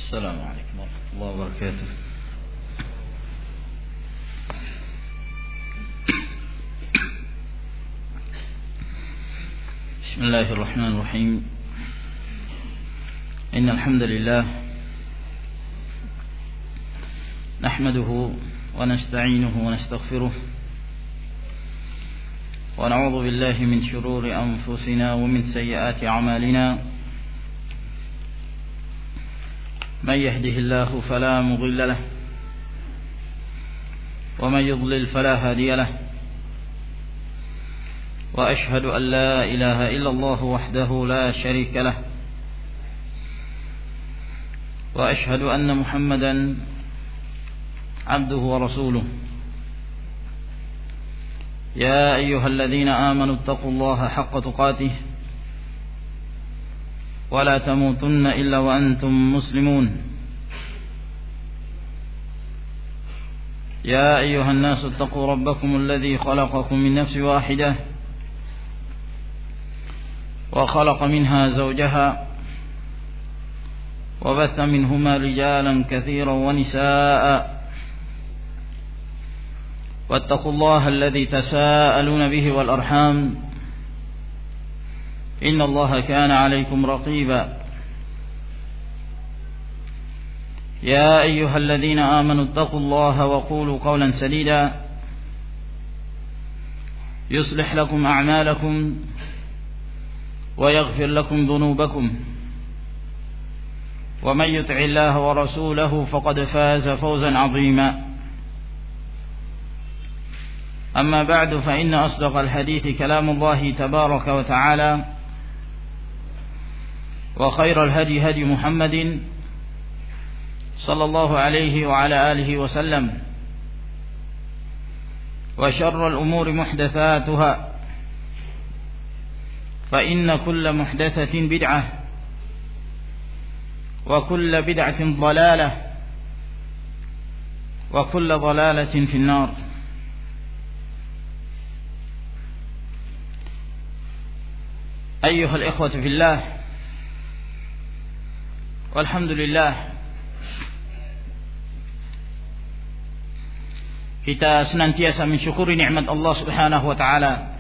السلام عليكم ورحمة الله وبركاته. بسم الله الرحمن الرحيم. إن الحمد لله نحمده ونستعينه ونستغفره ونعوذ بالله من شرور أنفسنا ومن سيئات أعمالنا. من يهده الله فلا مضل له ومن يضلل فلا هادي له. وأشهد أن لا إله إلا الله وحده لا شريك له. وأشهد أن محمدا عبده ورسوله. يا أيها الذين آمنوا اتقوا الله حق تقاته ولا تموتن إلا وأنتم مسلمون. يا أيها الناس اتقوا ربكم الذي خلقكم من نفس واحدة وخلق منها زوجها وبث منهما رجالا كثيرا ونساء. واتقوا الله الذي تساءلون به والأرحام إن الله كان عليكم رقيبا. يا أيها الذين آمنوا اتقوا الله وقولوا قولا سديدا يصلح لكم أعمالكم ويغفر لكم ذنوبكم. ومن يطع الله ورسوله فقد فاز فوزا عظيما. أما بعد فإن أصدق الحديث كلام الله تبارك وتعالى وخير الهدي هدي محمد صلى الله عليه وعلى آله وسلم. وشر الأمور محدثاتها فإن كل محدثة بدعة وكل بدعة ضلالة وكل ضلالة في النار. أيها الإخوة في الله، walhamdulillah, kita senantiasa mensyukuri nikmat Allah Subhanahu wa taala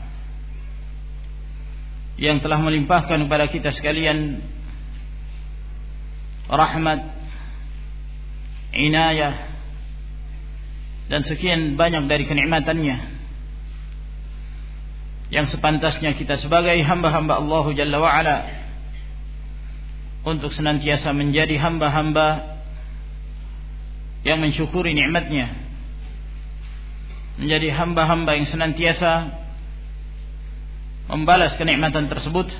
yang telah melimpahkan kepada kita sekalian rahmat, inayah dan sekian banyak dari kenikmatannya yang sepantasnya kita sebagai hamba-hamba Allah Jalla wa'ala untuk senantiasa menjadi hamba-hamba yang mensyukuri nikmatnya, menjadi hamba-hamba yang senantiasa membalas kenikmatan tersebut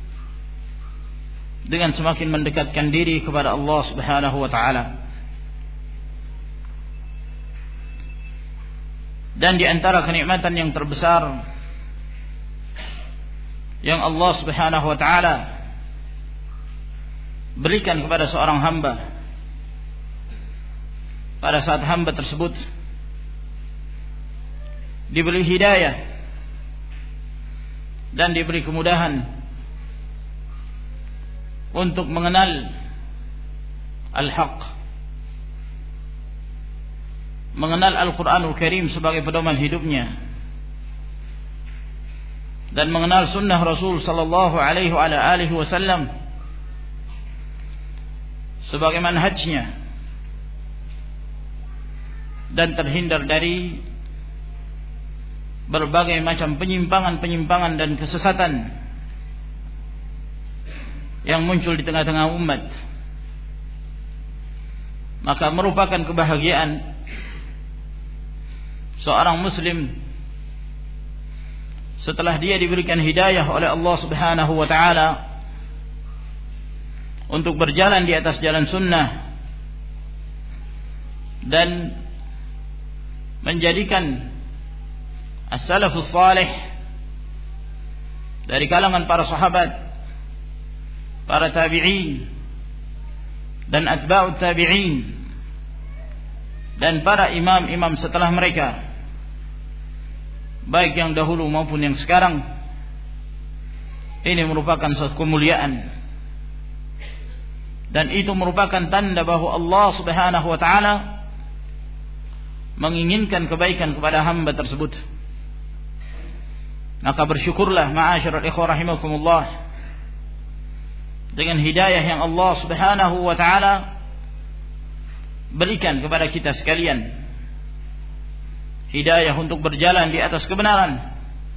dengan semakin mendekatkan diri kepada Allah Subhanahu wa taala. Dan di antara kenikmatan yang terbesar yang Allah Subhanahu wa taala berikan kepada seorang hamba pada saat hamba tersebut diberi hidayah dan diberi kemudahan untuk mengenal al-haq, mengenal Al-Quranul Karim sebagai pedoman hidupnya, dan mengenal sunnah Rasul sallallahu alaihi wasallam sebagai manhajnya, dan terhindar dari berbagai macam penyimpangan-penyimpangan dan kesesatan yang muncul di tengah-tengah umat. Maka merupakan kebahagiaan seorang muslim setelah dia diberikan hidayah oleh Allah Subhanahu wa taala untuk berjalan di atas jalan sunnah dan menjadikan as-salafus salih dari kalangan para sahabat, para tabi'in dan atba'ut tabi'in dan para imam-imam setelah mereka, baik yang dahulu maupun yang sekarang. Ini merupakan suatu kemuliaan Dan itu merupakan tanda bahwa Allah Subhanahu wa taala menginginkan kebaikan kepada hamba tersebut. Maka bersyukurlah ma'asyiral ikhwah rahimakumullah dengan hidayah yang Allah Subhanahu wa taala berikan kepada kita sekalian. Hidayah untuk berjalan di atas kebenaran.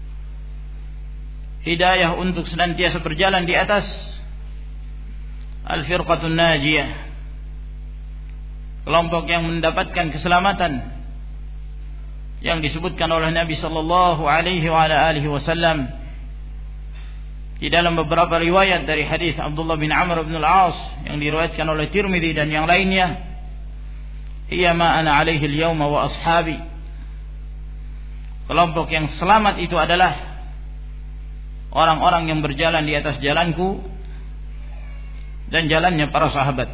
Hidayah untuk senantiasa berjalan di atas al-firqatun najiyah, kelompok yang mendapatkan keselamatan yang disebutkan oleh Nabi sallallahu alaihi wasallam di dalam beberapa riwayat dari hadis Abdullah bin Amr bin al-As yang diriwayatkan oleh Tirmidzi dan yang lainnya. Hiya ma ana alaihi al-yawma wa ashabi. Kelompok yang selamat itu adalah orang-orang yang berjalan di atas jalanku dan jalannya para sahabat.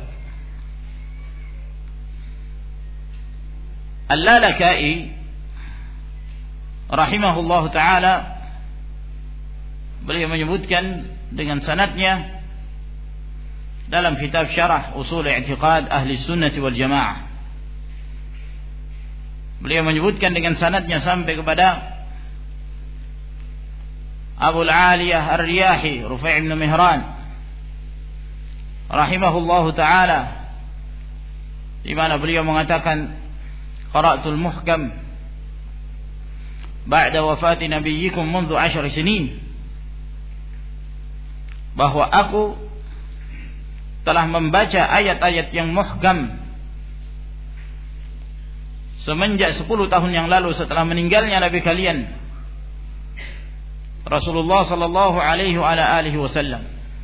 Al-Lalaka'i rahimahullahu ta'ala, beliau menyebutkan dengan sanadnya dalam kitab Syarah Usul I'tiqad Ahli Sunnah wal Jamaah. Beliau menyebutkan dengan sanadnya sampai kepada Abu Al-Aliyah Ar-Riyahi Rufai' bin Mihran rahimahullahu ta'ala, di mana beliau mengatakan qara'tul muhkam ba'da wafati nabiyyikum منذ 10 sinin, bahwa aku telah membaca ayat-ayat yang muhkam semenjak 10 tahun yang lalu setelah meninggalnya Nabi kalian Rasulullah sallallahu alaihi wa alihi wasallam.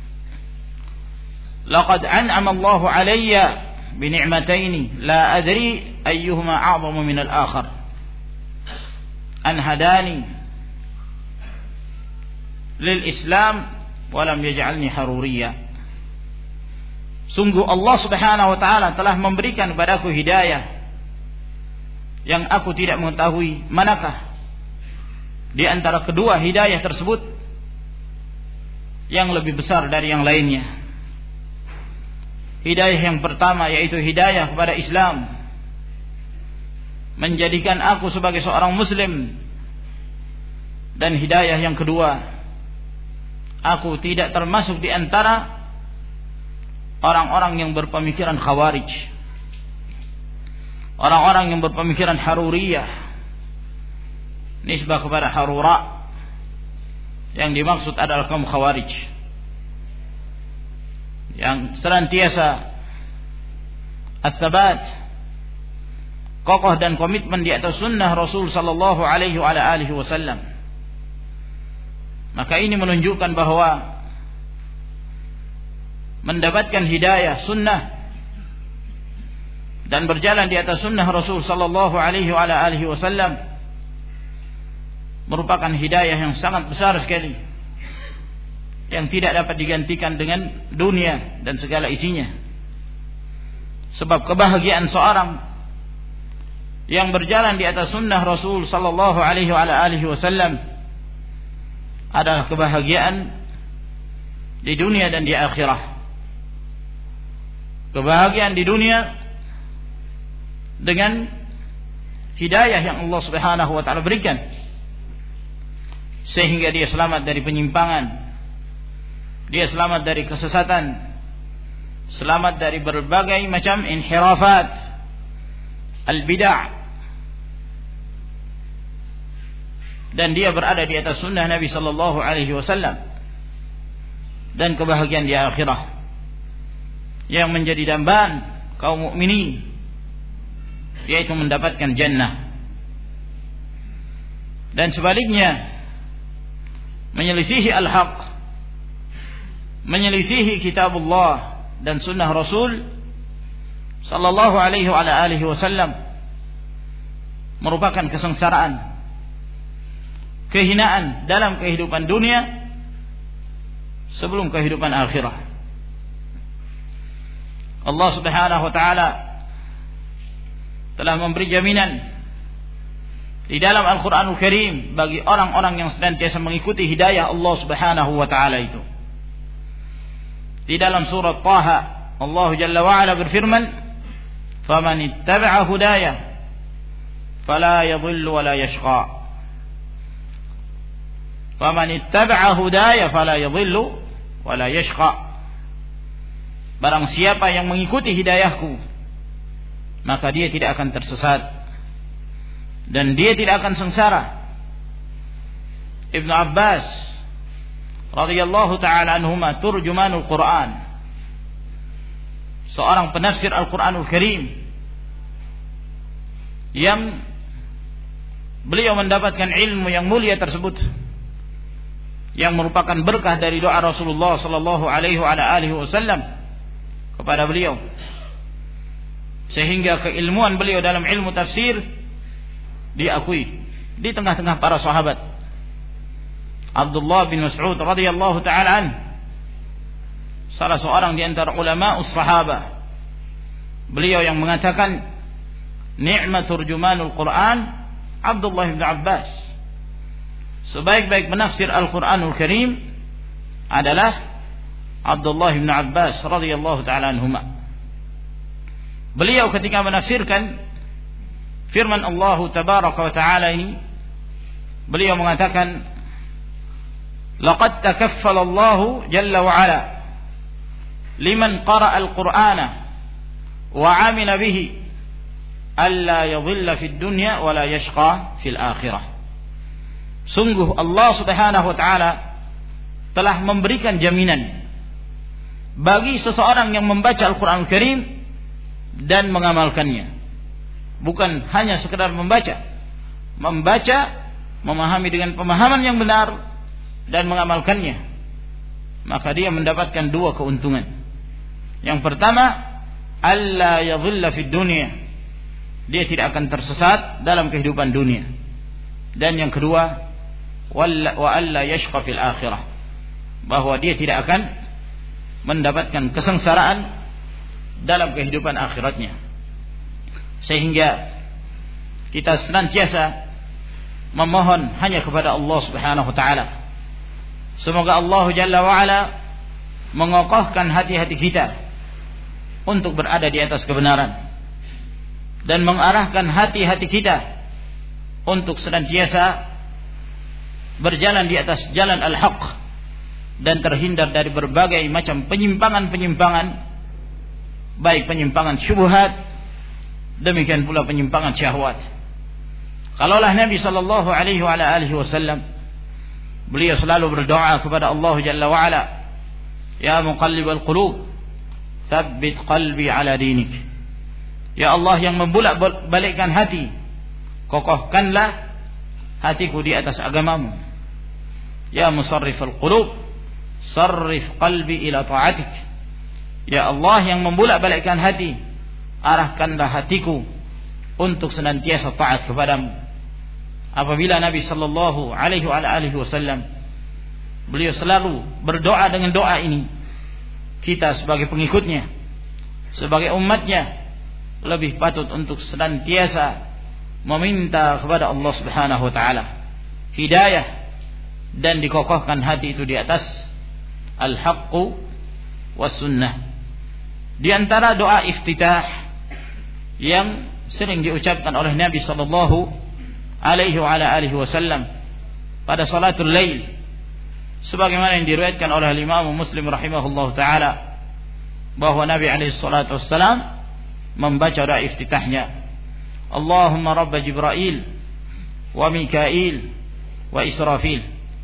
Laqad an'ama Allahu alayya bi ni'mataini la adri ayyuhuma a'zamu min al-akhar. An hadani lil Islam wa lam yaj'alni haruriyya. Sungguh Allah Subhanahu wa taala telah memberikan kepadaku hidayah yang aku tidak mengetahui manakah di antara kedua hidayah tersebut yang lebih besar dari yang lainnya. Hidayah yang pertama yaitu hidayah kepada Islam, menjadikan aku sebagai seorang muslim. Dan hidayah yang kedua, aku tidak termasuk di antara orang-orang yang berpemikiran khawarij, orang-orang yang berpemikiran haruriyah, nisbah kepada harura, yang dimaksud adalah kaum khawarij yang senantiasa at-tsabat, kokoh dan komitmen di atas sunnah Rasul sallallahu alaihi wasallam. Maka ini menunjukkan bahwa mendapatkan hidayah sunnah dan berjalan di atas sunnah Rasul sallallahu alaihi wasallam merupakan hidayah yang sangat besar sekali, yang tidak dapat digantikan dengan dunia dan segala isinya. Sebab kebahagiaan seorang yang berjalan di atas sunnah Rasul sallallahu alaihi wasallam adalah kebahagiaan di dunia dan di akhirah. Kebahagiaan di dunia dengan hidayah yang Allah Subhanahu wa taala berikan, sehingga dia selamat dari penyimpangan, dia selamat dari kesesatan, selamat dari berbagai macam inhirafat al-bid'ah, dan dia berada di atas sunnah Nabi sallallahu alaihi wasallam. Dan kebahagiaan di akhirah yang menjadi dambaan kaum mukminin, yaitu mendapatkan jannah. Dan sebaliknya, menyelisihi al-haq, menyelisihi kitabullah dan sunnah Rasul sallallahu alaihi wasallam merupakan kesengsaraan, kehinaan dalam kehidupan dunia sebelum kehidupan akhirah. Allah Subhanahu wa taala telah memberi jaminan di dalam Al-Qur'anul Karim bagi orang-orang yang senantiasa mengikuti hidayah Allah Subhanahu wa taala itu. Di dalam surat Taha Allah Jalla wa Ala berfirman, "Faman ittaba'a hudaya fala yadhillu wa la yashqa." Faman ittaba'a hudaya fala yadhillu wa la yashqa. Barang siapa yang mengikuti hidayahku, maka dia tidak akan tersesat dan dia tidak akan sengsara. Ibnu Abbas radhiyallahu ta'ala anhuma, turjumanul Quran, seorang penafsir Al-Quranul Karim, yang beliau mendapatkan ilmu yang mulia tersebut, yang merupakan berkah dari doa Rasulullah sallallahu alaihi wasallam kepada beliau, sehingga keilmuan beliau dalam ilmu tafsir diakui di tengah-tengah para sahabat. Abdullah bin Mas'ud radhiyallahu ta'ala an, salah seorang di antara ulama'us sahabah, beliau yang mengatakan, ni'mat turjumanul Quran Abdullah bin Abbas. Sebaik-baik penafsir Al-Quranul Karim adalah Abdullah bin Abbas radhiyallahu ta'ala anhuma. Beliau ketika menafsirkan firman Allah tabaraka wa ta'ala ini, beliau mengatakan, laqad takaffala Allah jalla wa ala liman qara'a al-Qur'ana wa 'amila bihi alla yadhilla fid dunya wa la yashqa fil akhirah. Sungguh Allah Subhanahu wa ta'ala telah memberikan jaminan bagi seseorang yang membaca Al-Qur'an Karim dan mengamalkannya. Bukan hanya sekedar membaca, memahami dengan pemahaman yang benar dan mengamalkannya, maka dia mendapatkan dua keuntungan. Yang pertama, alla yadhilla fid dunya, dia tidak akan tersesat dalam kehidupan dunia. Dan yang kedua, wa alla yashqa fil akhirah, bahwa dia tidak akan mendapatkan kesengsaraan dalam kehidupan akhiratnya. Sehingga kita senantiasa memohon hanya kepada Allah Subhanahu wa ta'ala. Semoga Allah Jalla wa Ala mengokohkan hati-hati kita untuk berada di atas kebenaran dan mengarahkan hati-hati kita untuk senantiasa berjalan di atas jalan al-haq dan terhindar dari berbagai macam penyimpangan-penyimpangan, baik penyimpangan syubhat, demikian pula penyimpangan syahwat. Kalaulah Nabi sallallahu alaihi wasallam, beliau selalu berdoa kepada Allah Jalla wa Ala, ya muqallibal qulub, tsabbit qalbi ala dinik. Ya Allah yang membolak-balikkan hati, kokohkanlah hatiku di atas agamamu. Ya musarrifal qulub, sarrif qalbi ila ta'atik. Ya Allah yang membolak-balikkan hati, arahkanlah hatiku untuk senantiasa taat kepadamu. Apabila Nabi sallallahu alaihi wasallam, beliau selalu berdoa dengan doa ini, kita sebagai pengikutnya, sebagai umatnya, lebih patut untuk senantiasa meminta kepada Allah Subhanahu wa taala hidayah dan dikokohkan hati itu di atas al-haqqu was sunnah. Di antara doa iftitah yang sering diucapkan oleh Nabi sallallahu alaihi wasallam pada salatul lail, sebagaimana yang diriwayatkan oleh Imam Muslim rahimahullahu taala, bahwa Nabi alaihi salatu wassalam membaca doa iftitahnya, Allahumma rabb Jibril wa Mikail wa Israfil,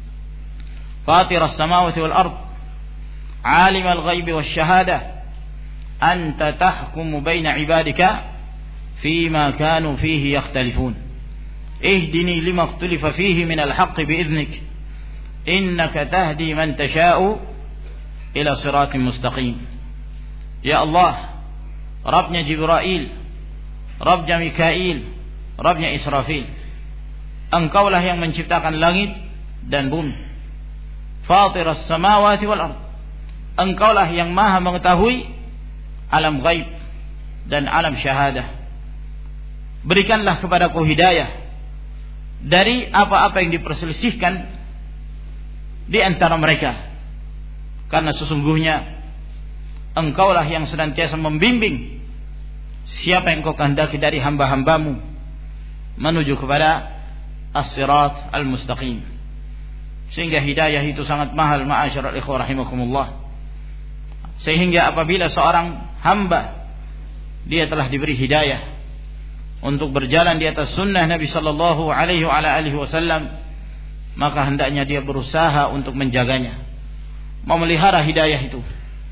fatir as-samawati wal ard, alim al-ghaibi wash shahadah, anta tahkumu baina ibadika fima kanu fihi yakhtalifun, ihdini lima ikhtalafa fihi min al-haqqi bi'idhnik, innaka tahdi man tasha'u ila siratin mustaqim. Ya Allah, Rabbnya Jibril, Rabbnya Mikail, Rabbnya Israfil, Engkaulah yang menciptakan langit dan bumi. Fatiras samawati wal ard, Engkaulah yang maha mengetahui alam ghaib dan alam syahadah. Berikanlah kepadaku hidayah dari apa-apa yang diperselisihkan di antara mereka, karena sesungguhnya Engkaulah yang senantiasa membimbing siapa yang Engkau kehendaki dari hamba-hambamu menuju kepada as-sirat al-mustaqim. Sehingga hidayah itu sangat mahal, ma'asyiral ikhwah rahimakumullah. Sehingga apabila seorang hamba dia telah diberi hidayah untuk berjalan di atas sunnah Nabi sallallahu alaihi wasallam, maka hendaknya dia berusaha untuk menjaganya, memelihara hidayah itu.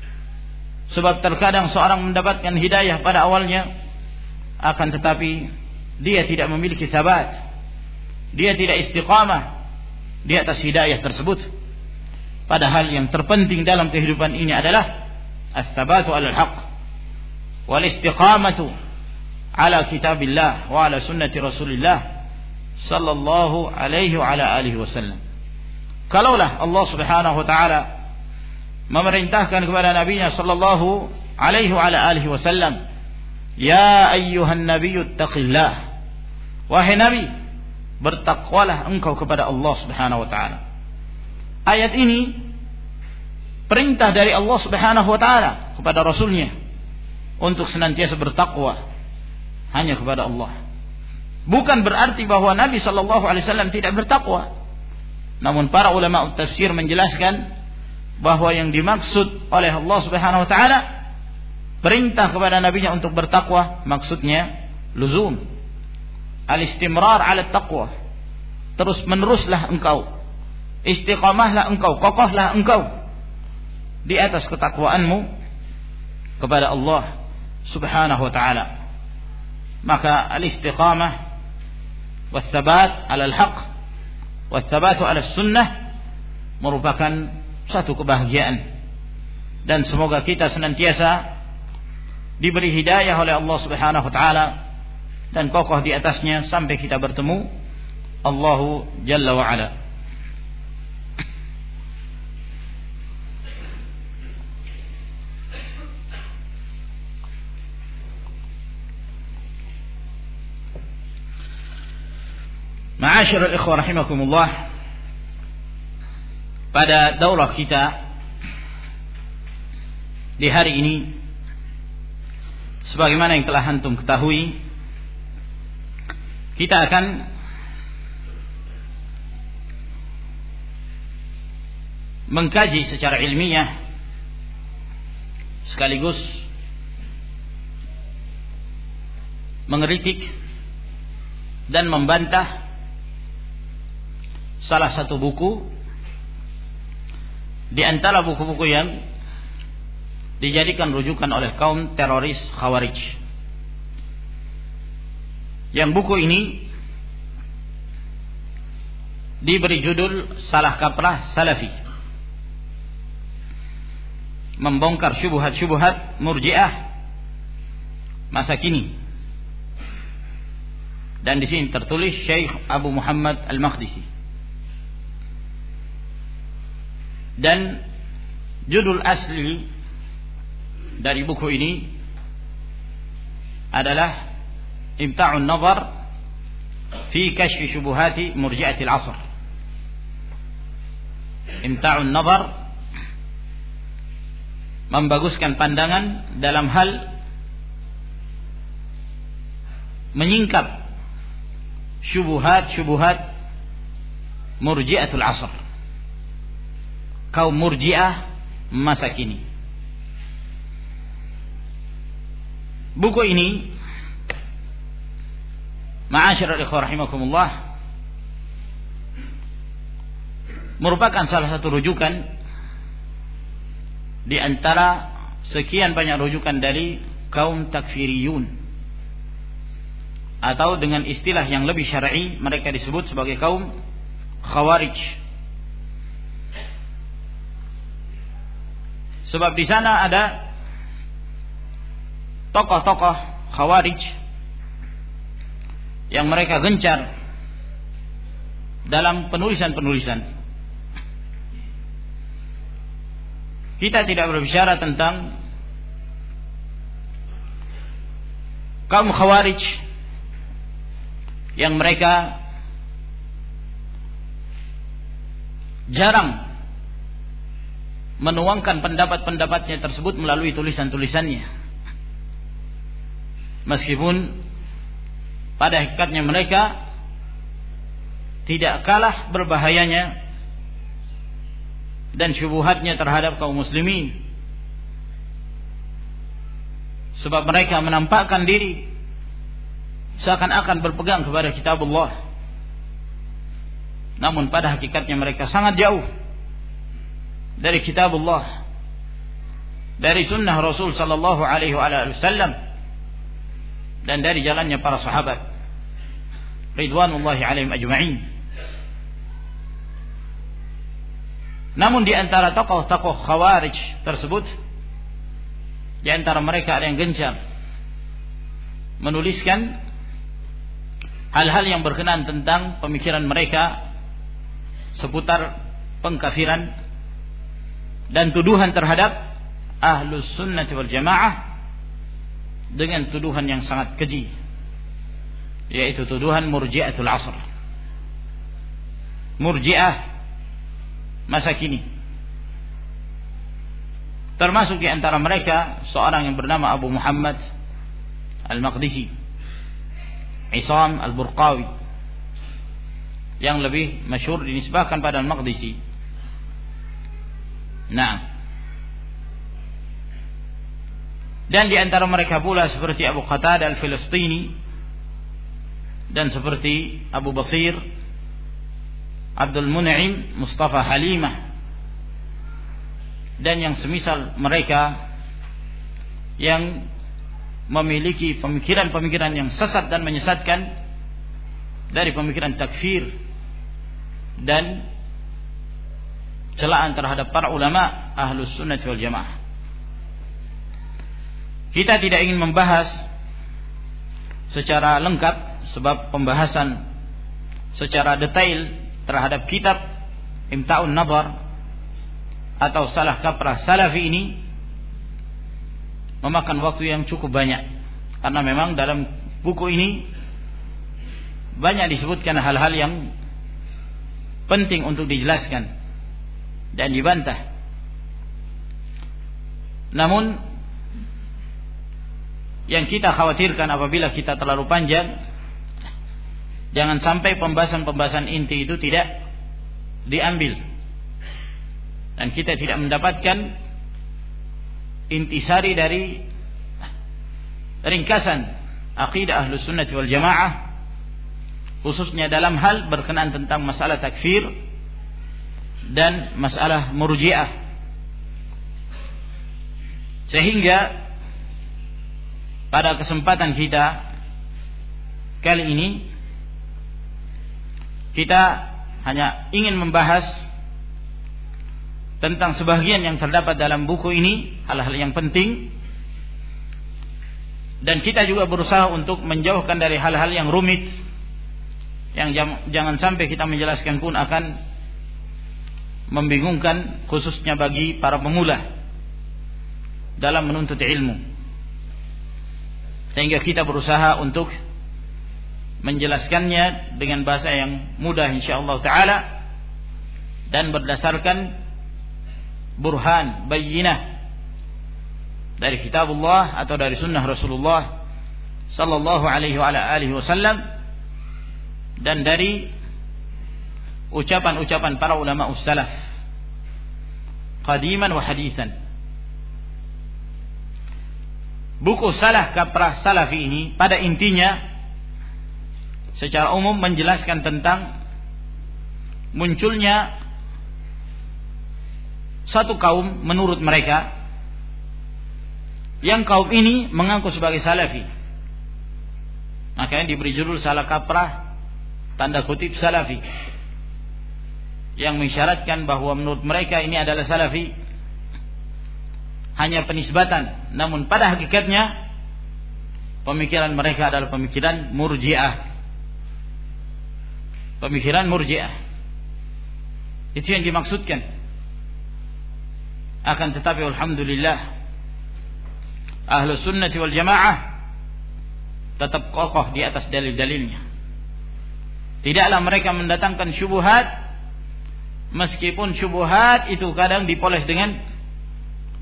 Sebab terkadang seorang mendapatkan hidayah pada awalnya, akan tetapi dia tidak memiliki thabat, dia tidak istiqamah di atas hidayah tersebut. Padahal yang terpenting dalam kehidupan ini adalah ats-tsabatu 'alal haqq wal istiqamatu 'ala kitabillah wa 'ala sunnati Rasulillah sallallahu alaihi wa ala alihi wasallam. Kalaulah Allah Subhanahu wa taala memerintahkan kepada nabinya sallallahu alaihi wa ala alihi wasallam, ya ayyuhan nabiyyu taqillah, wahai nabi, bertakwalah engkau kepada Allah Subhanahu wa taala. Ayat ini perintah dari Allah Subhanahu wa taala kepada rasulnya untuk senantiasa bertakwa hanya kepada Allah. Bukan berarti bahwa Nabi sallallahu alaihi wasallam tidak bertakwa. Namun para ulama tafsir menjelaskan bahwa yang dimaksud oleh Allah Subhanahu wa taala perintah kepada nabinya untuk bertakwa, maksudnya luzum, al-istimrar 'ala taqwa. Terus meneruslah engkau, istiqamahlah engkau, kokohlah engkau di atas ketakwaanmu kepada Allah Subhanahu wa taala. Maka al-istiqamah was-tsabat 'ala al-haq was-tsabatu 'ala as-sunnah merupakan satu kebahagiaan, dan semoga kita senantiasa diberi hidayah oleh Allah Subhanahu wa taala dan kokoh di atasnya sampai kita bertemu Allahu Jalla wa Ala. Ma'asyiral ikhwah rahimakumullah, pada daurah kita di hari ini, sebagaimana yang telah antum ketahui, kita akan mengkaji secara ilmiah sekaligus mengkritik dan membantah salah satu buku di antara buku-buku yang dijadikan rujukan oleh kaum teroris Khawarij. Yang buku ini diberi judul Salah Kaprah Salafi, membongkar syubhat-syubhat Murji'ah masa kini. Dan di sini tertulis Syekh Abu Muhammad Al-Maqdisi. Dan judul asli dari buku ini adalah Imta'un Nazar fi Kashfi Syubuhati Murji'atil Asr. Imta'un Nazar, membaguskan pandangan dalam hal menyingkap syubuhat-syubuhat Murji'atul Asr, kaum Murji'ah masa kini. Buku ini, ma'asyiral ikhwah rahimakumullah, merupakan salah satu rujukan di antara sekian banyak rujukan dari kaum takfiriyun, atau dengan istilah yang lebih syar'i mereka disebut sebagai kaum Khawarij. Sebab di sana ada tokoh-tokoh Khawarij yang mereka gencar dalam penulisan-penulisan. Kita tidak berbicara tentang kaum Khawarij yang mereka jarang menuangkan pendapat-pendapatnya tersebut melalui tulisan-tulisannya. Meskipun pada hakikatnya mereka tidak kalah berbahayanya dan syubhatnya terhadap kaum muslimin. Sebab mereka menampakkan diri seakan-akan berpegang kepada kitabullah. Namun pada hakikatnya mereka sangat jauh dari kitabullah, dari sunnah Rasul sallallahu alaihi wasallam, dan dari jalannya para sahabat ridwanullahi alaihim ajma'in. Namun di antara tokoh-tokoh Khawarij tersebut, di antara mereka ada yang gencar menuliskan hal-hal yang berkenaan tentang pemikiran mereka seputar pengkafiran dan tuduhan terhadap Ahlus Sunnah wal Jamaah dengan tuduhan yang sangat keji, yaitu tuduhan Murji'atul Asr, Murji'ah masa kini. Termasuk di antara mereka seorang yang bernama Abu Muhammad Al-Maqdisi, Isam Al-Burqawi, yang lebih masyhur dinisbahkan pada Al-Maqdisi. Nah, dan di antara mereka pula seperti Abu Qatadah Al-Filistini dan seperti Abu Basir Abdul Mun'im Mustafa Halimah dan yang semisal mereka yang memiliki pemikiran-pemikiran yang sesat dan menyesatkan dari pemikiran takfir dan celaan terhadap para ulama Ahlus Sunnah wal Jamaah. Kita tidak ingin membahas secara lengkap, sebab pembahasan secara detail terhadap kitab Imta'un Nadhar atau Salah Kaprah Salafi ini memakan waktu yang cukup banyak, karena memang dalam buku ini banyak disebutkan hal-hal yang penting untuk dijelaskan dan dibantah. Namun yang kita khawatirkan apabila kita terlalu panjang, jangan sampai pembahasan-pembahasan inti itu tidak diambil dan kita tidak mendapatkan intisari dari ringkasan aqidah Ahlus Sunnah wal Jamaah, khususnya dalam hal berkenaan tentang masalah takfir dan masalah Murji'ah. Sehingga pada kesempatan kita kali ini kita hanya ingin membahas tentang sebagian yang terdapat dalam buku ini, hal-hal yang penting, dan kita juga berusaha untuk menjauhkan dari hal-hal yang rumit yang jangan sampai kita menjelaskan pun akan membingungkan, khususnya bagi para pemula dalam menuntut ilmu. Sehingga kita berusaha untuk menjelaskannya dengan bahasa yang mudah insyaallah taala dan berdasarkan burhan bayyinah dari kitabullah atau dari sunnah Rasulullah sallallahu alaihi wasallam dan dari ucapan-ucapan para ulama ussalaf qadiman wa hadithan. Buku Salah Kaprah Salafi ini pada intinya secara umum menjelaskan tentang munculnya satu kaum menurut mereka, yang kaum ini mengaku sebagai salafi. Makanya diberi judul Salah Kaprah tanda kutip salafi, yang mengisyaratkan bahwa menurut mereka ini adalah salafi hanya penisbatan, namun pada hakikatnya pemikiran mereka adalah pemikiran Murji'ah. Pemikiran Murji'ah itu yang dimaksudkan. Akan tetapi alhamdulillah Ahlus Sunnah wal Jamaah tetap kokoh di atas dalil-dalilnya. Tidaklah mereka mendatangkan syubhat, meskipun syubhat itu kadang dipoles dengan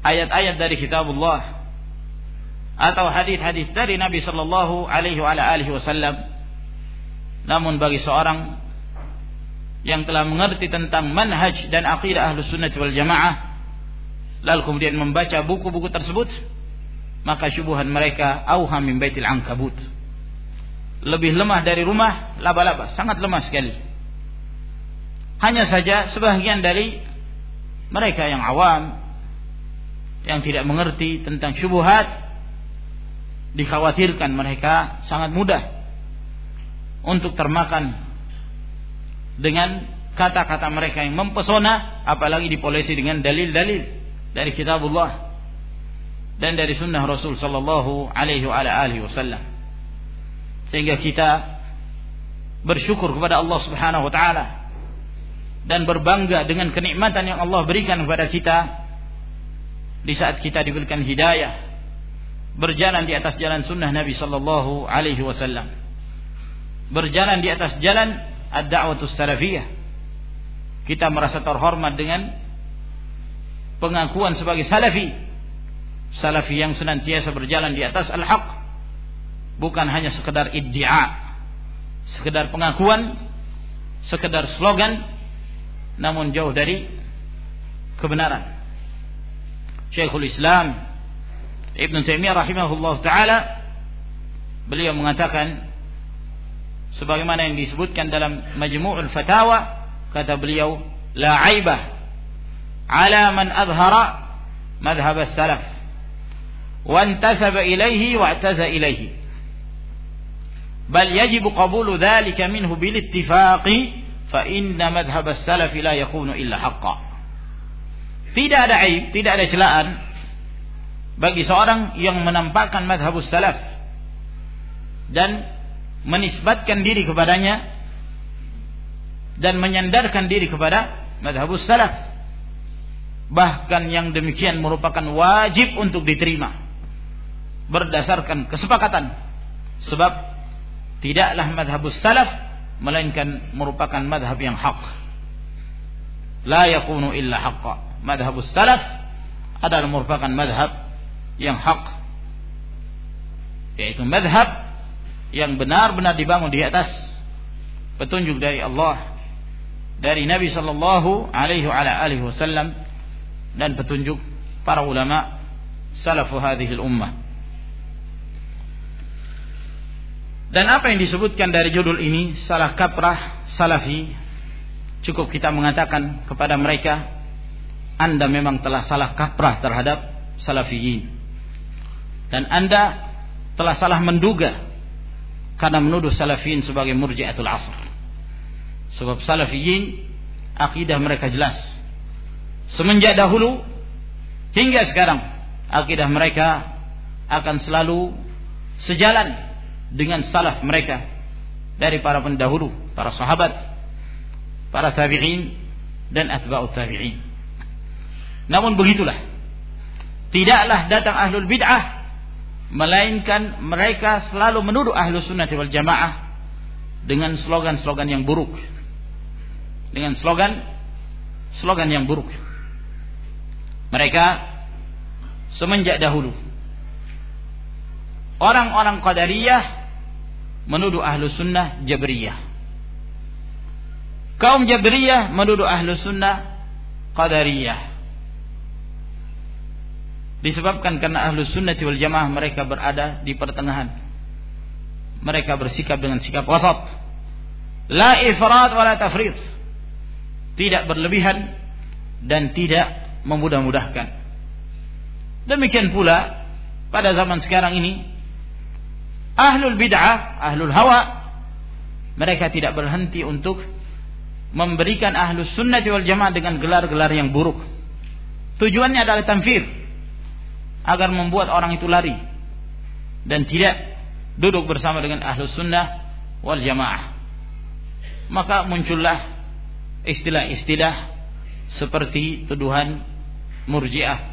ayat-ayat dari kitabullah atau hadis-hadis dari Nabi sallallahu alaihi wasallam. Namun bagi seorang yang telah mengerti tentang manhaj dan aqidah Ahlus Sunnah wal Jamaah, lalu kemudian membaca buku-buku tersebut, maka syubhan mereka auha min baitil ankabut, lebih lemah dari rumah laba-laba, sangat lemah sekali. Hanya saja sebagian dari mereka yang awam, yang tidak mengerti tentang syubhat, dikhawatirkan mereka sangat mudah untuk termakan dengan kata-kata mereka yang mempesona, apalagi dipolesi dengan dalil-dalil dari kitabullah dan dari sunnah Rasul sallallahu alaihi wasallam. Sehingga kita bersyukur kepada Allah Subhanahu wa taala dan berbangga dengan kenikmatan yang Allah berikan kepada kita di saat kita diberikan hidayah berjalan di atas jalan sunnah Nabi sallallahu alaihi wasallam, berjalan di atas jalan ad-da'watus salafiyah. Kita merasa terhormat dengan pengakuan sebagai salafi yang senantiasa berjalan di atas al-haq, bukan hanya sekedar iddia, sekedar pengakuan, sekedar slogan, namun jauh dari kebenaran. Syekhul Islam Ibn Taimiyah rahimahullah ta'ala, beliau mengatakan sebagaimana yang disebutkan dalam Majmu'ul Fatawa, kata beliau, la aibah ala man adhara madhhab as-salaf wa intasaba ilayhi wa i'taza ilayhi, bal yajibu qabulu dhalika minhu bil ittifaqi fa inna madhhab as-salaf la yakunu illa haqqan. Tidak ada aib, tidak ada celaan bagi seorang yang menampakkan madhabus salaf dan menisbatkan diri kepadanya dan menyandarkan diri kepada madhabus salaf, bahkan yang demikian merupakan wajib untuk diterima berdasarkan kesepakatan, sebab tidaklah madhabus salaf melainkan merupakan madhab yang hak. La yakunu illa haqqa. Madhabus salaf adalah merupakan madhab yang hak, yaitu madhab yang benar-benar dibangun di atas petunjuk dari Allah, dari Nabi sallallahu alaihi wasallam, dan petunjuk para ulama salafu hadhil ummah. Dan apa yang disebutkan dari judul ini, salah kaprah salafi, cukup kita mengatakan kepada mereka, Anda memang telah salah kaprah terhadap salafiyin, dan Anda telah salah menduga karena menuduh salafiyin sebagai murji'atul asr. Sebab salafiyin akidah mereka jelas semenjak dahulu hingga sekarang. Akidah mereka akan selalu sejalan dengan salaf mereka dari para pendahulu, para sahabat, para tabi'in dan atba'ut tabi'in. Namun begitulah, tidaklah datang ahlul bid'ah melainkan mereka selalu menuduh ahlus sunnah wal jamaah dengan slogan-slogan yang buruk, dengan slogan yang buruk. Mereka semenjak dahulu, orang-orang Qadariyah menuduh ahlus sunnah Jabriyah, kaum Jabriyah menuduh ahlus sunnah Qadariyah. Disebabkan karena ahlus sunnah wal jamaah mereka berada di pertengahan. Mereka bersikap dengan sikap wasat, la ifrat wa la tafrit, tidak berlebihan dan tidak memudah-mudahkan. Demikian pula pada zaman sekarang ini, ahlul bid'ah, ahlul hawa, mereka tidak berhenti untuk memberikan ahlus sunnah wal jamaah dengan gelar-gelar yang buruk. Tujuannya adalah tanfir, agar membuat orang itu lari dan tidak duduk bersama dengan ahlus sunnah wal jamaah. Maka muncullah istilah-istilah seperti tuduhan murji'ah,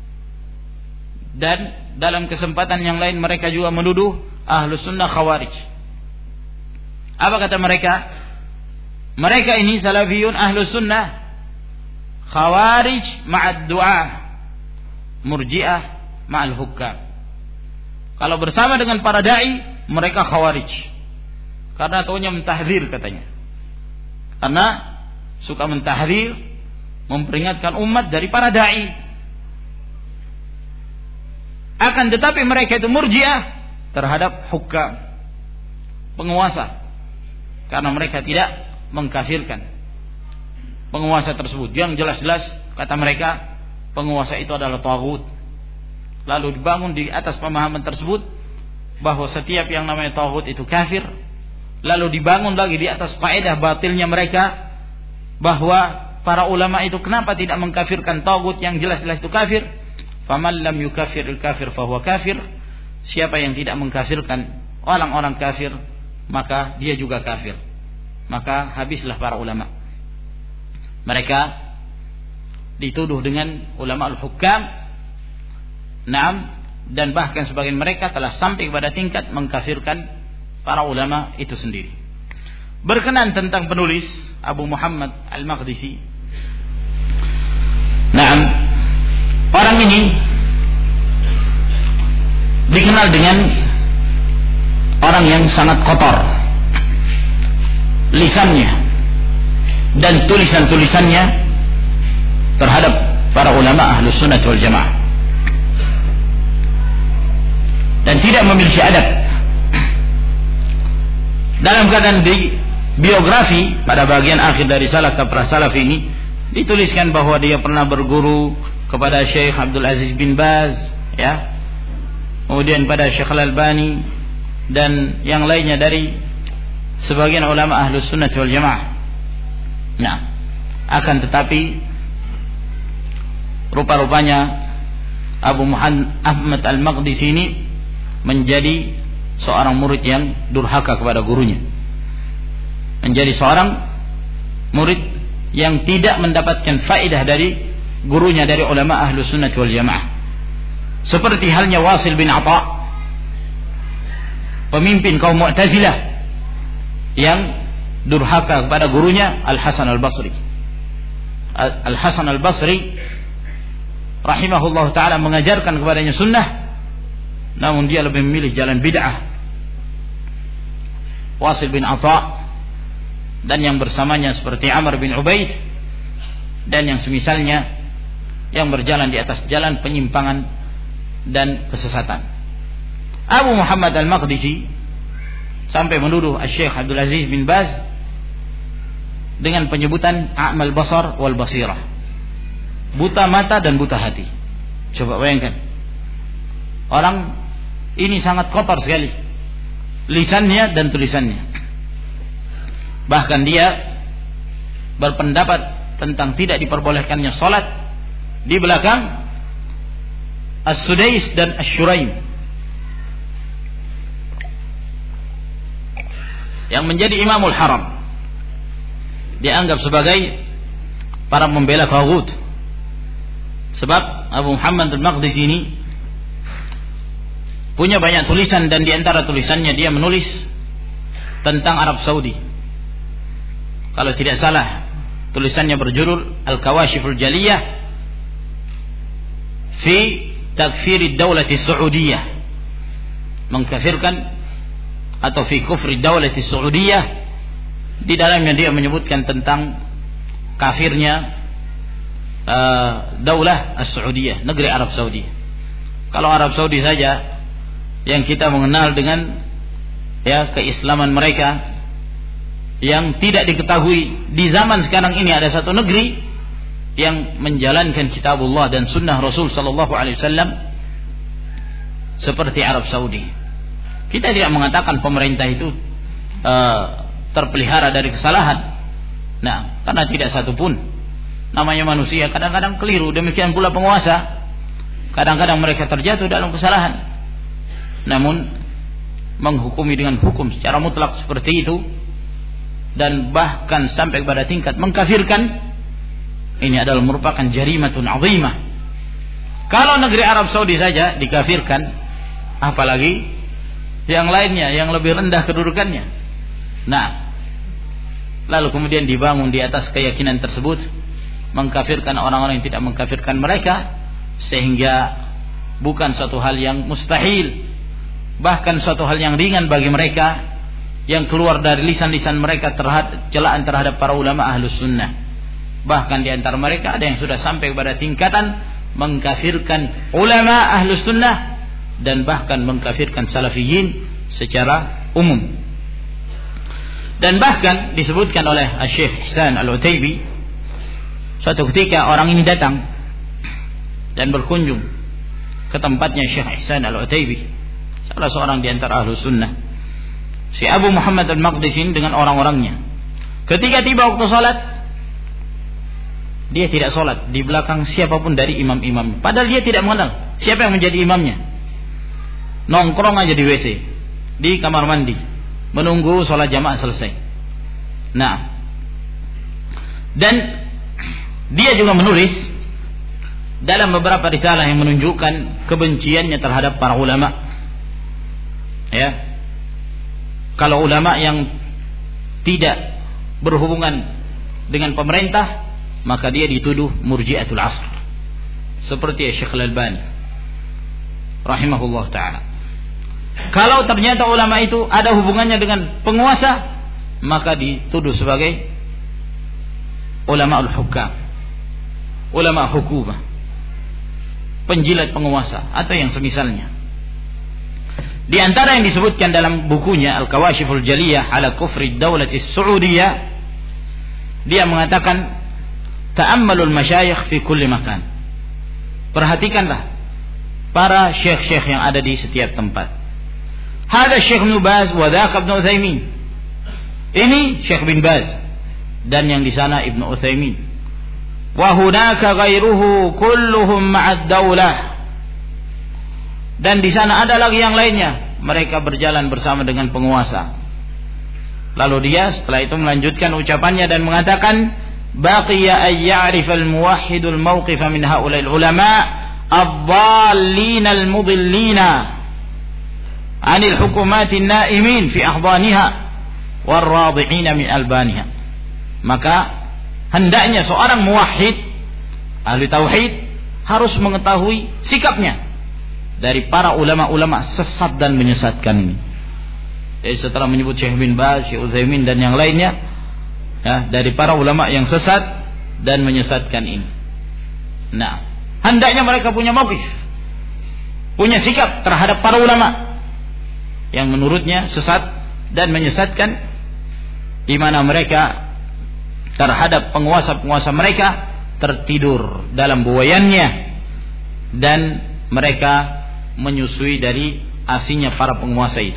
dan dalam kesempatan yang lain mereka juga menuduh ahlus sunnah khawarij. Apa kata mereka? Mereka ini salafiyun ahlus sunnah, khawarij ma'ad du'a, Murji'ah ma'al hukam. Kalau bersama dengan para dai, mereka khawarij. Karena taunya mentahdzir katanya. Karena suka mentahdzir, memperingatkan umat dari para dai. Akan tetapi mereka itu murji'ah terhadap hukam, penguasa. Karena mereka tidak mengkafirkan penguasa tersebut. Yang jelas-jelas kata mereka, penguasa itu adalah taghut. Lalu dibangun di atas pemahaman tersebut bahwa setiap yang namanya taghut itu kafir. Lalu dibangun lagi di atas kaidah batilnya mereka bahwa para ulama itu kenapa tidak mengkafirkan taghut yang jelas-jelas itu kafir? Faman lam yukaffiril kafir fahuwa kafir. Siapa yang tidak mengkafirkan orang-orang kafir, maka dia juga kafir. Maka habislah para ulama. Mereka dituduh dengan ulama al-hukam. Naam, dan bahkan sebagian mereka telah sampai kepada tingkat mengkafirkan para ulama itu sendiri. Berkenan tentang penulis Abu Muhammad al-Maqdisi. Naam, orang ini dikenal dengan orang yang sangat kotor lisannya dan tulisan-tulisannya terhadap para ulama Ahlus Sunnah wal Jamaah, dan tidak memiliki adab. Dalam keadaan di biografi pada bagian akhir dari Salaf Kaprah Salaf ini dituliskan bahwa dia pernah berguru kepada Syekh Abdul Aziz bin Baz, ya, kemudian pada Syekh Al-Albani dan yang lainnya dari sebagian ulama Ahlus Sunnah wal Jamaah. Nah, akan tetapi rupa-rupanya Abu Muhammad al-Maqdisi ini menjadi seorang murid yang durhaka kepada gurunya, menjadi seorang murid yang tidak mendapatkan faedah dari gurunya, dari ulama Ahlus Sunnah wal Jamaah. Seperti halnya Wasil bin Atha, pemimpin kaum Mu'tazilah yang durhaka kepada gurunya Al-Hasan al-Basri. Al-Hasan al-Basri rahimahullah ta'ala mengajarkan kepadanya sunnah, namun dia lebih memilih jalan bid'ah. Wasil bin Atha dan yang bersamanya seperti Amr bin Ubaid dan yang semisalnya yang berjalan di atas jalan penyimpangan dan kesesatan. Abu Muhammad al-Maqdisi sampai menuduh Syekh Abdul Aziz bin Baz dengan penyebutan a'mal basar wal basirah, buta mata dan buta hati. Coba bayangkan, orang ini sangat kotor sekali lisannya dan tulisannya. Bahkan dia berpendapat tentang tidak diperbolehkannya salat di belakang As-Sudais dan Asy-Syuraim, yang menjadi imamul haram, dianggap sebagai para pembela taghut. Sebab Abu Muhammad al-Maqdisi ini punya banyak tulisan, dan di antara tulisannya dia menulis tentang Arab Saudi. Kalau tidak salah, tulisannya berjudul Al-Kawashiful Jaliyah fi takfiri dawlati Saudiyah, mengkafirkan atau fi kufri dawlati Saudiyah. Di dalamnya dia menyebutkan tentang kafirnya daulah As-Saudiyah, negeri Arab Saudi. Kalau Arab Saudi saja yang kita mengenal dengan keislaman mereka, yang tidak diketahui di zaman sekarang ini ada satu negeri yang menjalankan kitabullah dan sunnah Rasul sallallahu alaihi wasallam seperti Arab Saudi. Kita tidak mengatakan pemerintah itu terpelihara dari kesalahan. Nah, karena tidak satu pun. Namanya manusia, kadang-kadang keliru, demikian pula penguasa. Kadang-kadang mereka terjatuh dalam kesalahan. Namun menghukumi dengan hukum secara mutlak seperti itu, dan bahkan sampai kepada tingkat mengkafirkan, ini adalah merupakan jarimatun azimah. Kalau negeri Arab Saudi saja dikafirkan, apalagi yang lainnya yang lebih rendah kedudukannya. Nah, lalu kemudian dibangun di atas keyakinan tersebut, mengkafirkan orang-orang yang tidak mengkafirkan mereka, sehingga bukan suatu hal yang mustahil, bahkan suatu hal yang ringan bagi mereka yang keluar dari lisan-lisan mereka terhadap celaan terhadap para ulama ahlus sunnah. Bahkan di antara mereka ada yang sudah sampai kepada tingkatan mengkafirkan ulama ahlus sunnah dan bahkan mengkafirkan salafiyin secara umum. Dan bahkan disebutkan oleh Syekh Ihsan Al-Utsaibi, suatu ketika orang ini datang dan berkunjung ke tempatnya Syekh Ihsan Al-Utsaibi, salah seorang di antara ahlus sunnah, si Abu Muhammad Al-Maqdisi dengan orang-orangnya. Ketika tiba waktu salat, dia tidak salat di belakang siapapun dari imam-imam. Padahal dia tidak mengenal siapa yang menjadi imamnya. Nongkrong aja di WC, di kamar mandi, menunggu salat jamaah selesai. Nah, dan dia juga menulis dalam beberapa risalah yang menunjukkan kebenciannya terhadap para ulama. Ya, kalau ulama yang tidak berhubungan dengan pemerintah, maka dia dituduh murji'atul asr, seperti Syekh Al-Albani rahimahullah ta'ala. Kalau ternyata ulama itu ada hubungannya dengan penguasa, maka dituduh sebagai ulama al-hukam, ulama hukumah, penjilat penguasa atau yang semisalnya. Di antara yang disebutkan dalam bukunya Al-Kawashiful Jaliyah ala Kufri Dawlati Saudiyah, dia mengatakan ta'ammalul masyayikh fi kulli makan. Perhatikanlah para syekh-syekh yang ada di setiap tempat. Hada Syekh Ibn Baz wa dzaka Ibn Utsaimin. Ini Syekh bin Baz dan yang di sana Ibn Utsaimin. Wa hunaka ghairuhu kulluhum ma'ad daulah. Dan di sana ada lagi yang lainnya, mereka berjalan bersama dengan penguasa. Lalu dia setelah itu melanjutkan ucapannya dan mengatakan, baqiya ay ya'rif al-muwahhid al-mawqif min haula'il ulama ad-dallin al-mudillin 'anil hukumatin na'imin fi ahdaniha war-radi'in min albaniha. Maka hendaknya seorang muwahhid, ahli tauhid, harus mengetahui sikapnya dari para ulama-ulama sesat dan menyesatkan ini. Jadi setelah menyebut Syekh bin Baz, Syekh Utsaimin dan yang lainnya, ya, dari para ulama yang sesat dan menyesatkan ini. Nah, hendaknya mereka punya mauqif, punya sikap terhadap para ulama yang menurutnya sesat dan menyesatkan, di mana mereka terhadap penguasa-penguasa mereka tertidur dalam buayannya dan mereka menyusui dari asinya para penguasa itu.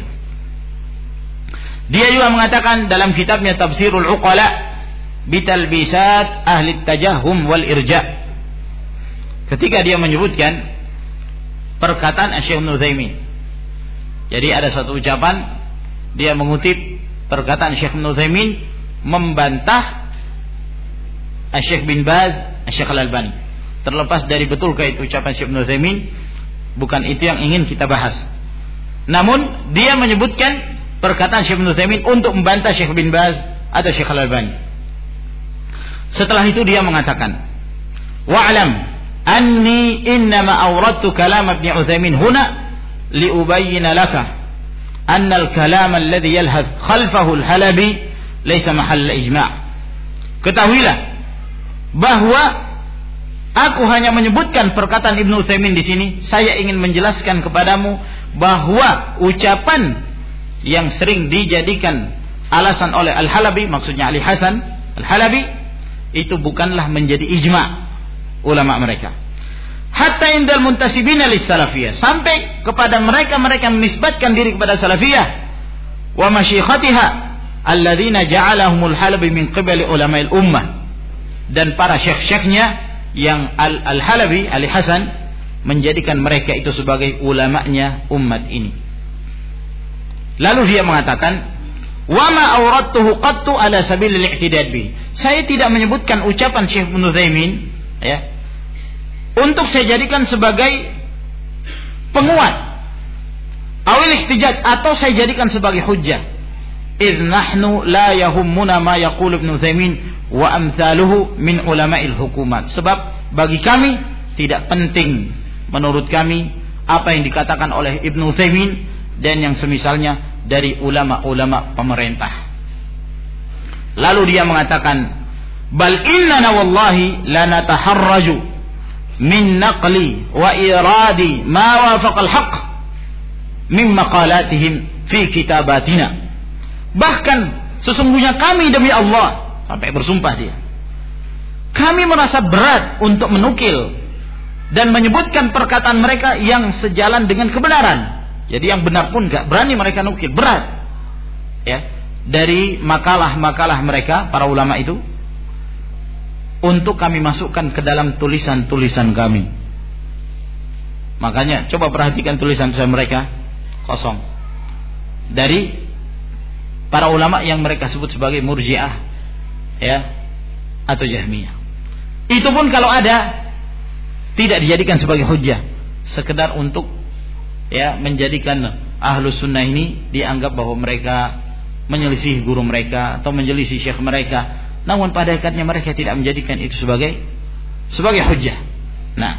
Dia juga mengatakan dalam kitabnya Tafsirul Uqala bitalbisat ahli tajahum wal irja, ketika dia menyebutkan perkataan Syekh Ibnu Utsaimin. Jadi ada satu ucapan, dia mengutip perkataan Syekh Ibnu Utsaimin membantah Syekh bin Baz, Syekh Al-Albani. Terlepas dari betulkah itu ucapan Syekh Ibnu Utsaimin, bukan itu yang ingin kita bahas. Namun dia menyebutkan perkataan Syekh Ibnu Utsaimin untuk membantah Syekh bin Baz atau Syekh Al-Albani. Setelah itu dia mengatakan, wa'lam anni innama awradtu kalam Ibnu Utsaimin huna liubayyina laka anna al-kalam alladhi yalhad khalfahu al-Halabi laysa mahall ijma'. Ketahuilah bahwa aku hanya menyebutkan perkataan Ibnu Utsaimin di sini. Saya ingin menjelaskan kepadamu bahwa ucapan yang sering dijadikan alasan oleh Al-Halabi, maksudnya Ali Hasan Al-Halabi, itu bukanlah menjadi ijma' ulama mereka. Hatta indal muntasibina lis-salafiyah, sampai kepada mereka-mereka menisbatkan diri kepada salafiyah, wa masyikhatiha alladzina ja'alahumul Halabi min qibali ulama'il ummah, dan para syekh-syekhnya yang Al-Halabi, Ali Hasan, menjadikan mereka itu sebagai ulamanya umat ini. Lalu dia mengatakan, wa ma awradtuhu qattu ala sabilil i'tidad bi. Saya tidak menyebutkan ucapan Syekh Ibnu Utsaimin, ya, untuk saya jadikan sebagai penguat, awil ihtijaj, atau saya jadikan sebagai hujjah. Idh nahnu la yahummuna ma yaqulu Ibnu Utsaimin wa amthaluhu min ulama'il hukumat. Sebab bagi kami tidak penting menurut kami apa yang dikatakan oleh Ibnu Utsaimin dan yang semisalnya dari ulama-ulama pemerintah. Lalu dia mengatakan, bal innana wallahi lanataharraju min naqli wa iradi ma wafaqa al-haqq min maqalatihim fi kitabatina. Bahkan sesungguhnya kami demi Allah, sampai bersumpah dia, kami merasa berat untuk menukil dan menyebutkan perkataan mereka yang sejalan dengan kebenaran. Jadi yang benar pun gak berani mereka nukil, berat ya, dari makalah-makalah mereka para ulama itu untuk kami masukkan ke dalam tulisan-tulisan kami. Makanya coba perhatikan tulisan-tulisan mereka kosong dari para ulama yang mereka sebut sebagai Murji'ah ya, atau Jahmiyah. Itu pun kalau ada tidak dijadikan sebagai hujjah, sekedar untuk ya menjadikan ahlus sunnah ini dianggap bahwa mereka menyelisih guru mereka atau menyelisih syekh mereka. Namun pada hakikatnya mereka tidak menjadikan itu sebagai hujjah. Nah,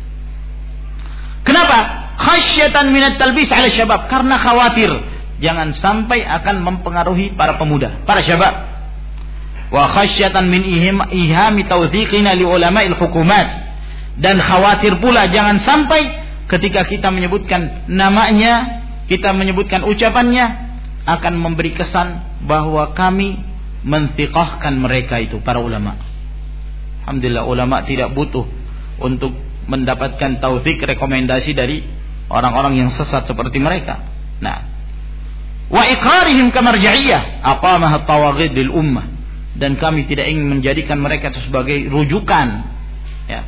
kenapa? Khasyatan minat talbis ala syabab, karena khawatir jangan sampai akan mempengaruhi para pemuda, para syabab. Wa khasyatan min ihami tawthiqina li ulama'il hukumat, dan khawatir pula jangan sampai ketika kita menyebutkan namanya, kita menyebutkan ucapannya, akan memberi kesan bahwa kami mentiqahkan mereka itu, para ulama. Alhamdulillah, ulama tidak butuh untuk mendapatkan taufik, rekomendasi dari orang-orang yang sesat seperti mereka. Nah, wa iqrarihim kamarja'iyah aqamah at-tawaghid lil ummah, dan kami tidak ingin menjadikan mereka itu sebagai rujukan ya,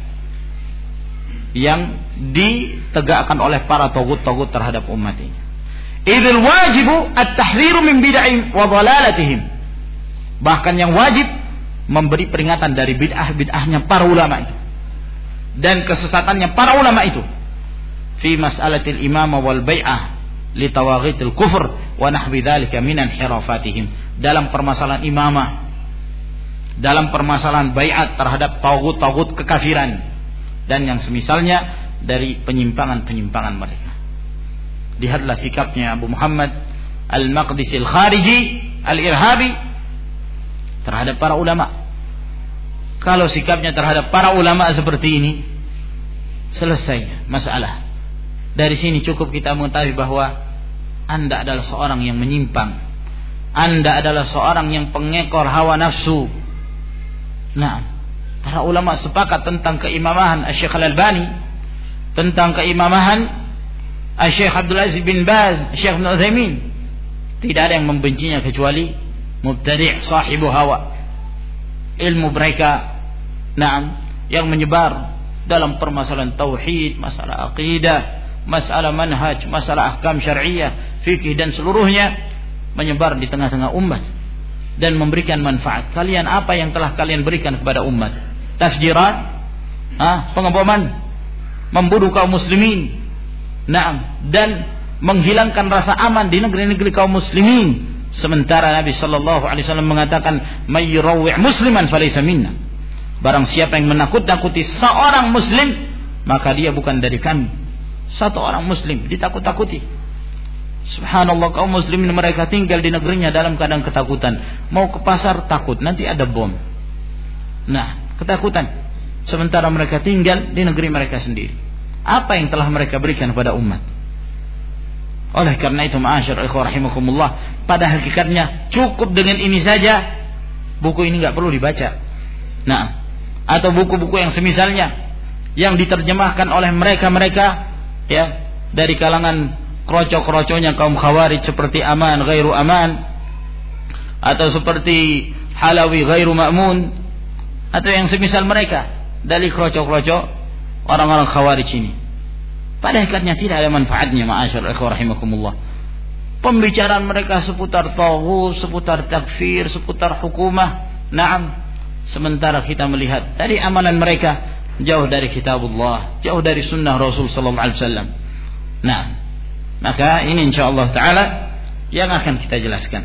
yang ditegakkan oleh para tagut-tagut terhadap umat ini. Idzal wajibu at-tahdhiru min bid'ah wa dhalalatihim. Bahkan yang wajib memberi peringatan dari bid'ah-bid'ahnya para ulama itu dan kesesatannya para ulama itu. Fi mas'alatil imamah wal bai'ah li tawaghitil kufr wa nahwi dzalika minan hirafatihim. Dalam permasalahan imamah, dalam permasalahan bai'at terhadap tagut-tagut kekafiran dan yang semisalnya dari penyimpangan-penyimpangan mereka. Lihatlah sikapnya Abu Muhammad Al-Maqdisi Al-Khariji Al-Irhabi terhadap para ulama. Kalau sikapnya terhadap para ulama seperti ini, selesai masalah. Dari sini cukup kita mengetahui bahwa Anda adalah seorang yang menyimpang, Anda adalah seorang yang pengekor hawa nafsu. Nah, para ulama sepakat tentang keimamahan Syekh Al-Albani, tentang keimamahan Syekh Abdul Aziz bin Baz, Syekh Ibnu Utsaimin. Tidak ada yang membencinya kecuali mubtadi' sahibu hawa. Ilmu mereka yang menyebar dalam permasalahan tauhid, masalah akidah, masalah manhaj, masalah ahkam syar'iyyah, fikih dan seluruhnya menyebar di tengah-tengah umat dan memberikan manfaat. Kalian apa yang telah kalian berikan kepada umat? Tafjiran, pengeboman, membunuh kaum muslimin, dan menghilangkan rasa aman di negeri-negeri kaum muslimin. Sementara Nabi sallallahu alaihi wasallam mengatakan, "May yurawwi' musliman falaysa minna." Barang siapa yang menakut-nakuti seorang muslim, maka dia bukan dari kami. Satu orang muslim ditakut-takuti. Subhanallah, kaum muslimin mereka tinggal di negerinya dalam keadaan ketakutan. Mau ke pasar takut, nanti ada bom. Nah, ketakutan. Sementara mereka tinggal di negeri mereka sendiri. Apa yang telah mereka berikan kepada umat? Oleh karena itu, ma'asyar ikhwah rahimakumullah, pada hakikatnya cukup dengan ini saja. Buku ini enggak perlu dibaca. Nah, atau buku-buku yang semisalnya yang diterjemahkan oleh mereka-mereka ya, dari kalangan kroco-kroconya kaum khawarij seperti Aman Ghairu Aman, atau seperti Halawi Ghairu Ma'mun, atau yang semisal mereka dari kroco-kroco orang-orang khawarij ini. Pada hakikatnya tidak ada manfaatnya, ma'asyar ikhwah rahimakumullah. Pembicaraan mereka seputar taghut, seputar takfir, seputar hukumah. Naam. Sementara kita melihat dari amalan mereka jauh dari kitabullah, jauh dari sunnah Rasul sallallahu alaihi wasallam. Nah, maka ini insyaallah taala yang akan kita jelaskan.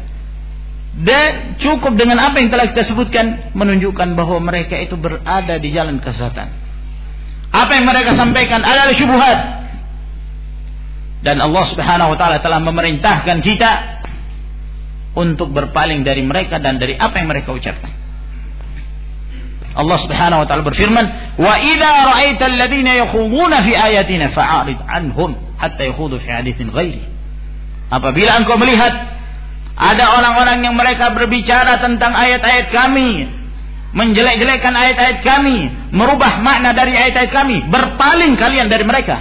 Dan cukup dengan apa yang telah kita sebutkan menunjukkan bahwa mereka itu berada di jalan kesesatan. Apa yang mereka sampaikan adalah syubhat. Dan Allah Subhanahu wa taala telah memerintahkan kita untuk berpaling dari mereka dan dari apa yang mereka ucapkan. Allah Subhanahu wa taala berfirman, "Wa idza ra'aital ladzina yakhuduna fi ayatina fa'arid 'anhum hatta yakhudu fi haditsin ghairi." Apabila engkau melihat ada orang-orang yang mereka berbicara tentang ayat-ayat kami, menjelek-jelekkan ayat-ayat kami, merubah makna dari ayat-ayat kami, berpaling kalian dari mereka.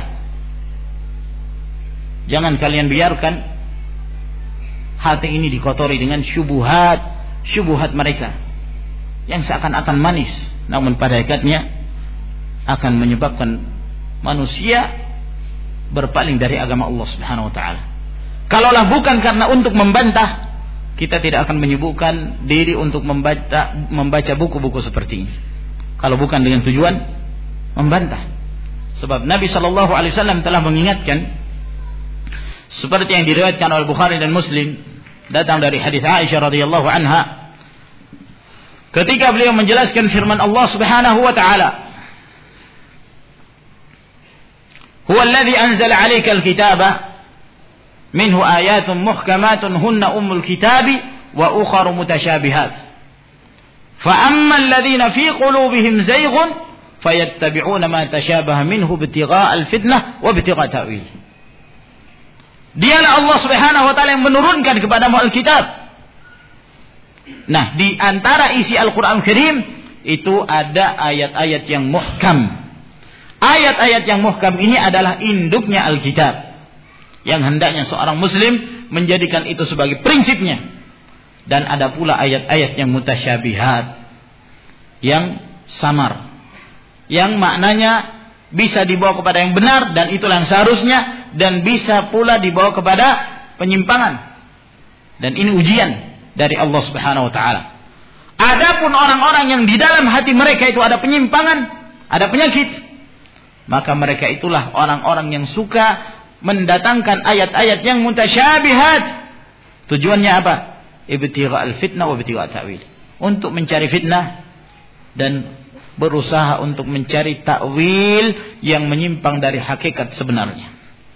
Jangan kalian biarkan hati ini dikotori dengan syubhat mereka yang seakan-akan manis, namun pada hakikatnya akan menyebabkan manusia berpaling dari agama Allah Subhanahu wa taala. Kalaulah bukan karena untuk membantah, kita tidak akan menyibukkan diri untuk membaca buku-buku seperti ini. Kalau bukan dengan tujuan membantah. Sebab Nabi SAW telah mengingatkan, seperti yang diriwayatkan oleh Bukhari dan Muslim, datang dari hadis Aisyah radhiyallahu anha, ketika beliau menjelaskan firman Allah Subhanahu wa taala, "Huwa alladhi anzala 'alaika al-kitaba minhu ayatun muhkamatun hunna ummul kitabi wa ukharu mutasyabihat. Fa ammal ladzina fi qulubihim zayghun fayattabi'una ma tashabaha minhu ibtigha'a al-fitnah wa ibtigha'a ta'wil." Dialah Allah Subhanahu wa taala yang menurunkan kepadamu Alkitab. Nah, di antara isi Al-Qur'an Karim itu ada ayat-ayat yang muhkam. Ayat-ayat yang muhkam ini adalah induknya Alkitab, yang hendaknya seorang muslim menjadikan itu sebagai prinsipnya. Dan ada pula ayat-ayat yang mutasyabihat, yang samar, yang maknanya bisa dibawa kepada yang benar dan itulah yang seharusnya, dan bisa pula dibawa kepada penyimpangan. Dan ini ujian dari Allah Subhanahu wa taala. Adapun orang-orang yang di dalam hati mereka itu ada penyimpangan, ada penyakit, maka mereka itulah orang-orang yang suka mendatangkan ayat-ayat yang mutasyabihat. Tujuannya apa? Ibtigha'al fitnah wa ibtigha' ta'wil. Untuk mencari fitnah dan berusaha untuk mencari takwil yang menyimpang dari hakikat sebenarnya.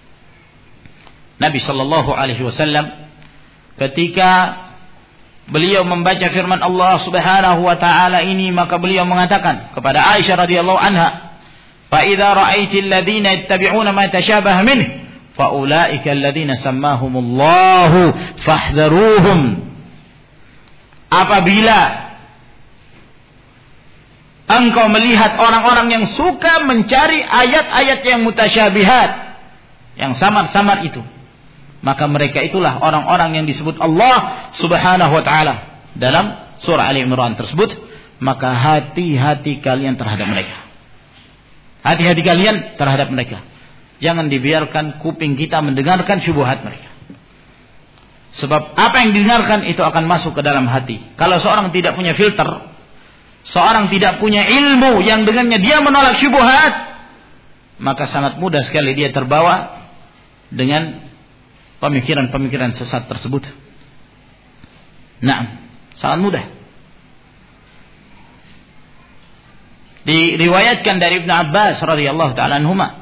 Nabi sallallahu alaihi wasallam ketika beliau membaca firman Allah Subhanahu wa taala ini, maka beliau mengatakan kepada Aisyah radhiyallahu anha, "Fa idza ra'aitil ladzina yattabi'una ma tashabaha minhu faulaika alladzina sammahumullahu fahdharuhum." Apabila engkau melihat orang-orang yang suka mencari ayat-ayat yang mutasyabihat, yang samar-samar itu, maka mereka itulah orang-orang yang disebut Allah Subhanahu wa taala dalam surah Ali Imran tersebut. Maka hati-hati kalian terhadap mereka. Hati-hati kalian terhadap mereka. Jangan dibiarkan kuping kita mendengarkan syubhat mereka. Sebab apa yang didengarkan itu akan masuk ke dalam hati. Kalau seorang tidak punya filter, seorang tidak punya ilmu yang dengannya dia menolak syubhat, maka sangat mudah sekali dia terbawa dengan pemikiran-pemikiran sesat tersebut. Nah, sangat mudah. Diriwayatkan dari Ibnu Abbas radhiyallahu ta'ala anhuma.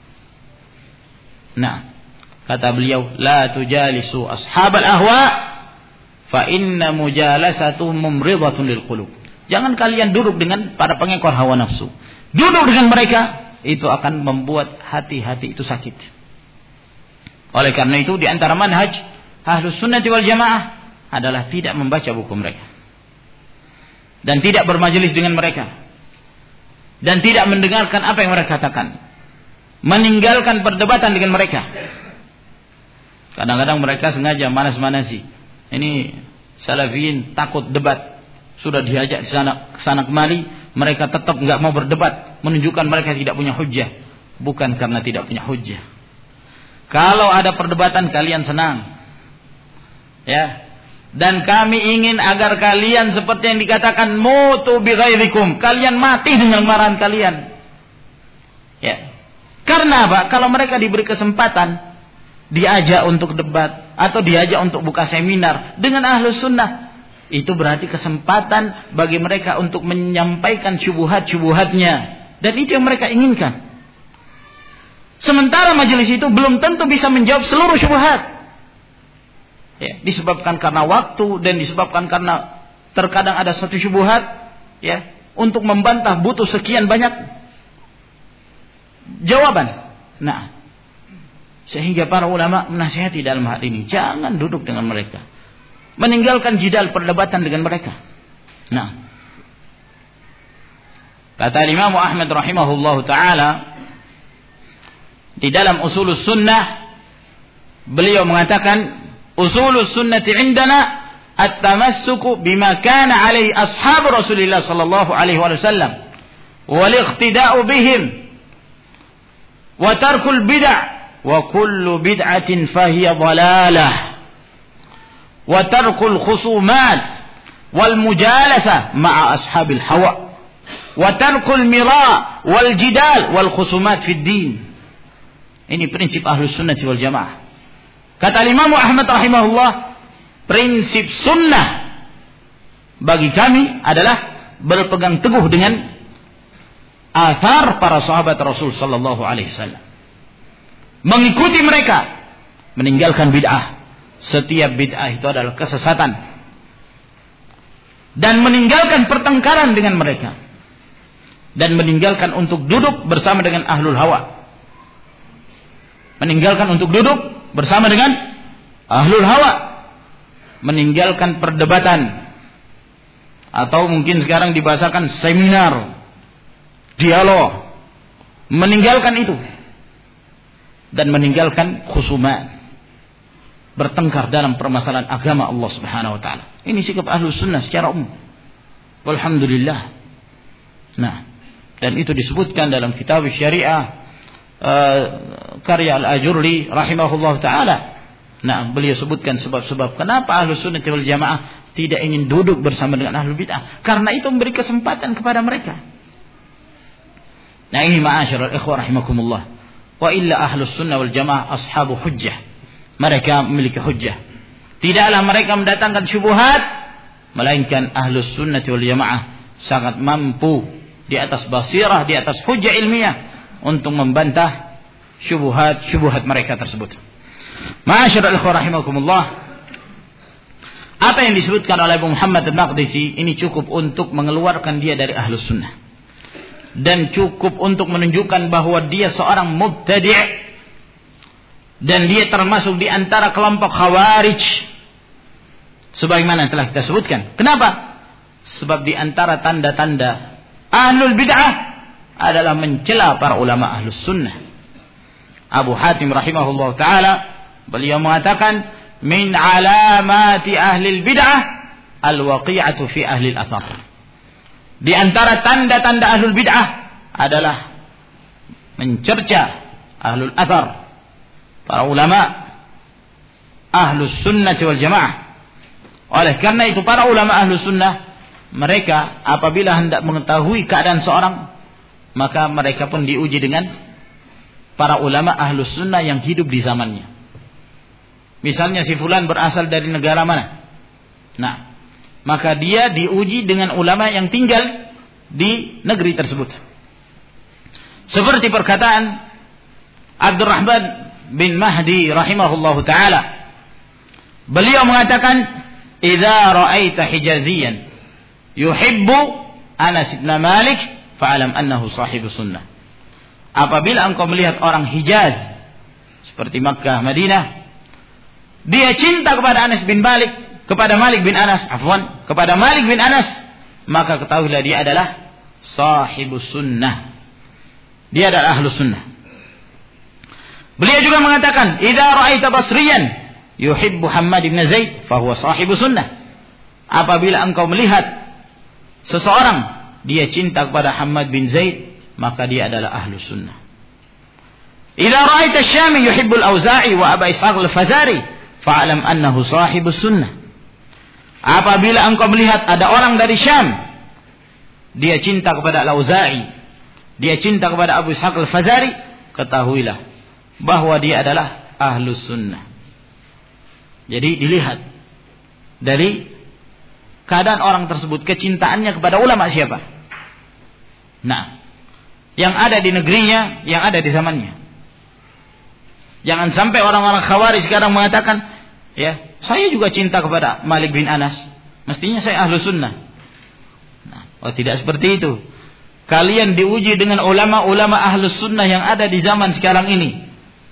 Nah, kata beliau, "La tujalisu ashabal ahwa fa inna mujalasatuhum mumridatun lil qulub." Jangan kalian duduk dengan para pengekor hawa nafsu. Duduk dengan mereka itu akan membuat hati-hati itu sakit. Oleh karena itu di antara manhaj Ahlus Sunnah wal Jamaah adalah tidak membaca buku mereka, dan tidak bermajelis dengan mereka, dan tidak mendengarkan apa yang mereka katakan, meninggalkan perdebatan dengan mereka. Kadang-kadang mereka sengaja manas-manasi. Ini salafiyin takut debat, sudah diajak ke sana kemari, mereka tetap enggak mau berdebat, menunjukkan mereka tidak punya hujjah. Bukan karena tidak punya hujjah. Kalau ada perdebatan kalian senang, ya. Dan kami ingin agar kalian seperti yang dikatakan mutu bi ghairikum, kalian mati dengan marahan kalian. Ya. Karena apa? Kalau mereka diberi kesempatan, diajak untuk debat atau diajak untuk buka seminar dengan Ahlus Sunnah, itu berarti kesempatan bagi mereka untuk menyampaikan syubhat-syubhatnya dan itu yang mereka inginkan. Sementara majelis itu belum tentu bisa menjawab seluruh syubhat. Ya, disebabkan karena waktu dan disebabkan karena terkadang ada satu syubhat, ya, untuk membantah butuh sekian banyak jawaban. Nah, sehingga para ulama menasihati dalam hal ini, jangan duduk dengan mereka, meninggalkan jidal perdebatan dengan mereka. Nah, kata Imam Ahmad rahimahullahu taala di dalam Ushulus Sunnah, beliau mengatakan Ushulus Sunnati indana at-tamassuku bima kana alaihi ashab Rasulillah sallallahu alaihi wasallam wal iqtida'u bihim wa tarkul bid'ah wa kullu bid'atin fahiya dhalalah wa tarkul khusumat wal mujalasa ma'a ashabil hawa wa tarkul mira wal jidal wal khusumat fid din. Ini prinsip Ahlus Sunnah wal Jamaah. Kata Imam Ahmad rahimahullah, prinsip sunnah bagi kami adalah berpegang teguh dengan athar para sahabat Rasul sallallahu alaihi wasallam. Mengikuti mereka, meninggalkan bid'ah. Setiap bid'ah itu adalah kesesatan. Dan meninggalkan pertengkaran dengan mereka. Dan meninggalkan untuk duduk bersama dengan ahlul hawa. Meninggalkan untuk duduk bersama dengan ahlul hawa. Meninggalkan perdebatan. Atau mungkin sekarang dibahasakan seminar, dialog. Meninggalkan itu. Dan meninggalkan khusumat. Bertengkar dalam permasalahan agama Allah subhanahu wa ta'ala. Ini sikap Ahlus Sunnah secara umum. Walhamdulillah. Nah, dan itu disebutkan dalam kitab syariah karya Al-Ajurri rahimahullah ta'ala. Nah, beliau sebutkan sebab-sebab kenapa Ahlus Sunnah wal Jamaah tidak ingin duduk bersama dengan Ahlul Bid'ah. Karena itu memberi kesempatan kepada mereka. Nah, ini ma'asyiral ikhwah rahimakumullah. Wa illa Ahlus Sunnah wal Jamaah ashabu hujjah. Mereka memiliki hujjah. Tidaklah mereka mendatangkan syubhat, melainkan Ahlus Sunnah wal Jamaah sangat mampu di atas basirah, di atas hujjah ilmiah untuk membantah syubhat mereka tersebut. Ma'asyiral ikhwah rahimakumullah, apa yang disebutkan oleh Abu Muhammad al-Maqdisi ini cukup untuk mengeluarkan dia dari Ahlus Sunnah, dan cukup untuk menunjukkan bahwa dia seorang mubtadi', dan dia termasuk di antara kelompok Khawarij sebagaimana telah kita sebutkan. Kenapa? Sebab di antara tanda-tanda Ahlul Bid'ah adalah mencela para ulama Ahlus Sunnah. Abu Hatim rahimahullah ta'ala, beliau mengatakan min alamati ahlil bid'ah al-waqi'atu fi ahlil athar. Di antara tanda-tanda Ahlul Bid'ah adalah mencerca Ahlul Athar, para ulama Ahlus Sunnah wal Jamaah. Oleh karena itu para ulama Ahlus Sunnah, mereka apabila hendak mengetahui keadaan seorang, maka mereka pun diuji dengan para ulama Ahlus Sunnah yang hidup di zamannya. Misalnya si fulan berasal dari negara mana? Nah, maka dia diuji dengan ulama yang tinggal di negeri tersebut. Seperti perkataan Abdurrahman bin Mahdi rahimahullahu ta'ala. Beliau mengatakan, "Idza ra'aita Hijaziyan yuhibbu Anas bin Malik fa'alam annahu sahibu sunnah." Apabila engkau melihat orang Hijaz seperti Makkah, Madinah, dia cinta kepada Anas bin Malik, kepada Malik bin Anas, kepada Malik bin Anas, maka ketahuilah dia adalah sahibu sunnah. Dia adalah ahlu sunnah. Beliau juga mengatakan, "Idza ra'aita Basriyan yuhibbu Hammad bin Zaid fa huwa sahibu sunnah." Apabila engkau melihat seseorang dia cinta kepada Hammad bin Zaid, maka dia adalah ahlu sunnah. Idza ra'aita Syami yuhibbu al-Auza'i wa Aba Ishaq al-Fazari fa'alam annahu sahibus sunnah. Apabila engkau melihat ada orang dari Syam, dia cinta kepada al-Auza'i, dia cinta kepada Abu Ishaq al-Fazari, ketahuilah bahwa dia adalah ahlus sunnah. Jadi dilihat dari keadaan orang tersebut, kecintaannya kepada ulama siapa. Nah, yang ada di negerinya, yang ada di zamannya. Jangan sampai orang-orang Khawarij sekarang mengatakan, ya, saya juga cinta kepada Malik bin Anas. Mestinya saya ahlu sunnah. Nah, tidak seperti itu. Kalian diuji dengan ulama-ulama ahlu sunnah yang ada di zaman sekarang ini.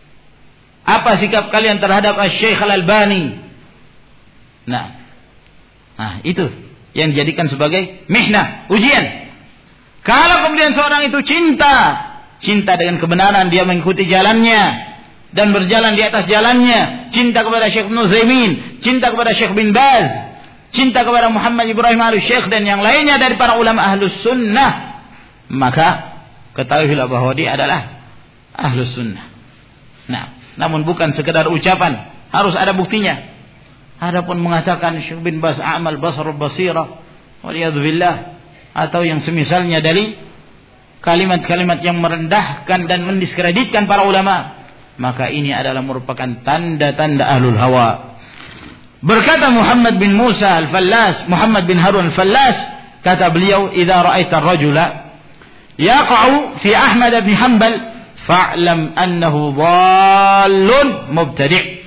Apa sikap kalian terhadap Syekh Al-Albani? Nah, itu yang dijadikan sebagai mihnah, ujian. Kalau kemudian seorang itu cinta dengan kebenaran, dia mengikuti jalannya dan berjalan di atas jalannya, cinta kepada Syekh Ibnu Utsaimin, cinta kepada Syekh bin Baz, cinta kepada Muhammad Ibrahim Al-Syekh dan yang lainnya dari para ulama ahlus sunnah, maka ketahuilah bahwa dia adalah ahlus sunnah. Nah, namun bukan sekedar ucapan, harus ada buktinya. Adapun mengatakan Syekh bin Baz a'mal basarul basira, waliyadzubillah, atau yang semisalnya dari kalimat-kalimat yang merendahkan dan mendiskreditkan para ulama, maka ini adalah merupakan tanda-tanda ahlul hawa. Berkata Muhammad bin Musa al-Fallas, Muhammad bin Harun al-Fallas, kata beliau, "Idza ra'aita ar-rajula yaqa'u fi Ahmad bin Hanbal fa'lam annahu dhallun mubtadi'."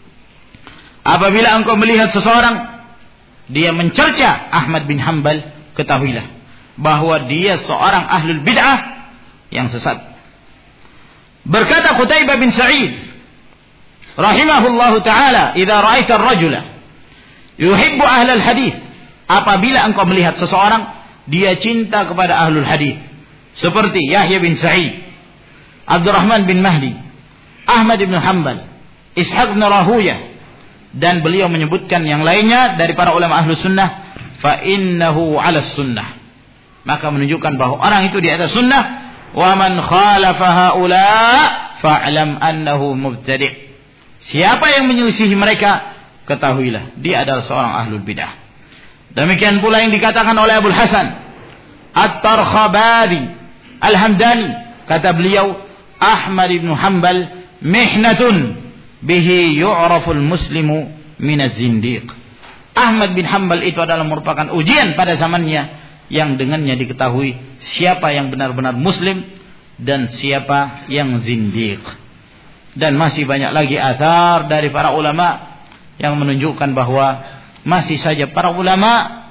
Apabila engkau melihat seseorang dia mencerca Ahmad bin Hanbal, ketahuilah bahwa dia seorang ahlul bid'ah yang sesat. Berkata Qutaibah bin Sa'id rahimahullahu taala, "Idza ra'aita ar-rajula yuhibbu ahlal hadits." Apabila engkau melihat seseorang dia cinta kepada ahlul hadits, seperti Yahya bin Sa'id, Abdurrahman bin Mahdi, Ahmad bin Hanbal, Ishaq bin Rahuyah, dan beliau menyebutkan yang lainnya dari para ulama ahlus sunnah, fa innahu 'ala sunnah, maka menunjukkan bahwa orang itu di atas sunnah. Wa man khalafa haula fa'lam annahu mubtadi'. Siapa yang menyelisihi mereka, ketahuilah dia adalah seorang ahlul bidah. Demikian pula yang dikatakan oleh Abul Hasan At-Tarkhabari Al-Hamdani, kata beliau, Ahmad ibn Hanbal mihnatun bihi yu'raful muslimu minaz zindiq. Ahmad bin Hanbal itu adalah merupakan ujian pada zamannya, yang dengannya diketahui siapa yang benar-benar muslim dan siapa yang zindiq. Dan masih banyak lagi athar dari para ulama yang menunjukkan bahwa masih saja para ulama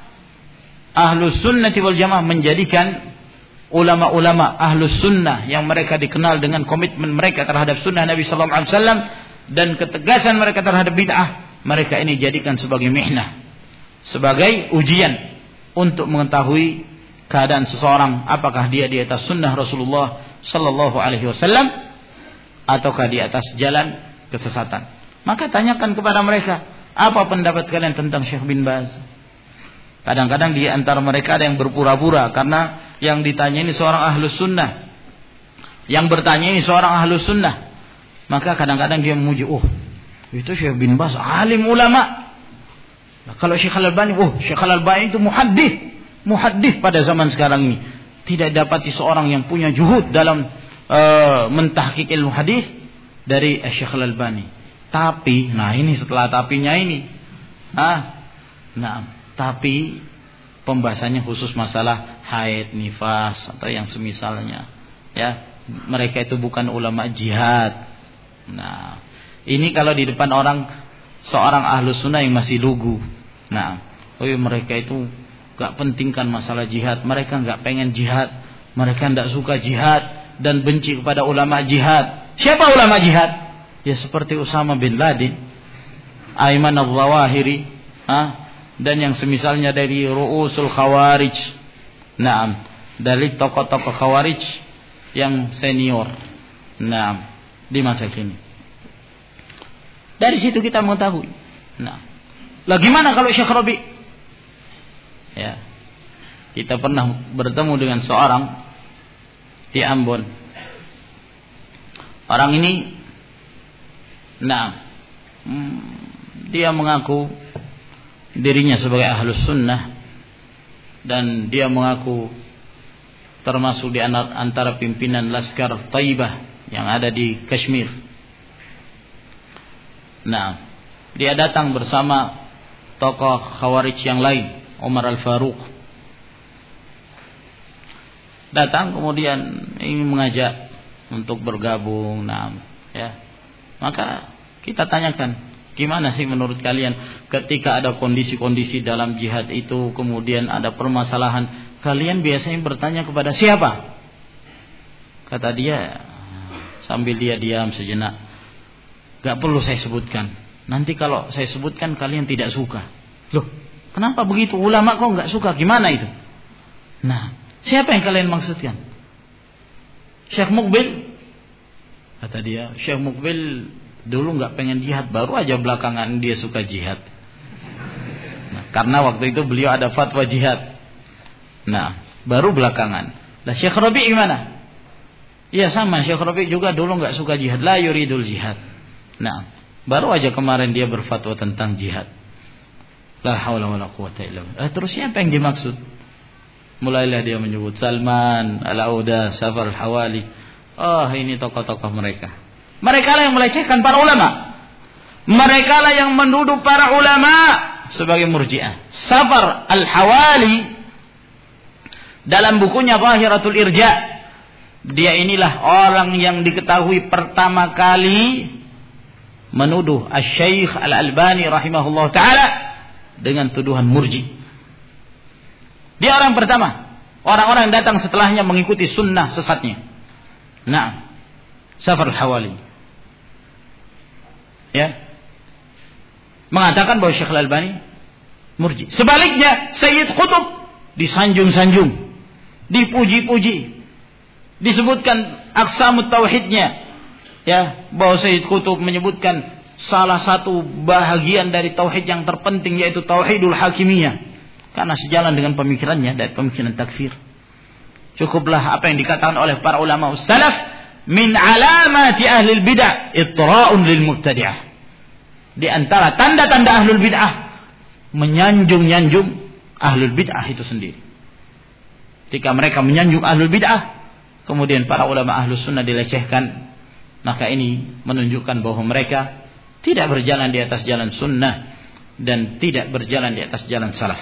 ahlus sunnati wal jamaah menjadikan ulama-ulama ahlus sunnah yang mereka dikenal dengan komitmen mereka terhadap sunnah Nabi sallallahu alaihi wasallam dan ketegasan mereka terhadap bid'ah, mereka ini jadikan sebagai mihnah, sebagai ujian untuk mengetahui keadaan seseorang, apakah dia di atas sunnah Rasulullah sallallahu alaihi wasallam ataukah di atas jalan kesesatan. Maka tanyakan kepada mereka, apa pendapat kalian tentang Syekh bin Baz? Kadang-kadang di antara mereka ada yang berpura-pura karena yang ditanya ini seorang ahlus sunnah, yang bertanya ini seorang ahlus sunnah, maka kadang-kadang dia memuji, itu Syekh bin Baz alim ulama. Nah, kalau Syekh Al-Albani, Syekh Al-Albani itu muhaddits pada zaman sekarang ini. Tidak dapati seorang yang punya juhud dalam mentahqiq ilmu hadis dari Syekh Al-Albani. Tapi, ini setelah tapinya ini. Tapi pembahasannya khusus masalah haid, nifas atau yang semisalnya. Ya, mereka itu bukan ulama jihad. Nah, ini kalau di depan orang, seorang ahlus sunnah yang masih lugu. Mereka itu gak pentingkan masalah jihad. Mereka gak pengen jihad. Mereka gak suka jihad dan benci kepada ulama jihad. Siapa ulama jihad? Ya seperti Usama bin Laden, Ayman al-Zawahiri, dan yang semisalnya dari Ru'usul Khawarij. Dari tokoh-tokoh Khawarij yang senior. Di masa kini. Dari situ kita mengetahui. Bagaimana kalau Syekh Rabi? Ya. Kita pernah bertemu dengan seorang di Ambon. Orang ini dia mengaku dirinya sebagai ahlus sunnah dan dia mengaku termasuk di antara pimpinan Laskar Taibah yang ada di Kashmir. Dia datang bersama tokoh Khawarij yang lain, Umar Al-Faruq. datang kemudian ingin mengajak untuk bergabung, ya. Maka kita tanyakan, gimana sih menurut kalian ketika ada kondisi-kondisi dalam jihad itu, kemudian ada permasalahan, kalian biasanya bertanya kepada siapa? Kata dia sambil dia diam sejenak, gak perlu saya sebutkan. Nanti kalau saya sebutkan kalian tidak suka. Loh, kenapa begitu? Ulama kok gak suka? Gimana itu? Nah, siapa yang kalian maksudkan? Syekh Mukbil? Kata dia, Syekh Mukbil dulu gak pengen jihad, baru aja belakangan dia suka jihad. Nah, karena waktu itu beliau ada fatwa jihad. Nah, baru belakangan. Lah Syekh Rabi' gimana? Iya sama, Syekh Rabi' juga dulu gak suka jihad, la yuridul jihad. Nah, baru aja kemarin dia berfatwa tentang jihad. La haula wala quwata illa billah. Terus siapa yang dimaksud? Mulailah dia menyebut Salman, Al-Auda, Safar Al-Hawali. Oh, ini tokoh-tokoh mereka. Mereka lah yang melecehkan para ulama. Mereka lah yang menuduh para ulama sebagai murji'ah. Safar Al-Hawali dalam bukunya Zahiratul Irja', dia inilah orang yang diketahui pertama kali menuduh Asy-Syaikh Al-Albani rahimahullah ta'ala dengan tuduhan murji. Dia orang pertama. Orang-orang yang datang setelahnya mengikuti sunnah sesatnya. Nah, Safar Al-Hawali, ya, mengatakan bahwa Syekh Al-Albani murji. Sebaliknya Sayyid Qutb disanjung-sanjung, dipuji-puji, disebutkan aqsamut tauhidnya, ya, bahwa Sayyid Qutb menyebutkan salah satu bahagian dari tauhid yang terpenting yaitu tauhidul hakimiyah, karena sejalan dengan pemikirannya dari pemikiran takfir. Cukuplah apa yang dikatakan oleh para ulama salaf, min alamati ahlil bid'ah itra'un lil mubtadi'ah. Di antara tanda-tanda ahlul bid'ah menyanjung-nyanjung ahlul bid'ah itu sendiri. Ketika mereka menyanjung ahlul bid'ah, kemudian para ulama ahlus sunnah dilecehkan, maka ini menunjukkan bahwa mereka tidak berjalan di atas jalan sunnah dan tidak berjalan di atas jalan salaf.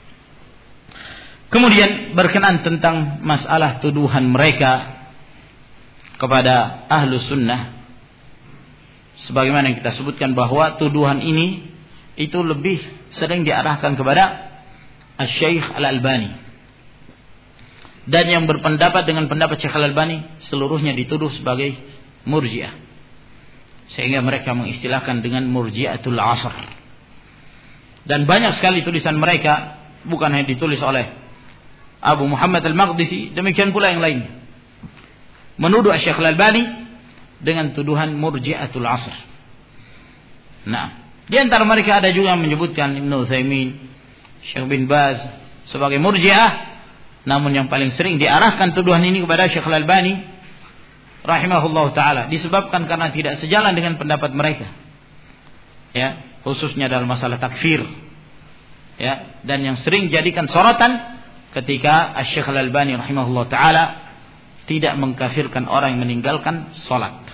Kemudian berkenaan tentang masalah tuduhan mereka kepada ahlus sunnah, sebagaimana yang kita sebutkan bahwa tuduhan ini itu lebih sering diarahkan kepada Asy-Syaikh Al-Albani. Dan yang berpendapat dengan pendapat Syekh Al-Albani seluruhnya dituduh sebagai murji'ah, sehingga mereka mengistilahkan dengan murji'atul asr. Dan banyak sekali tulisan mereka, bukan hanya ditulis oleh Abu Muhammad Al-Maqdisi, demikian pula yang lainnya, menuduh Syekh Al-Albani dengan tuduhan murji'atul asr. Nah, di antara mereka ada juga yang menyebutkan Ibnu Utsaimin, Syekh bin Baz sebagai murji'ah. Namun yang paling sering diarahkan tuduhan ini kepada Syekh Al-Albani rahimahullah ta'ala, disebabkan karena tidak sejalan dengan pendapat mereka, ya, khususnya dalam masalah takfir, ya, dan yang sering jadikan sorotan ketika Syekh Al-Albani rahimahullah ta'ala tidak mengkafirkan orang yang meninggalkan salat.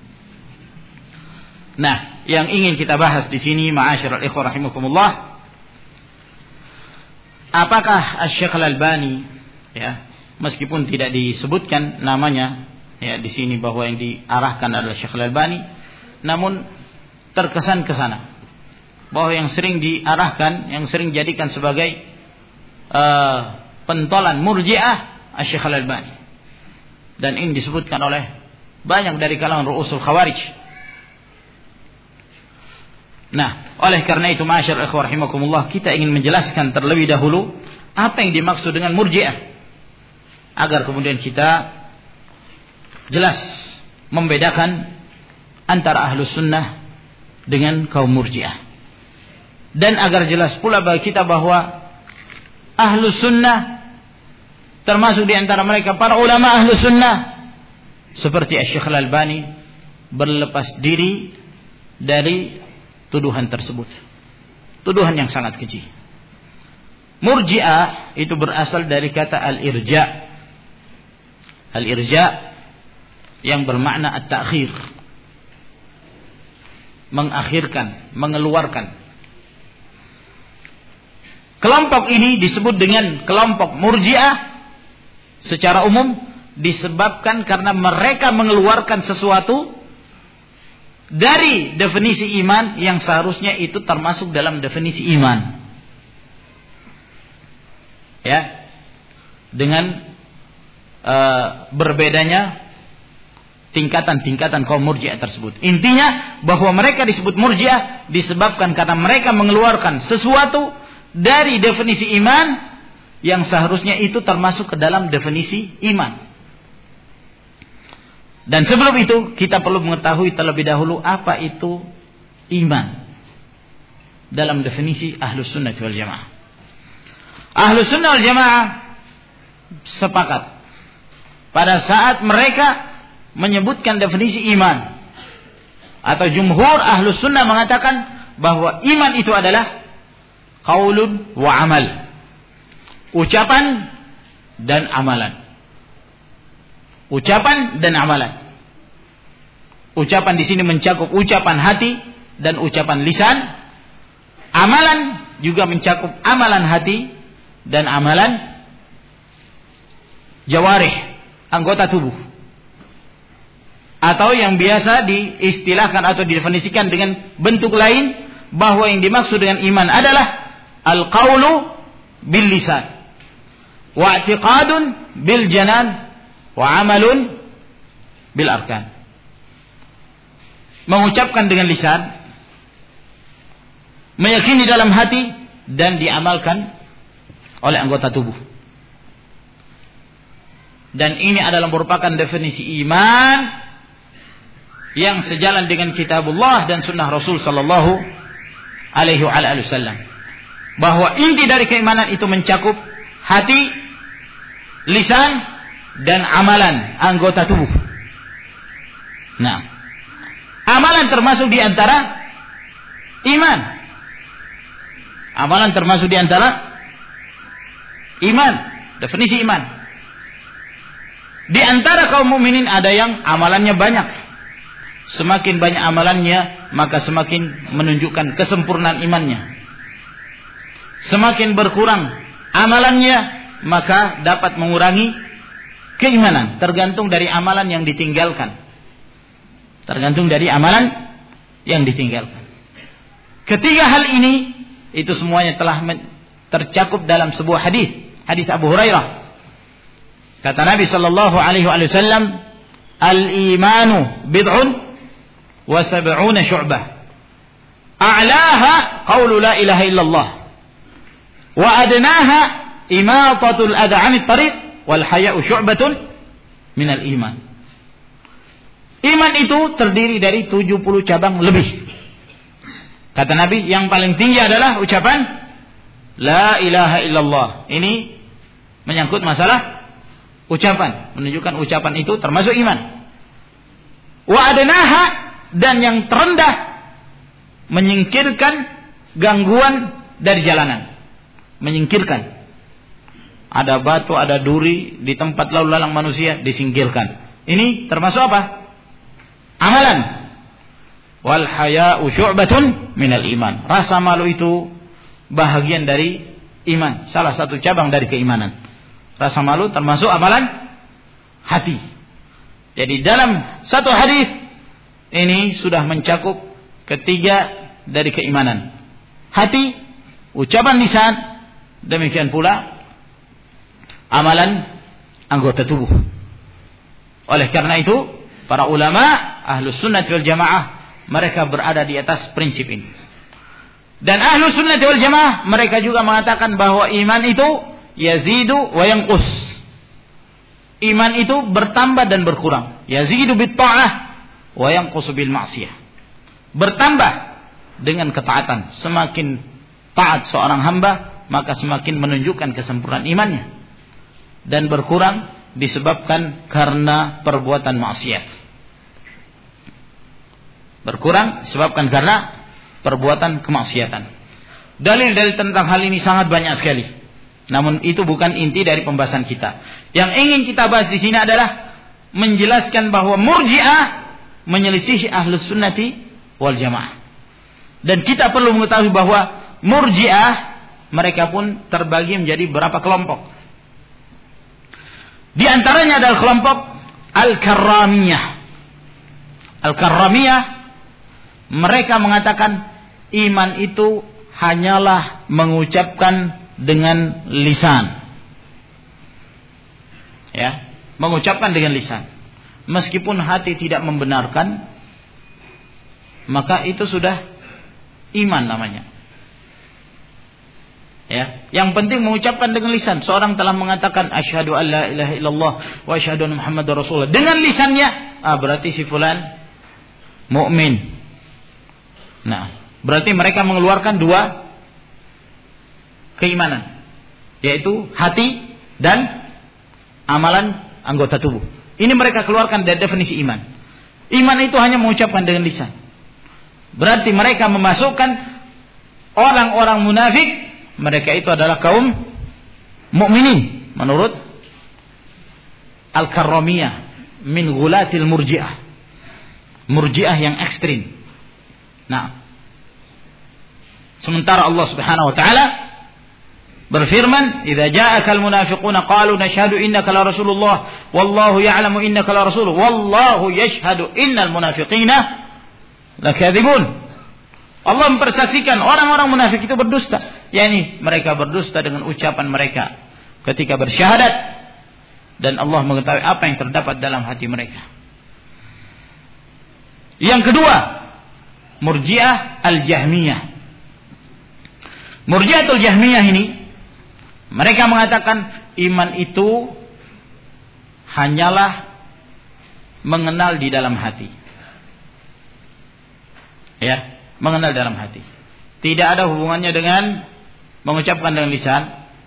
Nah, yang ingin kita bahas di sini, ma'asyiral ikhwah rahimakumullah, apakah Syekh Al-Albani, ya, meskipun tidak disebutkan namanya, ya, di sini bahwa yang diarahkan adalah Syekh Al-Albani, namun terkesan ke sana bahwa yang sering diarahkan, yang sering dijadikan sebagai pentolan murji'ah Syekh Al-Albani. Dan ini disebutkan oleh banyak dari kalangan ru'usul khawarij. Nah, oleh karena itu ma'asyiral ikhwah rahimakumullah, kita ingin menjelaskan terlebih dahulu apa yang dimaksud dengan murji'ah, agar kemudian kita jelas membedakan antara ahlus sunnah dengan kaum murji'ah, dan agar jelas pula bagi kita bahwa ahlus sunnah termasuk di antara mereka para ulama ahlus sunnah seperti Syekh Al-Albani berlepas diri dari tuduhan tersebut, tuduhan yang sangat keji. Murji'ah itu berasal dari kata al-irja'. Al-irja' yang bermakna at-ta'khir, mengakhirkan, mengeluarkan. Kelompok ini disebut dengan kelompok murji'ah secara umum disebabkan karena mereka mengeluarkan sesuatu dari definisi iman yang seharusnya itu termasuk dalam definisi iman. Ya, dengan berbedanya tingkatan-tingkatan kaum Murji'ah tersebut. Intinya bahwa mereka disebut Murji'ah disebabkan karena mereka mengeluarkan sesuatu dari definisi iman yang seharusnya itu termasuk ke dalam definisi iman. Dan sebelum itu kita perlu mengetahui terlebih dahulu apa itu iman dalam definisi Ahlus Sunnah wal Jamaah. Ahlus Sunnah wal Jamaah sepakat pada saat mereka menyebutkan definisi iman, atau jumhur Ahlus Sunnah mengatakan bahwa iman itu adalah qaulun wa amal, ucapan dan amalan. Ucapan dan amalan. Ucapan di sini mencakup ucapan hati dan ucapan lisan. Amalan juga mencakup amalan hati dan amalan jawarih, anggota tubuh. Atau yang biasa diistilahkan atau didefinisikan dengan bentuk lain, bahwa yang dimaksud dengan iman adalah al-qaulu bil lisan, wa i'tiqadun bil janan, wa amalun bil arkan. Mengucapkan dengan lisan, meyakini dalam hati, dan diamalkan oleh anggota tubuh. Dan ini adalah merupakan definisi iman yang sejalan dengan kitabullah dan sunnah Rasul sallallahu alaihi wasallam. Bahwa inti dari keimanan itu mencakup hati, lisan, dan amalan anggota tubuh. Nah, amalan termasuk di antara iman. Amalan termasuk di antara iman. Definisi iman. Di antara kaum mukminin ada yang amalannya banyak. Semakin banyak amalannya, maka semakin menunjukkan kesempurnaan imannya. Semakin berkurang amalannya, maka dapat mengurangi keimanan. Tergantung dari amalan yang ditinggalkan. Tergantung dari amalan yang ditinggalkan. Ketiga hal ini, itu semuanya telah tercakup dalam sebuah hadis. Hadis Abu Hurairah. Kata Nabi sallallahu alaihi wasallam, al-imanu bid'un wa sab'una syu'bah. A'laha qawlu la ilaha illallah. Wa adnaha imatatul adha 'anit tariq wal haya'u syu'batun minal iman. Iman itu terdiri dari 70 cabang lebih. Kata Nabi, yang paling tinggi adalah ucapan la ilaha illallah. Ini menyangkut masalah ucapan, menunjukkan ucapan itu termasuk iman. Wa adnaha, dan yang terendah, menyingkirkan gangguan dari jalanan. Menyingkirkan. Ada batu, ada duri di tempat lalu lalang manusia, disingkirkan. Ini termasuk apa? Amalan. Wal haya'u syu'batun minal iman. Rasa malu itu bahagian dari iman, salah satu cabang dari keimanan. Rasa malu termasuk amalan hati. Jadi dalam satu hadis ini sudah mencakup ketiga dari keimanan. Hati, ucapan lisan, demikian pula amalan anggota tubuh. Oleh karena itu, para ulama Ahlus Sunnah wal Jamaah mereka berada di atas prinsip ini. Dan Ahlus Sunnah wal Jamaah mereka juga mengatakan bahwa iman itu yazidu wa yanqus. Iman itu bertambah dan berkurang. Yazidu bit ta'ah wa yanqusu bil ma'siyah. Bertambah dengan ketaatan. Semakin taat seorang hamba, maka semakin menunjukkan kesempurnaan imannya. Dan berkurang disebabkan karena perbuatan maksiat. Berkurang disebabkan karena perbuatan kemaksiatan. Dalil-dalil tentang hal ini sangat banyak sekali. Namun itu bukan inti dari pembahasan kita. Yang ingin kita bahas di sini adalah menjelaskan bahwa Murji'ah menyelisihi Ahlus Sunnati wal Jamaah. Dan kita perlu mengetahui bahwa Murji'ah mereka pun terbagi menjadi berapa kelompok. Di antaranya adalah kelompok Al-Karramiyah. Al-Karramiyah, mereka mengatakan iman itu hanyalah mengucapkan dengan lisan. Ya, mengucapkan dengan lisan. Meskipun hati tidak membenarkan, maka itu sudah iman namanya. Ya, yang penting mengucapkan dengan lisan. Seorang telah mengatakan asyhadu an la ilaha illallah wa asyhadu anna muhammadar rasulullah dengan lisannya, berarti si fulan mukmin. Nah, berarti mereka mengeluarkan dua keimanan, yaitu hati dan amalan anggota tubuh. Ini mereka keluarkan dari definisi iman. Iman itu hanya mengucapkan dengan lisan. Berarti mereka memasukkan orang-orang munafik, mereka itu adalah kaum mukminin menurut Al-Karramiyah min ghulatil murji'ah. Murji'ah yang ekstrim. Nah, sementara Allah Subhanahu wa taala berfirman, "Idza ja'akal munafiquna qalu nashhadu innaka la rasulullah wallahu ya'lamu innaka la rasul wallahu yashhadu innal munafiqina lakadzibun." Allah mempersaksikan orang-orang munafik itu berdusta, yakni mereka berdusta dengan ucapan mereka ketika bersyahadat, dan Allah mengetahui apa yang terdapat dalam hati mereka. Yang kedua, Murji'ah Al-Jahmiyah. Murji'atul Jahmiyah ini mereka mengatakan iman itu hanyalah mengenal di dalam hati. Ya, mengenal dalam hati. Tidak ada hubungannya dengan mengucapkan dengan lisan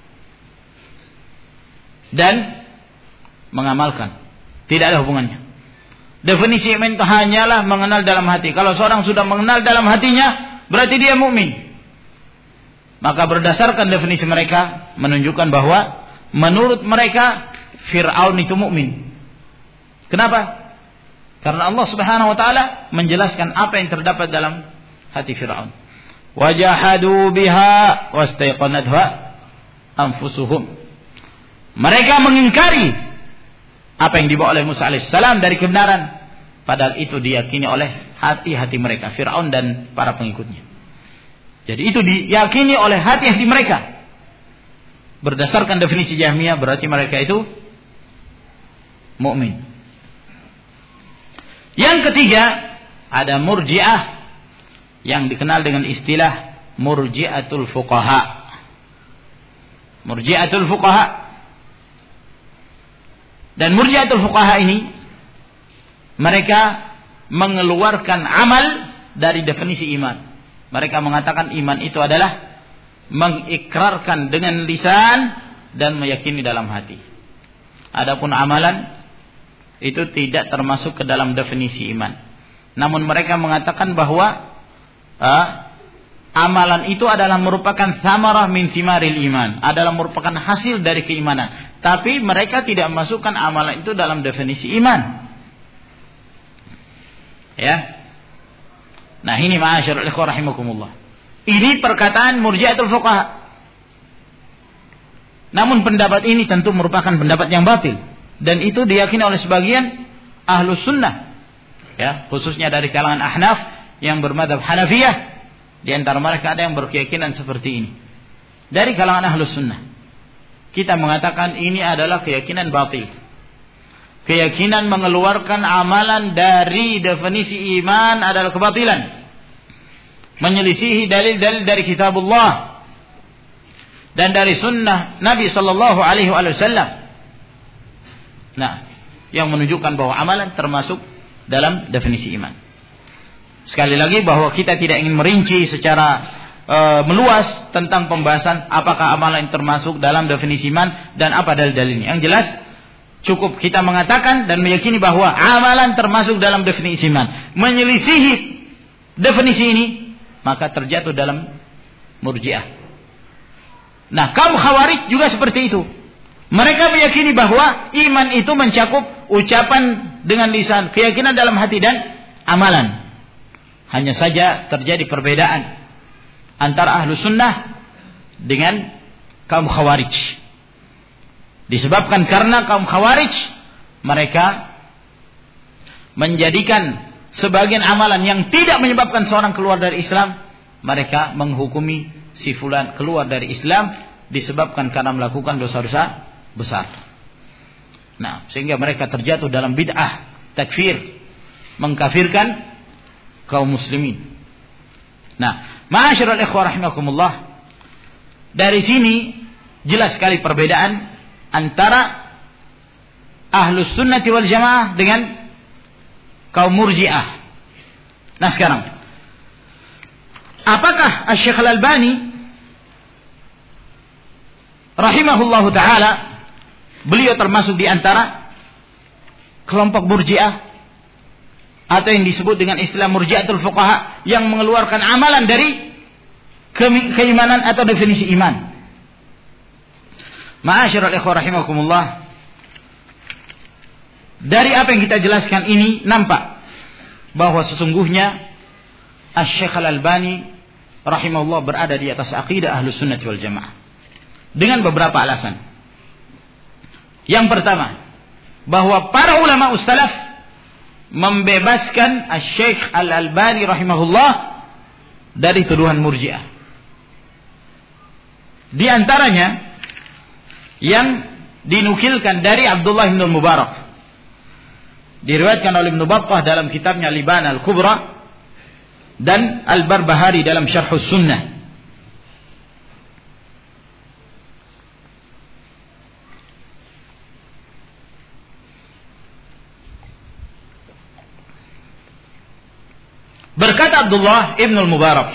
dan mengamalkan. Tidak ada hubungannya. Definisi iman itu hanyalah mengenal dalam hati. Kalau seorang sudah mengenal dalam hatinya, berarti dia mukmin. Maka berdasarkan definisi mereka menunjukkan bahwa menurut mereka Fir'aun itu mukmin. Kenapa? Karena Allah Subhanahu wa taala menjelaskan apa yang terdapat dalam hati Fir'aun. Wajahadu biha wastaiqanatha anfusuhum. Mereka mengingkari apa yang dibawa oleh Musa alaihissalam dari kebenaran, padahal itu diyakini oleh hati-hati mereka, Fir'aun dan para pengikutnya. Jadi itu diyakini oleh hati-hati mereka. Berdasarkan definisi Jahmiyah, berarti mereka itu mukmin. Yang ketiga, ada Murji'ah yang dikenal dengan istilah Murji'atul Fuqaha. Murji'atul Fuqaha. Dan Murji'atul Fuqaha ini mereka mengeluarkan amal dari definisi iman. Mereka mengatakan iman itu adalah mengikrarkan dengan lisan dan meyakini dalam hati. Adapun amalan itu tidak termasuk ke dalam definisi iman. Namun mereka mengatakan bahwa amalan itu adalah merupakan samarah min thimaril iman, adalah merupakan hasil dari keimanan. Tapi mereka tidak memasukkan amalan itu dalam definisi iman. Ya. Nah, ini ma'asyiral ikhwah rahimakumullah. Ini perkataan Murji'atul Fuqaha. Namun pendapat ini tentu merupakan pendapat yang batil, dan itu diyakini oleh sebagian Ahlus Sunnah. Ya, khususnya dari kalangan Ahnaf yang bermadzhab Hanafiyah. Di antara mereka ada yang berkeyakinan seperti ini. Dari kalangan Ahlus Sunnah, kita mengatakan ini adalah keyakinan batil. Keyakinan mengeluarkan amalan dari definisi iman adalah kebatilan. Menyelisihi dalil-dalil dari kitabullah dan dari sunnah Nabi sallallahu alaihi wasallam. Nah, yang menunjukkan bahwa amalan termasuk dalam definisi iman. Sekali lagi bahwa kita tidak ingin merinci secara meluas tentang pembahasan apakah amalan termasuk dalam definisi iman dan apa dalil-dalilnya. Yang jelas cukup kita mengatakan dan meyakini bahwa amalan termasuk dalam definisi iman. Menyelisihi definisi ini maka terjatuh dalam Murji'ah. Nah, kaum Khawarij juga seperti itu. Mereka meyakini bahwa iman itu mencakup ucapan dengan lisan, keyakinan dalam hati dan amalan. Hanya saja terjadi perbedaan antara Ahlus Sunnah dengan kaum Khawarij. Disebabkan karena kaum Khawarij mereka menjadikan sebagian amalan yang tidak menyebabkan seorang keluar dari Islam, mereka menghukumi si fulan keluar dari Islam disebabkan karena melakukan dosa-dosa besar. Nah, sehingga mereka terjatuh dalam bid'ah, takfir, mengkafirkan kaum muslimin. Nah, ma'asyiral ikhwah rahimakumullah, dari sini jelas sekali perbedaan antara Ahlus Sunnati wal Jamaah dengan kaum Murji'ah. Nah, sekarang apakah Asy-Syaikh Al-Albani rahimahullahu taala beliau termasuk di antara kelompok Murji'ah atau yang disebut dengan istilah Murji'atul Fuqaha yang mengeluarkan amalan dari keimanan atau definisi iman? Ma'asyiral ikhwah rahimakumullah, dari apa yang kita jelaskan ini nampak bahwa sesungguhnya Asy-Syaikh Al-Albani rahimahullah berada di atas akidah Ahlus Sunnah wal Jamaah dengan beberapa alasan. Yang pertama, bahwa para ulama ussalaf membebaskan Asy-Syaikh Al-Albani rahimahullah dari tuduhan Murji'ah. Di antaranya yang dinukilkan dari Abdullah bin Mubarak, diriwayatkan oleh Ibnu Battah dalam kitabnya Liban Al-Kubra dan Al-Barbahari dalam Syarhus Sunnah. Berkata Abdullah ibn al-Mubarak,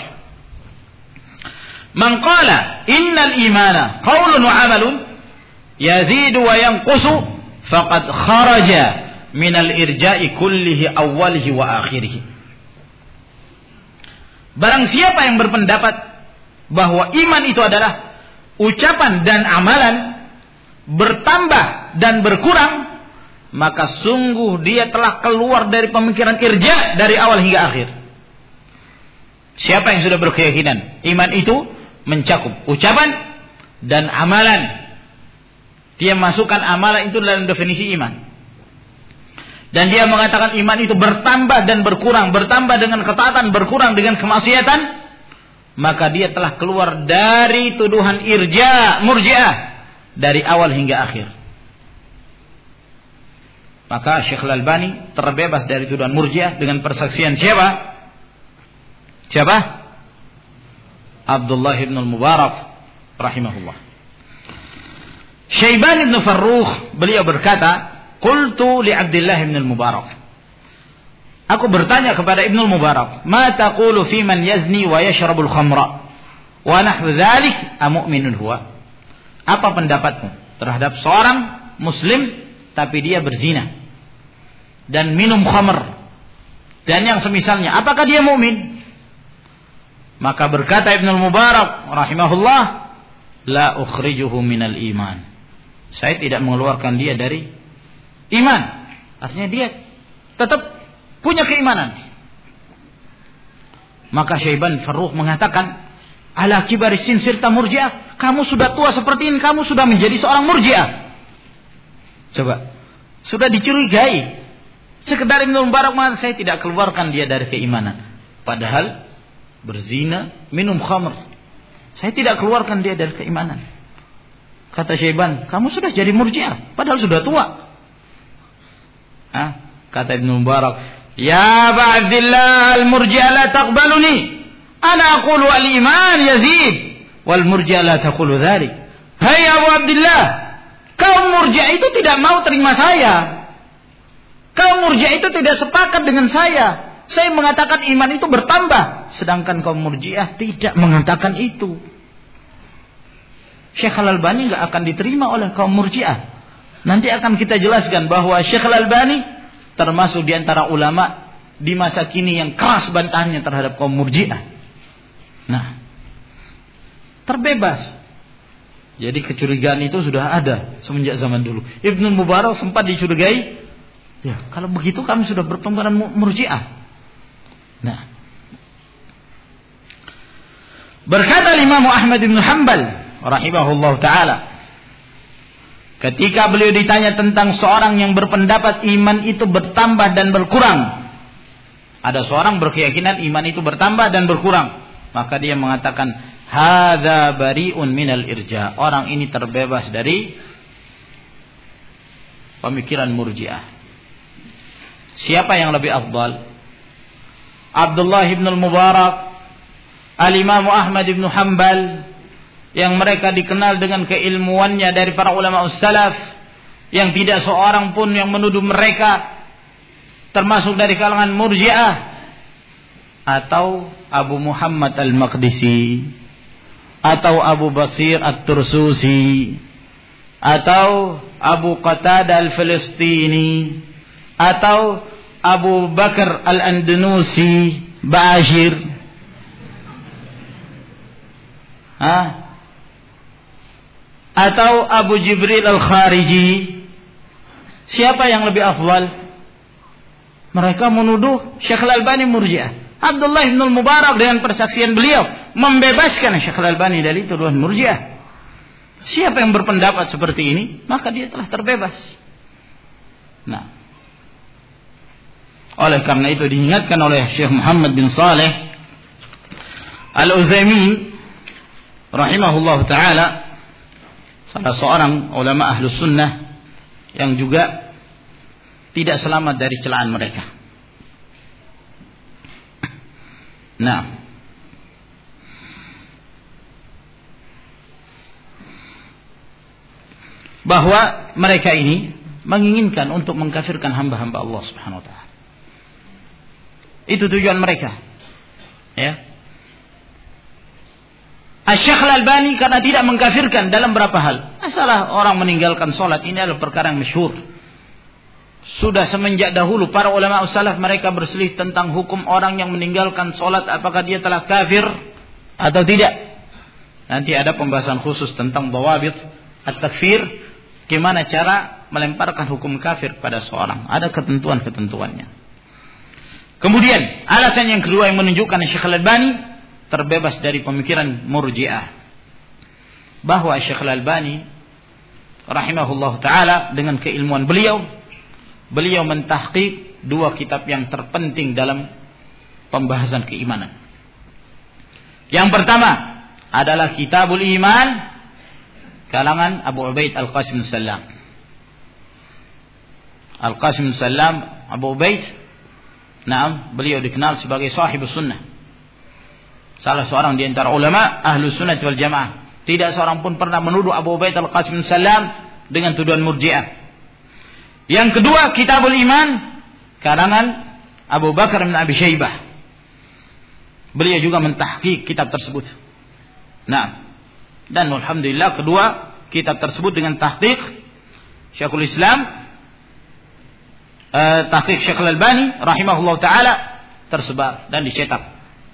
"Man qala innal imana qaulun wa amalun yazidu wa yanqusu faqad kharaja minal irja'i kullihi awwalihi wa akhirihi." Barang siapa yang berpendapat bahwa iman itu adalah ucapan dan amalan, bertambah dan berkurang, maka sungguh dia telah keluar dari pemikiran irja' dari awal hingga akhir. Siapa yang sudah berkeyakinan iman itu mencakup ucapan dan amalan, dia masukkan amalan itu dalam definisi iman, dan dia mengatakan iman itu bertambah dan berkurang, bertambah dengan ketaatan, berkurang dengan kemaksiatan, maka dia telah keluar dari tuduhan irja' Murji'ah dari awal hingga akhir. Maka Syekh Al-Albani terbebas dari tuduhan Murji'ah dengan persaksian siapa? Abdullah ibn al-Mubarak rahimahullah. Syaiban ibn Farrukh beliau berkata, "Qultu li Abdullah ibn al-Mubarak." Aku bertanya kepada Ibnu al-Mubarak, "Ma taqulu fi man yazni wa yashrabul khamra wa nahwu dzalik amu'minun huwa?" Apa pendapatmu terhadap seorang muslim tapi dia berzina dan minum khamr dan yang semisalnya, apakah dia mukmin? Maka berkata Ibnu al-Mubarak rahimahullah, "La ukhrijuhu minal iman." Saya tidak mengeluarkan dia dari iman. Artinya dia tetap punya keimanan. Maka Syaiban Farrukh mengatakan, "Ala kibari sin sirta Murji'ah." Kamu sudah tua seperti ini, kamu sudah menjadi seorang Murji'ah. Coba, sudah dicurigai. Sekedar Ibnu al-Mubarak mengatakan, saya tidak keluarkan dia dari keimanan. Padahal berzina, minum khamr, saya tidak keluarkan dia dari keimanan. Kata Syaiban, kamu sudah jadi Murji'ah, padahal sudah tua. Kata Ibnu Mubarak, "Ya Aba Abdillah, al-Murji'ah la taqbaluni. Ana aqulu al-iman yazid, wal Murji'ah la taqulu dzalik." Hai Abu Abdillah, kaum Murji'ah itu tidak mau terima saya. Kaum Murji'ah itu tidak sepakat dengan saya. Saya mengatakan iman itu bertambah, sedangkan kaum Murji'ah tidak mengatakan itu. Syekh Al-Albani enggak akan diterima oleh kaum Murji'ah. Nanti akan kita jelaskan bahwa Syekh Al-Albani termasuk di antara ulama di masa kini yang keras bantahannya terhadap kaum Murji'ah. Nah, terbebas. Jadi kecurigaan itu sudah ada semenjak zaman dulu. Ibnu Mubarak sempat dicurigai, ya kalau begitu kami sudah berpemikiran Murji'ah. Nah, berkata Imam Ahmad bin Hanbal rahimahullah taala Ketika beliau ditanya tentang seorang yang berpendapat iman itu bertambah dan berkurang. Ada seorang berkeyakinan iman itu bertambah dan berkurang. Maka dia mengatakan, hadza bari'un minal irja. Orang ini terbebas dari pemikiran Murji'ah. Siapa yang lebih afdal? Abdullah ibn al-Mubarak, Al-Imam Ahmad ibn Hanbal, yang mereka dikenal dengan keilmuannya dari para ulama salaf, yang tidak seorang pun yang menuduh mereka termasuk dari kalangan Murji'ah, atau Abu Muhammad al-Maqdisi, atau Abu Basir at-Tursusi, atau Abu Qatadah al-Filistini, atau Abu Bakar al-Andanusi Bashir, atau Abu Jibril al-Khariji. Siapa yang lebih afdal? Mereka menuduh Syekh Al-Albani Murji'ah. Abdullah bin al-Mubarak dengan persaksian beliau membebaskan Syekh Al-Albani dari tuduhan Murji'ah. Siapa yang berpendapat seperti ini, maka dia telah terbebas. Nah, oleh karena itu diingatkan oleh Syekh Muhammad bin Saleh Al-Utsaimin rahimahullah ta'ala, salah seorang ulama ahlus sunnah yang juga tidak selamat dari celaan mereka. Nah, bahwa mereka ini menginginkan untuk mengkafirkan hamba-hamba Allah Subhanahu wa taala. Itu tujuan mereka. Ya. Syekh Al-Albani karena tidak mengkafirkan dalam berapa hal. Masalah orang meninggalkan salat ini adalah perkara yang masyhur. Sudah semenjak dahulu para ulama salaf mereka berselisih tentang hukum orang yang meninggalkan salat, apakah dia telah kafir atau tidak. Nanti ada pembahasan khusus tentang dawabit at-takfir, gimana cara melemparkan hukum kafir pada seorang. Ada ketentuan-ketentuannya. Kemudian alasan yang kedua yang menunjukkan Syekh Al-Albani terbebas dari pemikiran Murji'ah, bahwa Syekh Al-Albani rahimahullah ta'ala dengan keilmuan beliau mentahqiq dua kitab yang terpenting dalam pembahasan keimanan. Yang pertama adalah Kitabul Iman kalangan Abu Ubaid Al-Qasim Sallam. Al-Qasim Sallam Abu Ubaid, beliau dikenal sebagai sahibus sunnah, salah seorang di antara ulama ahlu sunnah wal jamaah. Tidak seorang pun pernah menuduh Abu Ubaid Al-Qasim Sallam dengan tuduhan Murji'ah. Yang kedua Kitabul Iman karangan Abu Bakar bin Abi Syaibah. Beliau juga mentahqiq kitab tersebut. Nah, dan alhamdulillah kedua kitab tersebut dengan tahqiq Syekhul Islam, tahqiq Syekh Al-Albani rahimahullah ta'ala tersebar dan dicetak.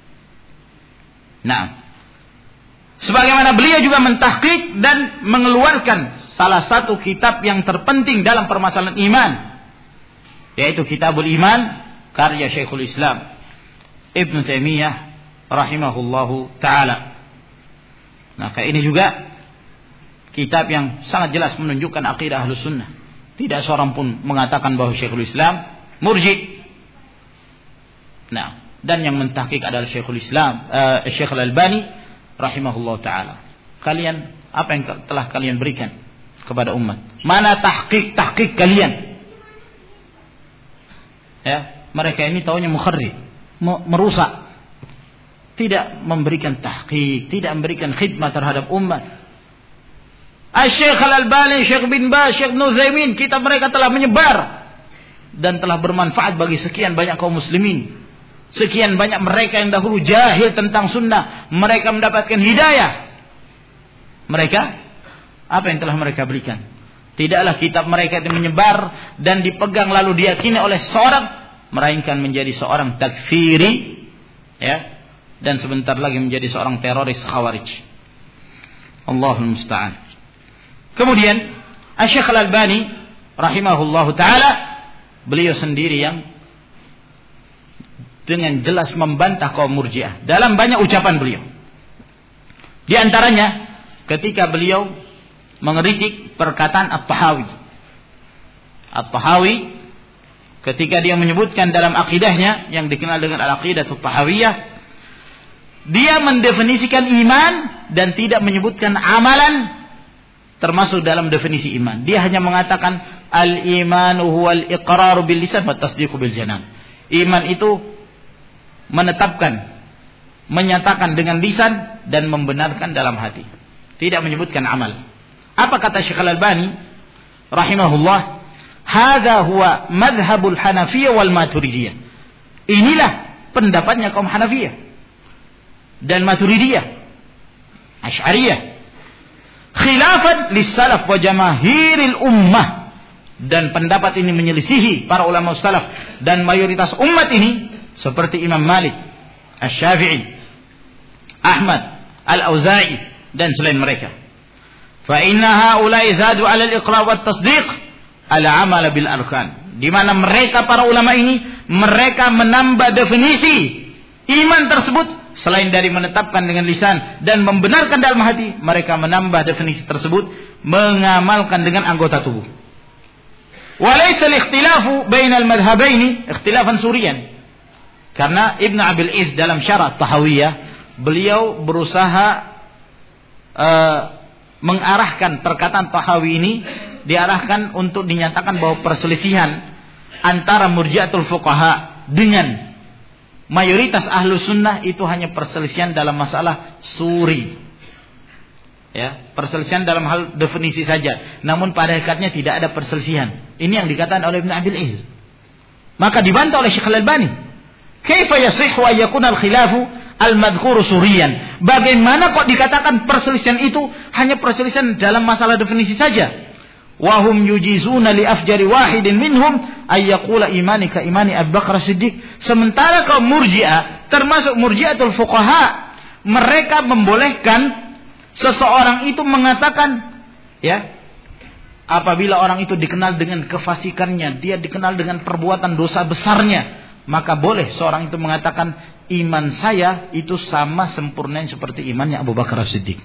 Nah, sebagaimana beliau juga mentahqiq dan mengeluarkan salah satu kitab yang terpenting dalam permasalahan iman, yaitu Kitabul Iman karya Syekhul Islam Ibn Taimiyah rahimahullahu ta'ala. Maka ini juga kitab yang sangat jelas menunjukkan akidah Ahlus Sunnah. Tidak seorang pun mengatakan bahwa Syekhul Islam murji. Nah, dan yang mentahqiq adalah Syekhul Islam Syekh Al-Albani rahimahullahu ta'ala. Kalian, apa yang telah kalian berikan kepada umat? Mana tahqiq kalian? Ya, mereka ini taunya mukharrib, merusak. Tidak memberikan tahqiq, tidak memberikan khidmat terhadap umat. Syekh Al-Albani, Syekh bin Baz, Syekh Utsaimin, kitab mereka telah menyebar dan telah bermanfaat bagi sekian banyak kaum muslimin. Sekian banyak mereka yang dahulu jahil tentang sunnah, mereka mendapatkan hidayah. Mereka, apa yang telah mereka berikan? Tidaklah kitab mereka itu menyebar dan dipegang lalu diyakini oleh seorang, melainkan menjadi seorang takfiri, ya, dan sebentar lagi menjadi seorang teroris khawarij. Allahul musta'an. Kemudian Syekh Al-Albani rahimahullahu ta'ala, beliau sendiri yang dengan jelas membantah kaum Murji'ah dalam banyak ucapan beliau. Di antaranya ketika beliau mengeritik perkataan At-Tahawi. At-Tahawi ketika dia menyebutkan dalam akidahnya yang dikenal dengan Al-Aqidatul Tahawiyah, dia mendefinisikan iman dan tidak menyebutkan amalan termasuk dalam definisi iman. Dia hanya mengatakan al-imanu huwal iqraru bil lisan wa tasdiqu bil janan. Iman itu menetapkan, menyatakan dengan lisan dan membenarkan dalam hati. Tidak menyebutkan amal. Apa kata Syekh Al-Albani rahimahullah? Hadza huwa madhhabul Hanafiyah wal Maturidiyah. Inilah pendapatnya kaum Hanafiyah dan Maturidiyah, Asy'ariyah. Khilafan lis-salaf wa jamaahiril ummah. Dan pendapat ini menyelisihi para ulama salaf dan mayoritas umat ini seperti Imam Malik, Asy-Syafi'i, Ahmad, Al-Auza'i dan selain mereka. Fa inna haula'i zadu 'ala al-iqrar wa at-tasdiq al-amal bil arkan. Di mana mereka para ulama ini mereka menambah definisi iman tersebut selain dari menetapkan dengan lisan dan membenarkan dalam hati, mereka menambah definisi tersebut mengamalkan dengan anggota tubuh. Walaysa al-ikhtilafu bainal madhhabaini ikhtilafan suriyan. Karena Ibn Abil Iz dalam Syarah Tahawiyah, beliau berusaha mengarahkan perkataan Tahawi ini, diarahkan untuk dinyatakan bahwa perselisihan antara murji'atul fuqaha dengan mayoritas ahlu sunnah itu hanya perselisihan dalam masalah suri. Ya, perselisihan dalam hal definisi saja. Namun pada hakikatnya tidak ada perselisihan. Ini yang dikatakan oleh Ibn Abil Iz. Maka dibantah oleh Syekh Al-Albani. Kaifa yasihhu an yakuna al-khilafu al-madhkuru suriyan? Bagaimana kok dikatakan perselisihan itu hanya perselisihan dalam masalah definisi saja? Wa hum yujizuna li afjari wahidin minhum ay yaqula imani ka imani Abu Bakar Siddiq. Sementara kaum Murji'ah, termasuk Murji'atul fuqaha, mereka membolehkan seseorang itu mengatakan, ya, apabila orang itu dikenal dengan kefasikannya, dia dikenal dengan perbuatan dosa besarnya, maka boleh seorang itu mengatakan iman saya itu sama sempurnanya seperti imannya Abu Bakar Siddiq.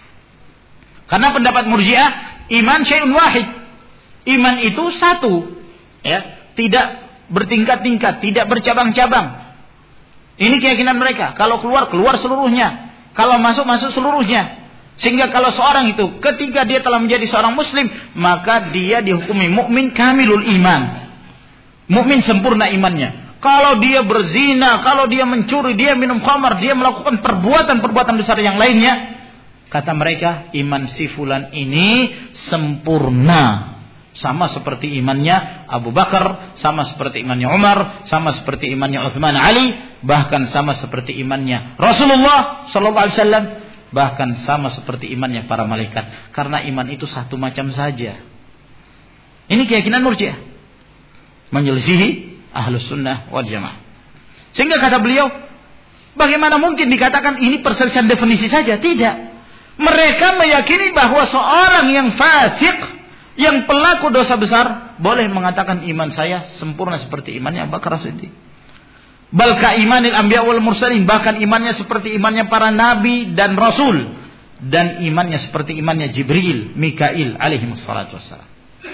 Karena pendapat Murji'ah, iman syai'un wahid. Iman itu satu, ya, tidak bertingkat-tingkat, tidak bercabang-cabang. Ini keyakinan mereka. Kalau keluar, keluar seluruhnya. Kalau masuk, masuk seluruhnya. Sehingga kalau seorang itu ketika dia telah menjadi seorang muslim, maka dia dihukumi mukmin kamilul iman. Mukmin sempurna imannya. Kalau dia berzina, kalau dia mencuri, dia minum khamar, dia melakukan perbuatan-perbuatan besar yang lainnya, kata mereka, iman si fulan ini sempurna. Sama seperti imannya Abu Bakar, sama seperti imannya Umar, sama seperti imannya Utsman, Ali, bahkan sama seperti imannya Rasulullah sallallahu alaihi wasallam, bahkan sama seperti imannya para malaikat. Karena iman itu satu macam saja. Ini keyakinan Murji'ah, menyelisihi Ahlus Sunnah wal Jamaah. Sehingga kata beliau, bagaimana mungkin dikatakan ini perselisihan definisi saja? Tidak. Mereka meyakini bahwa seorang yang fasik, yang pelaku dosa besar, boleh mengatakan iman saya sempurna seperti imannya Abu Bakar Siddiq. Balka imanil anbiya wal mursalin, bahkan imannya seperti imannya para nabi dan rasul, dan imannya seperti imannya Jibril, Mikail alaihi wassalatu wassalam.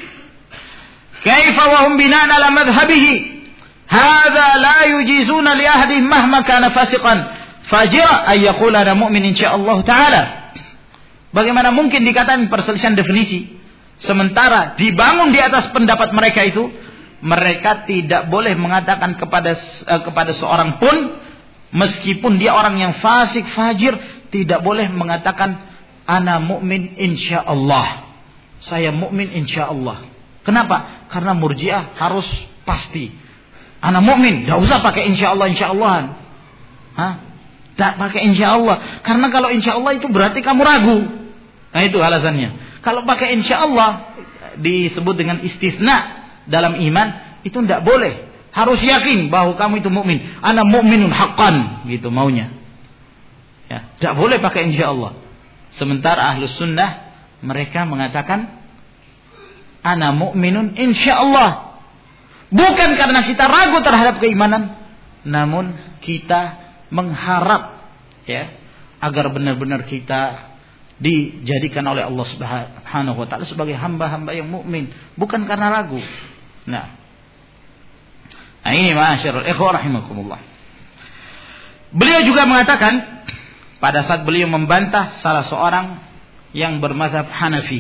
Kaifa wa hum bina'an ala madhhabihi hadza la yujizuna li ahadin mahma kana fasiqan fajira ay yaqula ana mu'min insyaallah taala. Bagaimana mungkin dikatakan perselisihan definisi sementara dibangun di atas pendapat mereka itu, mereka tidak boleh mengatakan kepada seorang pun, meskipun dia orang yang fasik fajir, tidak boleh mengatakan ana mukmin insyaallah, saya mukmin insyaallah. Kenapa? Karena Murji'ah harus pasti ana mukmin, enggak usah pakai insyaallah. Tak pakai insyaallah, karena kalau insyaallah itu berarti kamu ragu. Nah, itu alasannya. Kalau pakai insyaallah disebut dengan istisna dalam iman, itu tidak boleh. Harus yakin bahwa kamu itu mukmin. Ana mukminun haqqan, gitu maunya. Ya, tidak boleh pakai insyaallah. Sementara Ahlus Sunnah mereka mengatakan ana mukminun insyaallah. Bukan karena kita ragu terhadap keimanan, namun kita mengharap, ya, agar benar-benar kita dijadikan oleh Allah Subhanahu wa taala sebagai hamba-hamba yang mukmin, bukan karena ragu. Nah, ini ma'asyiral ikhwah rahimakumullah. Beliau juga mengatakan pada saat beliau membantah salah seorang yang bermazhab Hanafi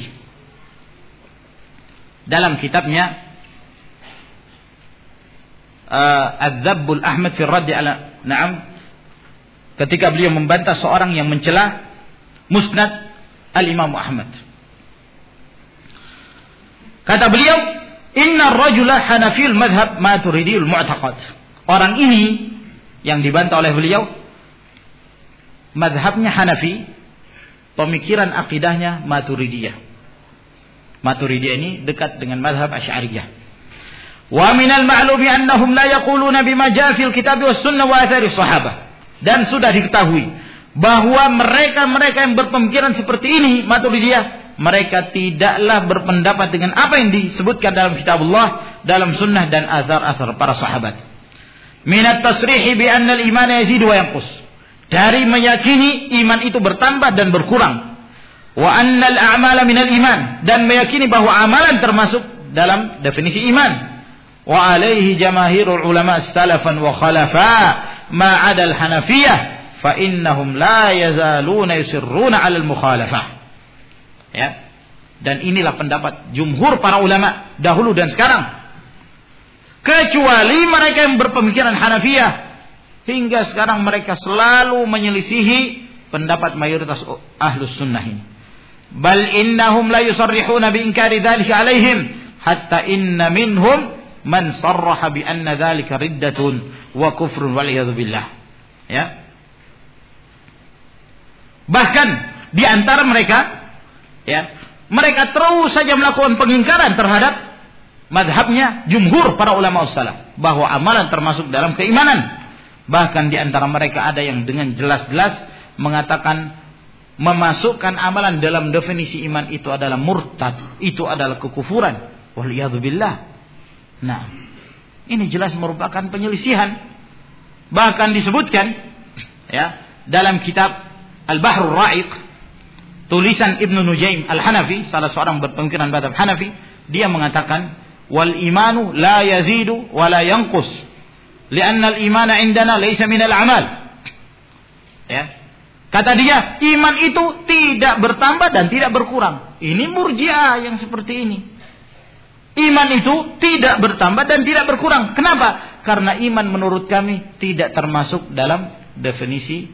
dalam kitabnya Adz-Dzabbul Ahmad fi Radd ala ketika beliau membantah seorang yang mencela Musnad Al-Imam Ahmad. Kata beliau, "Inna ar-rajula Hanafiyul madhhab Maturidiyul mu'taqad." Orang ini yang dibantah oleh beliau madhabnya Hanafi, pemikiran akidahnya Maturidiyah. Maturidiyah ini dekat dengan madhab Asy'ariyah. Wa minal ma'lumi annahum la yaquluna bima jaa fil kitab was sunnah wa athari sahabah. Dan sudah diketahui bahwa mereka yang berpemikiran seperti ini, Maturidiyah, mereka tidaklah berpendapat dengan apa yang disebutkan dalam kitabullah, dalam sunnah dan azhar-azhar para sahabat. Minat tasrihi bi anna al-iman yazidu wa yanqus. Dari meyakini iman itu bertambah dan berkurang. Wa anna al-a'mala minal iman, dan meyakini bahwa amalan termasuk dalam definisi iman. Wa alaihi jamaahirul ulama salafan wa khalafa ma 'ada al-hanafiyah fa innahum la yazaluna yusirruna 'alal mukhalafah. Ya. Dan inilah pendapat jumhur para ulama dahulu dan sekarang. Kecuali mereka yang berpemikiran Hanafiyah, hingga sekarang mereka selalu menyelisihi pendapat mayoritas ahlus sunnah ini. Bal innahum la yusarrihuna bi inkari dzalika 'alaihim hatta inna minhum man sarraha bi anna dzalika riddatun wa kufrun wal iyad billah. Ya. Bahkan di antara mereka, ya, mereka terus saja melakukan pengingkaran terhadap madhabnya jumhur para ulama salaf, bahwa amalan termasuk dalam keimanan. Bahkan di antara mereka ada yang dengan jelas-jelas mengatakan memasukkan amalan dalam definisi iman itu adalah murtad, itu adalah kekufuran. Waliyadu billah. Nah, ini jelas merupakan penyelisihan. Bahkan disebutkan, ya, dalam kitab Al-Bahrul Ra'iq, tulisan Ibnu Nujaim Al-Hanafi, salah seorang berpemikiran madhab Hanafi, dia mengatakan, wal imanu la yazidu wa la yanqus, li'anna al-imana indana laysa minal amal. Ya. Kata dia, iman itu tidak bertambah dan tidak berkurang. Ini Murji'ah yang seperti ini. Iman itu tidak bertambah dan tidak berkurang. Kenapa? Karena iman menurut kami tidak termasuk dalam definisi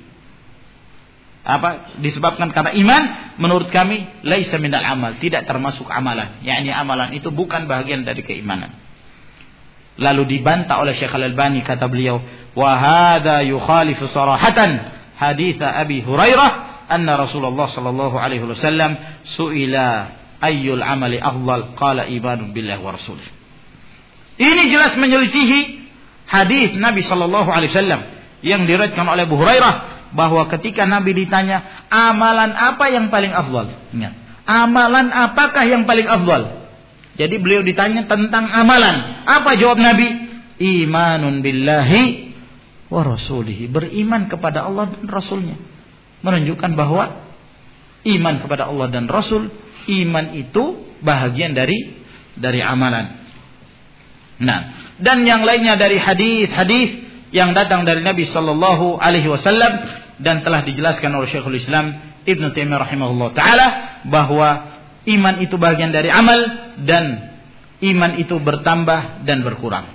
disebabkan karena iman menurut kami laisa minal amal, tidak termasuk amalan. Yakni amalan itu bukan bagian dari keimanan. Lalu dibantah oleh Syekh Al-Albani, kata beliau, wa hadza yukhalifu sarahatan hadits Abi Hurairah anna Rasulullah sallallahu alaihi wasallam suila ayyul amali afdal, qala imanun billahi wa rasulih. Ini jelas menyelisihi hadis Nabi sallallahu alaihi wasallam yang diriwayatkan oleh Abu Hurairah, bahwa ketika Nabi ditanya amalan apa yang paling afdal, ingat, amalan apakah yang paling afdal? Jadi beliau ditanya tentang amalan. Apa jawab Nabi? Imanun billahi wa rasulihi, beriman kepada Allah dan Rasulnya. Menunjukkan bahwa iman kepada Allah dan Rasul, iman itu bahagian dari amalan. Nah, dan yang lainnya dari hadis-hadis yang datang dari Nabi sallallahu alaihi wasallam, dan telah dijelaskan oleh Syekhul Islam Ibnu Taimiyah rahimahullah taala, bahwa iman itu bagian dari amal dan iman itu bertambah dan berkurang.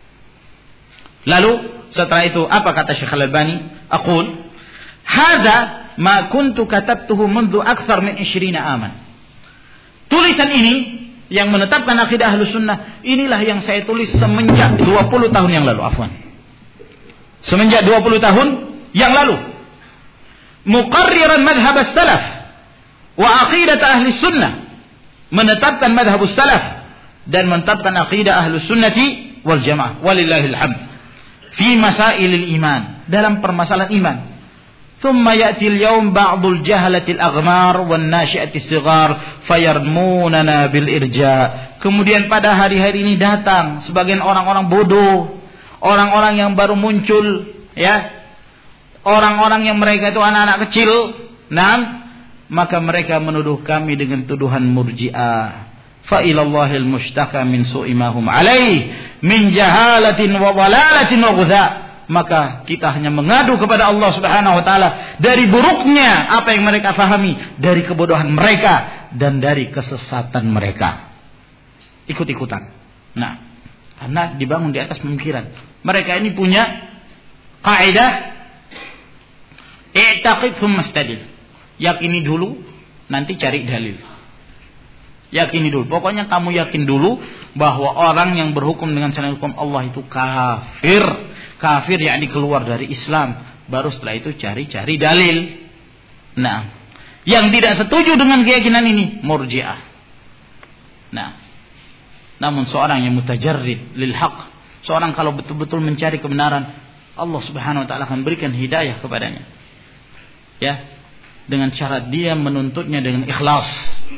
Lalu setelah itu apa kata Syekh Al-Albani? Aqul hadza ma kuntu katabtuhu منذ akthar min 20 aman. Tulisan ini yang menetapkan akidah Ahlus Sunnah, inilah yang saya tulis semenjak 20 tahun yang lalu, semenjak 20 tahun yang lalu. Muqarriran madhhab as-salaf wa aqidat ahli sunnah, menetapkan madhhab as-salaf dan menetapkan aqidah ahli sunnati wal jamaah, walillahil hamd, fi masailil iman, dalam permasalahan iman. Thumma ya'ti al-yawm ba'dul jahalati al-aghmar wan nashi'ati as-sighar fayarmunana bil irja. Kemudian pada hari-hari ini datang sebagian orang-orang bodoh, orang-orang yang baru muncul, ya, orang-orang yang mereka itu anak-anak kecil, maka mereka menuduh kami dengan tuduhan murji'ah. Fa ilallahil mushtaka min su'i ma hum alaih min jahalatin wa dhalalatin wa ghudha. Maka kita hanya mengadu kepada Allah Subhanahu wa taala dari buruknya apa yang mereka fahami, dari kebodohan mereka dan dari kesesatan mereka. Ikut-ikutan. Nah, karena dibangun di atas pemikiran. Mereka ini punya kaidah i'taqid tsumma istadil. Yakini dulu, nanti cari dalil. Yakini dulu. Pokoknya kamu yakin dulu bahwa orang yang berhukum dengan selain hukum Allah itu kafir. Kafir yakni keluar dari Islam. Baru setelah itu cari-cari dalil. Nah, yang tidak setuju dengan keyakinan ini murji'ah. Nah, namun seorang yang mutajarrid lil haq, seorang kalau betul-betul mencari kebenaran, Allah Subhanahu wa taala akan berikan hidayah kepadanya. Ya, dengan syarat dia menuntutnya dengan ikhlas.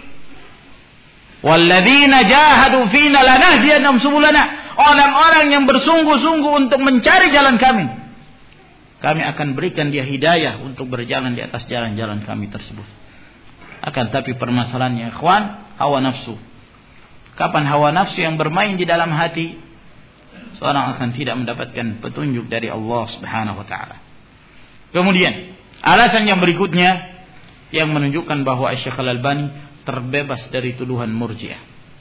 Walladzina jahadu fina lanahdiyannahum subulana. Orang-orang yang bersungguh-sungguh untuk mencari jalan kami, kami akan berikan dia hidayah untuk berjalan di atas jalan-jalan kami tersebut. Akan tapi permasalahannya, ikhwan, hawa nafsu. Kapan hawa nafsu yang bermain di dalam hati, seorang akan tidak mendapatkan petunjuk dari Allah Subhanahu wa taala. Kemudian, alasan yang berikutnya yang menunjukkan bahwa Syekh Al-Albani terbebas dari tuduhan murji'ah.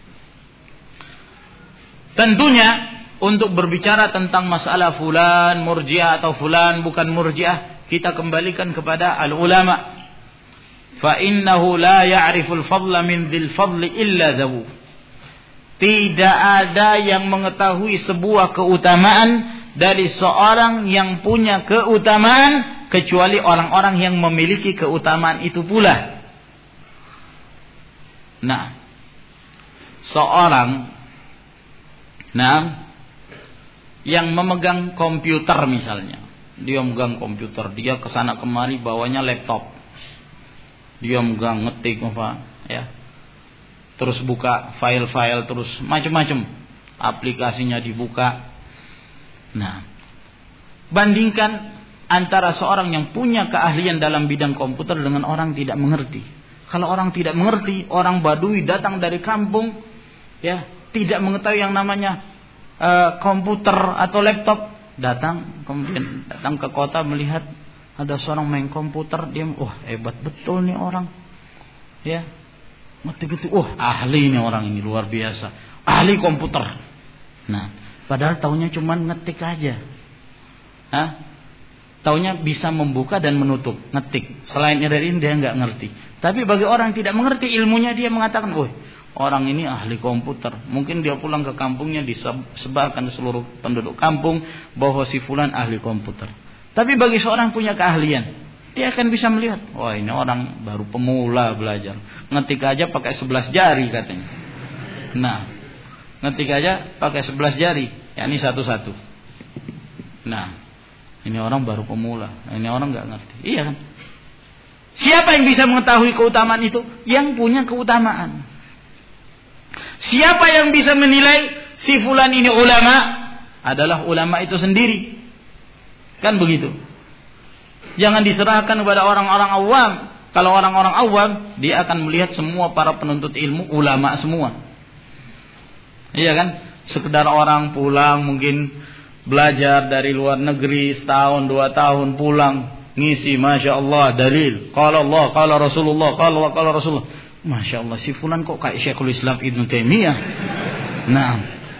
Tentunya untuk berbicara tentang masalah fulan murji'ah atau fulan bukan murji'ah, kita kembalikan kepada al-ulama. Fa innahu la ya'riful fadla min dzil fadli illa dzawu. Tidak ada yang mengetahui sebuah keutamaan dari seorang yang punya keutamaan kecuali orang-orang yang memiliki keutamaan itu pula. Nah, seorang yang memegang komputer misalnya, dia memegang komputer, dia kesana kemari bawanya laptop, dia megang ngetik apa, ya, terus buka file-file, terus macam-macam aplikasinya dibuka. Nah, bandingkan antara seorang yang punya keahlian dalam bidang komputer dengan orang tidak mengerti. Kalau orang tidak mengerti, orang Badui datang dari kampung, ya, tidak mengetahui yang namanya komputer atau laptop, kemudian datang ke kota melihat ada seorang main komputer, dia, wah hebat betul nih orang, ya, ngetik-ngetik, wah ahli nih orang ini luar biasa, ahli komputer. Nah, padahal taunya cuma ngetik aja, taunya bisa membuka dan menutup, ngetik. Selain dari ini dia nggak ngerti. Tapi bagi orang yang tidak mengerti ilmunya, dia mengatakan, wah orang ini ahli komputer. Mungkin dia pulang ke kampungnya, disebarkan ke seluruh penduduk kampung bahwa si fulan ahli komputer. Tapi bagi seorang punya keahlian, dia akan bisa melihat, wah ini orang baru pemula belajar, ngetik aja pakai 11 jari katanya. Nah, ngetik aja pakai 11 jari, yakni satu-satu. Nah, ini orang baru pemula, ini orang nggak ngerti. Iya kan? Siapa yang bisa mengetahui keutamaan itu? Yang punya keutamaan. Siapa yang bisa menilai si fulan ini ulama? Adalah ulama itu sendiri. Kan begitu. Jangan diserahkan kepada orang-orang awam. Kalau orang-orang awam, dia akan melihat semua para penuntut ilmu ulama semua. Iya kan? Sekedar orang pulang mungkin belajar dari luar negeri setahun 2 tahun, pulang ngisi, masya Allah dalil, qala Allah, qala Rasulullah, qala Rasulullah. Masya Allah, si fulan kok kayak Syekhul Islam Ibnu Taimiyah. Nah,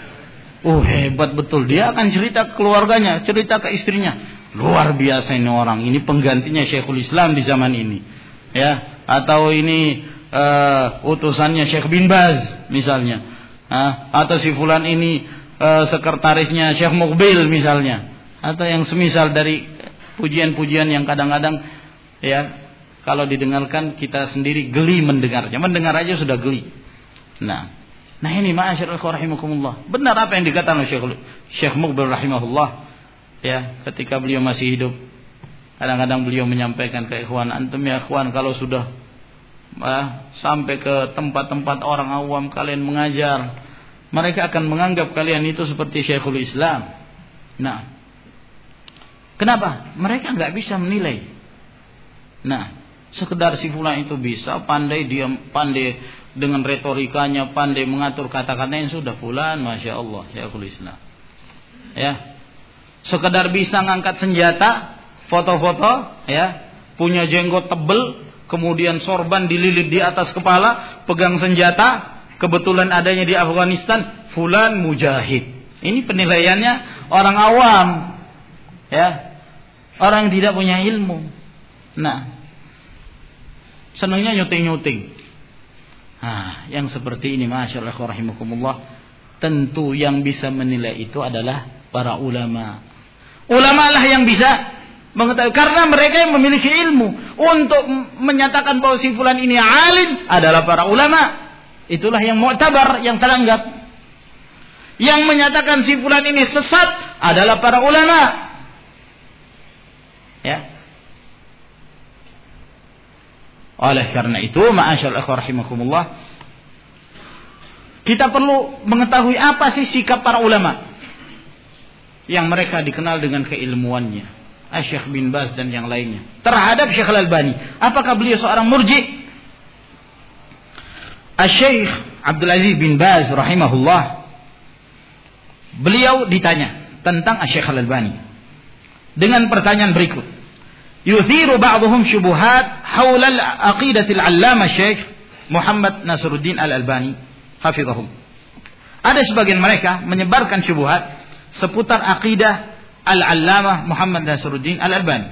hebat betul. Dia akan cerita ke keluarganya, cerita ke istrinya. Luar biasa ini orang, ini penggantinya Syekhul Islam di zaman ini, ya. Atau ini utusannya Syekh bin Baz misalnya, atau si fulan ini sekretarisnya Syekh Muqbil misalnya, atau yang semisal dari pujian-pujian yang kadang-kadang, ya, kalau didengarkan kita sendiri geli mendengarnya. Mendengar aja sudah geli. Nah ini ma'asyiral rahimakumullah. Benar apa yang dikatakan oleh Syekh Muqbil rahimahullah, ya, ketika beliau masih hidup. Kadang-kadang beliau menyampaikan ke ikhwan, antum ya ikhwan, kalau sudah sampai ke tempat-tempat orang awam kalian mengajar, mereka akan menganggap kalian itu seperti Syekhul Islam. Nah, kenapa? Mereka nggak bisa menilai. Nah, Sekedar si fulan itu bisa, pandai dia, pandai dengan retorikanya, pandai mengatur kata-katanya, sudah fulan, masya Allah, Syekhul Islam. Ya, sekedar bisa ngangkat senjata, foto-foto, ya, punya jenggot tebel, kemudian sorban dililit di atas kepala, pegang senjata, kebetulan adanya di Afghanistan, fulan mujahid. Ini penilaiannya orang awam, ya, orang yang tidak punya ilmu. Nah, senangnya nyuting-nyuting. Nah, yang seperti ini, masyaallah rahimakumullah, tentu yang bisa menilai itu adalah para ulama. Ulama lah yang bisa mengetahui, karena mereka yang memiliki ilmu. Untuk menyatakan bahwa si fulan ini alim adalah para ulama. Itulah yang mu'tabar, yang teranggap. Yang menyatakan si fulan ini sesat adalah para ulama. Ya. Oleh karena itu, ma'asyarul ikhwah rahimakumullah, kita perlu mengetahui apa sih sikap para ulama yang mereka dikenal dengan keilmuannya, Syekh bin Baz dan yang lainnya, terhadap Syekh Al-Albani. Apakah beliau seorang murji? Syekh Abdul Aziz bin Baz rahimahullah, beliau ditanya tentang Syekh Al-Albani dengan pertanyaan berikut. Yuthiru ba'dhum syubuhat haula al-aqidatil 'allamah Syekh Muhammad Nasruddin Al-Albani hafizahum. Ada sebagian mereka menyebarkan syubhat seputar akidah Al-Allamah Muhammad Nasruddin Al-Albani.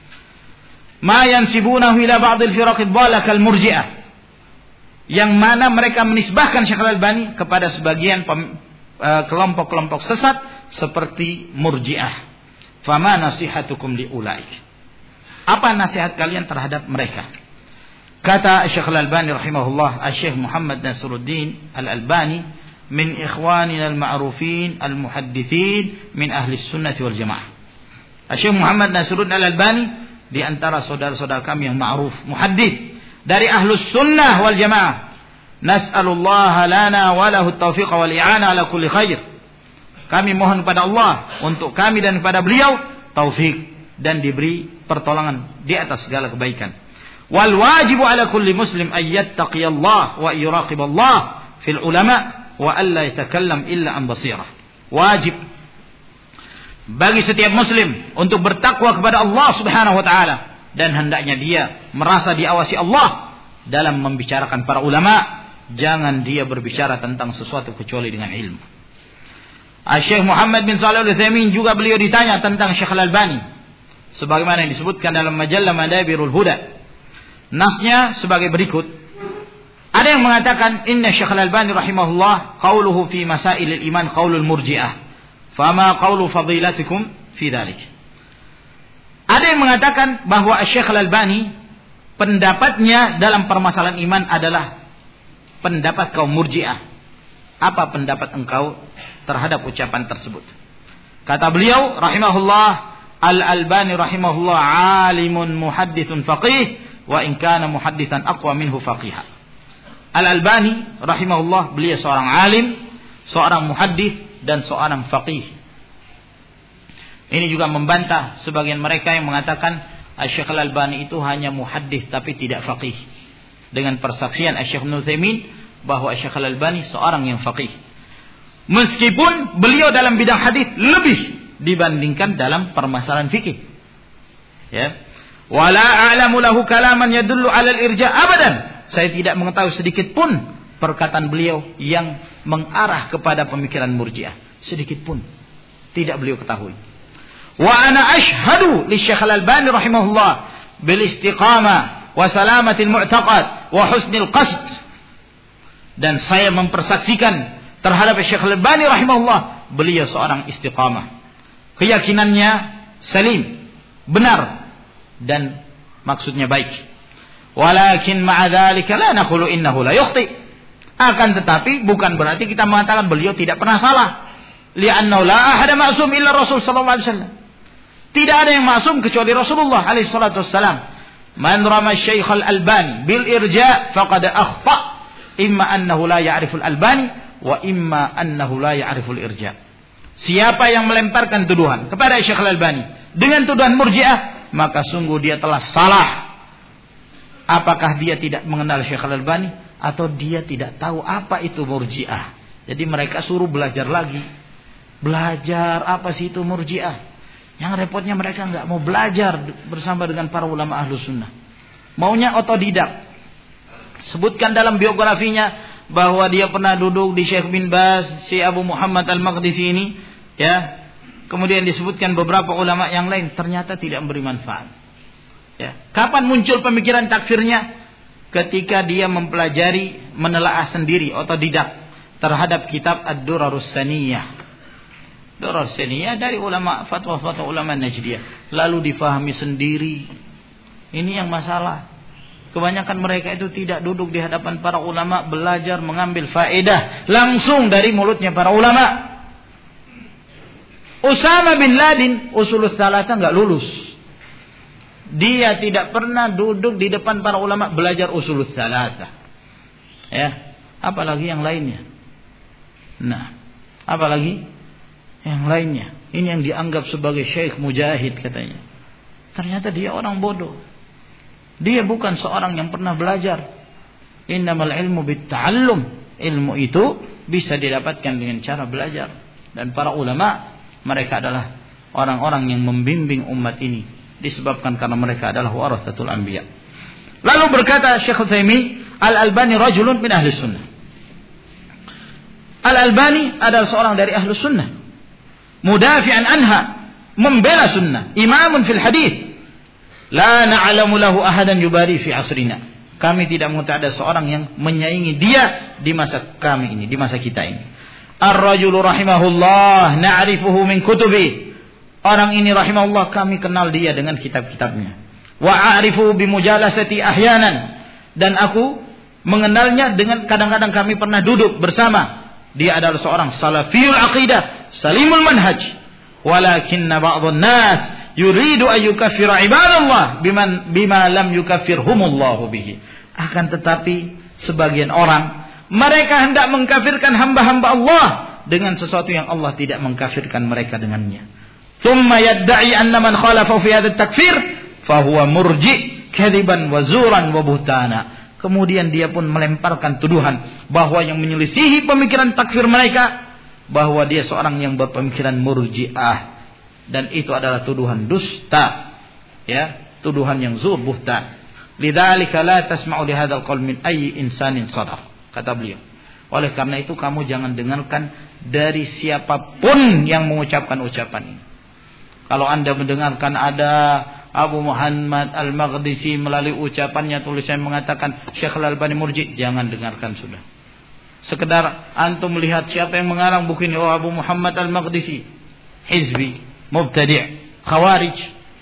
Ma yansibunahu ila ba'd al-firaq ad-dhallah kal murji'ah. Yang mana mereka menisbahkan Syekh Al-Albani kepada sebagian kelompok-kelompok sesat seperti murji'ah. Fama nasihatukum li ulaik. Apa nasihat kalian terhadap mereka? Kata Syekh Al-Albani rahimahullah, Syekh Muhammad Nasruddin Al-Albani min ikhwanina al-ma'rufin al-muhaddithin min ahli sunnah wal jamaah. Syekh Muhammad Nasruddin Al-Albani di antara saudara-saudara kami yang ma'ruf, muhaddits dari ahlus sunnah wal jamaah. Nas'alullaha lana wa lahu at-taufiq wal i'ana ala kulli khair. Kami mohon kepada Allah untuk kami dan kepada beliau taufik dan diberi pertolongan di atas segala kebaikan. Wal wajibu ala kulli muslim ay yattaqiyallah wa yuraqiballah fil ulama wa alla yatakallam illa an basirah. Wajib bagi setiap muslim untuk bertakwa kepada Allah Subhanahu wa taala, dan hendaknya dia merasa diawasi Allah dalam membicarakan para ulama. Jangan dia berbicara tentang sesuatu kecuali dengan ilmu. Syekh Muhammad bin Shalih Al-Utsaimin juga beliau ditanya tentang Syekh Al-Albani, sebagaimana yang disebutkan dalam majalah Madabirul Huda. Nasnya sebagai berikut. Ada yang mengatakan inna Syekh Al-Albani rahimahullah qauluhu fi masailil iman qaulul murji'ah. Fama qaulu fadilatikum fi dzalik. Ada yang mengatakan bahwa Syekh Al-Albani pendapatnya dalam permasalahan iman adalah pendapat kaum murji'ah. Apa pendapat engkau terhadap ucapan tersebut? Kata beliau rahimahullah, Al-Albani rahimahullah alimun muhaddithun faqih wa in kana muhaddithan aqwa minhu faqiha. Al-Albani rahimahullah, beliau seorang alim, seorang muhaddits dan seorang faqih. Ini juga membantah sebagian mereka yang mengatakan Syekh Al-Albani itu hanya muhaddits tapi tidak faqih, dengan persaksian Syekh Ibnu Utsaimin bahwa Syekh Al-Albani seorang yang faqih. Meskipun beliau dalam bidang hadis lebih dibandingkan dalam permasalahan fikih. Ya. Wala a'lamu lahu kalaman yadullu 'ala al-irja' abadan. Saya tidak mengetahui sedikit pun perkataan beliau yang mengarah kepada pemikiran murji'ah. Sedikit pun tidak beliau ketahui. Wa ana ashhadu li Syekh Al-Albani rahimahullah bil istiqamah wa salamatil mu'taqad wa husnil qasd. Dan saya mempersaksikan terhadap Syekh Al-Albani rahimahullah, beliau seorang istiqamah, keyakinannya salim, benar, dan maksudnya baik. Walakin ma'a dzalika la naqulu innahu la yukhti. Akan tetapi bukan berarti kita mengatakan beliau tidak pernah salah. Li'annahu la ahada ma'sum illa Rasul sallallahu alaihi wasallam. Tidak ada yang maksum kecuali Rasulullah alaihi salatu wassalam. Man rama Syekh Al-Albani bil irja' faqad akhta. Imma annahu la ya'riful Albani wa imma annahu la ya'riful irja'. Siapa yang melemparkan tuduhan kepada Syekh Al-Albani dengan tuduhan murji'ah, maka sungguh dia telah salah. Apakah dia tidak mengenal Syekh Al-Albani atau dia tidak tahu apa itu Murji'ah? Jadi mereka suruh belajar lagi. Belajar apa sih itu Murji'ah? Yang repotnya mereka nggak mau belajar bersama dengan para ulama Ahlus Sunnah. Maunya otodidak. Sebutkan dalam biografinya bahwa dia pernah duduk di Syekh bin Baz, si Abu Muhammad Al-Maqdisi ini, ya. Kemudian disebutkan beberapa ulama yang lain, ternyata tidak memberi manfaat. Ya. Kapan muncul pemikiran takfirnya? Ketika dia mempelajari, menelaah sendiri, otodidak terhadap kitab Ad-Durarus Saniyah. Durarus Saniyah dari ulama, fatwa-fatwa ulama Najdiyah. Lalu difahami sendiri. Ini yang masalah. Kebanyakan mereka itu tidak duduk di hadapan para ulama, belajar mengambil faedah langsung dari mulutnya para ulama. Usama bin Laden usulus salatah enggak lulus. Dia tidak pernah duduk di depan para ulama belajar usulus salatah. Ya, apalagi yang lainnya. Nah, apalagi yang lainnya. Ini yang dianggap sebagai syekh mujahid katanya. Ternyata dia orang bodoh. Dia bukan seorang yang pernah belajar. Innamal ilmu bitta'allum. Ilmu itu bisa didapatkan dengan cara belajar. Dan para ulama, mereka adalah orang-orang yang membimbing umat ini. Disebabkan karena mereka adalah warathatul anbiya. Lalu berkata Syekh Utsaimin, Al-Albani rajulun min ahli sunnah. Al-Albani adalah seorang dari ahli sunnah. Mudafi'an anha. Membela sunnah. Imamun fil hadith. La na'lamu lahu ahadan yubari fi asrina. Kami tidak mengetahui ada seorang yang menyaingi dia di masa kami ini, di masa kita ini. Ar-rajulu rahimahullah na'rifuhu min kutubi. Orang ini rahimahullah kami kenal dia dengan kitab-kitabnya. Wa a'rifu bi mujalasati ahyanan. Dan aku mengenalnya dengan kadang-kadang kami pernah duduk bersama. Dia adalah seorang salafiyul aqidah, salimul manhaj. Walakinna ba'dhan nas yuridu an yukaffira ibadallah bima lam yukaffirhumullahu bihi. Akan tetapi sebagian orang mereka hendak mengkafirkan hamba-hamba Allah dengan sesuatu yang Allah tidak mengkafirkan mereka dengannya. Thumma yadda'i anna man khalafa fi hadha at-takfir fa huwa murji' kadiban wa zuran wa buhtana. Kemudian dia pun melemparkan tuduhan bahwa yang menyelisihi pemikiran takfir mereka bahwa dia seorang yang berpemikiran murji'ah. Dan itu adalah tuduhan dusta, ya, tuduhan yang zur buhtan. Lidzalika la tasma'u li hadzal qaul min ayyi insanin sadar, kata beliau. Oleh karena itu kamu jangan dengarkan dari siapapun yang mengucapkan ucapan ini. Kalau Anda mendengarkan ada Abu Muhammad Al-Maqdisi melalui ucapannya tulisan mengatakan Syekh Al-Albani murji, jangan dengarkan sudah. Sekedar antum melihat siapa yang mengarang buku ini, oh Abu Muhammad Al-Maqdisi, hizbi, mubtadi', khawarij.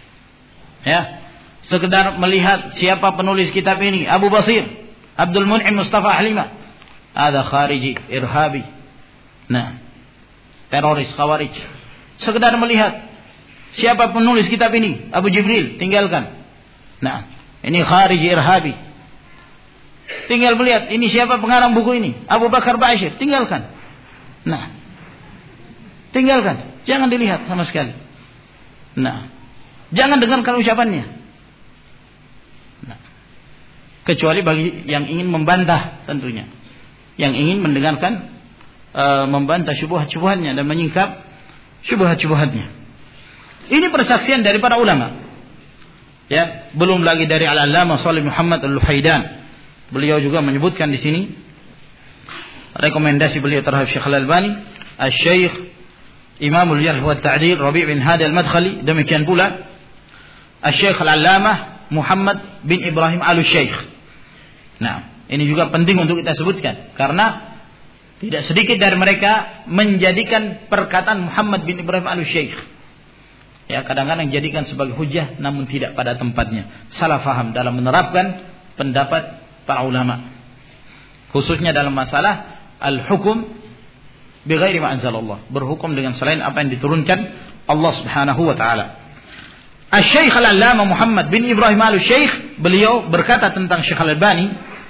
Ya. Sekedar melihat siapa penulis kitab ini, Abu Basir, Abdul Mun'im Mustafa Halimah. Ada khariji, irhabi. Nah, teroris, khawarij. Sekedar melihat siapa penulis kitab ini, Abu Jibril, tinggalkan. Nah, ini khariji, irhabi. Tinggal melihat ini siapa pengarang buku ini, Abu Bakar Ba'asyir, tinggalkan. Nah, tinggalkan, jangan dilihat sama sekali. Nah, jangan dengarkan ucapannya. Nah, kecuali bagi yang ingin membantah tentunya, yang ingin mendengarkan membantah syubhat-syubhatnya dan menyingkap syubhat-syubhatnya. Ini persaksian dari para ulama. Ya, belum lagi dari Al-Allamah Shalih Muhammad Al-Luhaidan. Beliau juga menyebutkan di sini rekomendasi beliau terhadap Syekh Al-Albani, Asy-Syaikh Imamul Jarh wa Ta'dil Rabi' bin Hadi Al-Madkhali, demikian pula Asy-Syaikh Al-Allamah Muhammad bin Ibrahim Al-Syaikh. Nah, ini juga penting untuk kita sebutkan karena tidak sedikit dari mereka menjadikan perkataan Muhammad bin Ibrahim Al-Syaikh, ya, kadang-kadang dijadikan sebagai hujah namun tidak pada tempatnya. Salah faham dalam menerapkan pendapat para ulama, khususnya dalam masalah al-hukum bighairi ma anzalallah, berhukum dengan selain apa yang diturunkan Allah Subhanahu wa taala. Asy-Syaikh Al-Allamah Muhammad bin Ibrahim Al-Syaikh, beliau berkata tentang Syekh Al-Albani,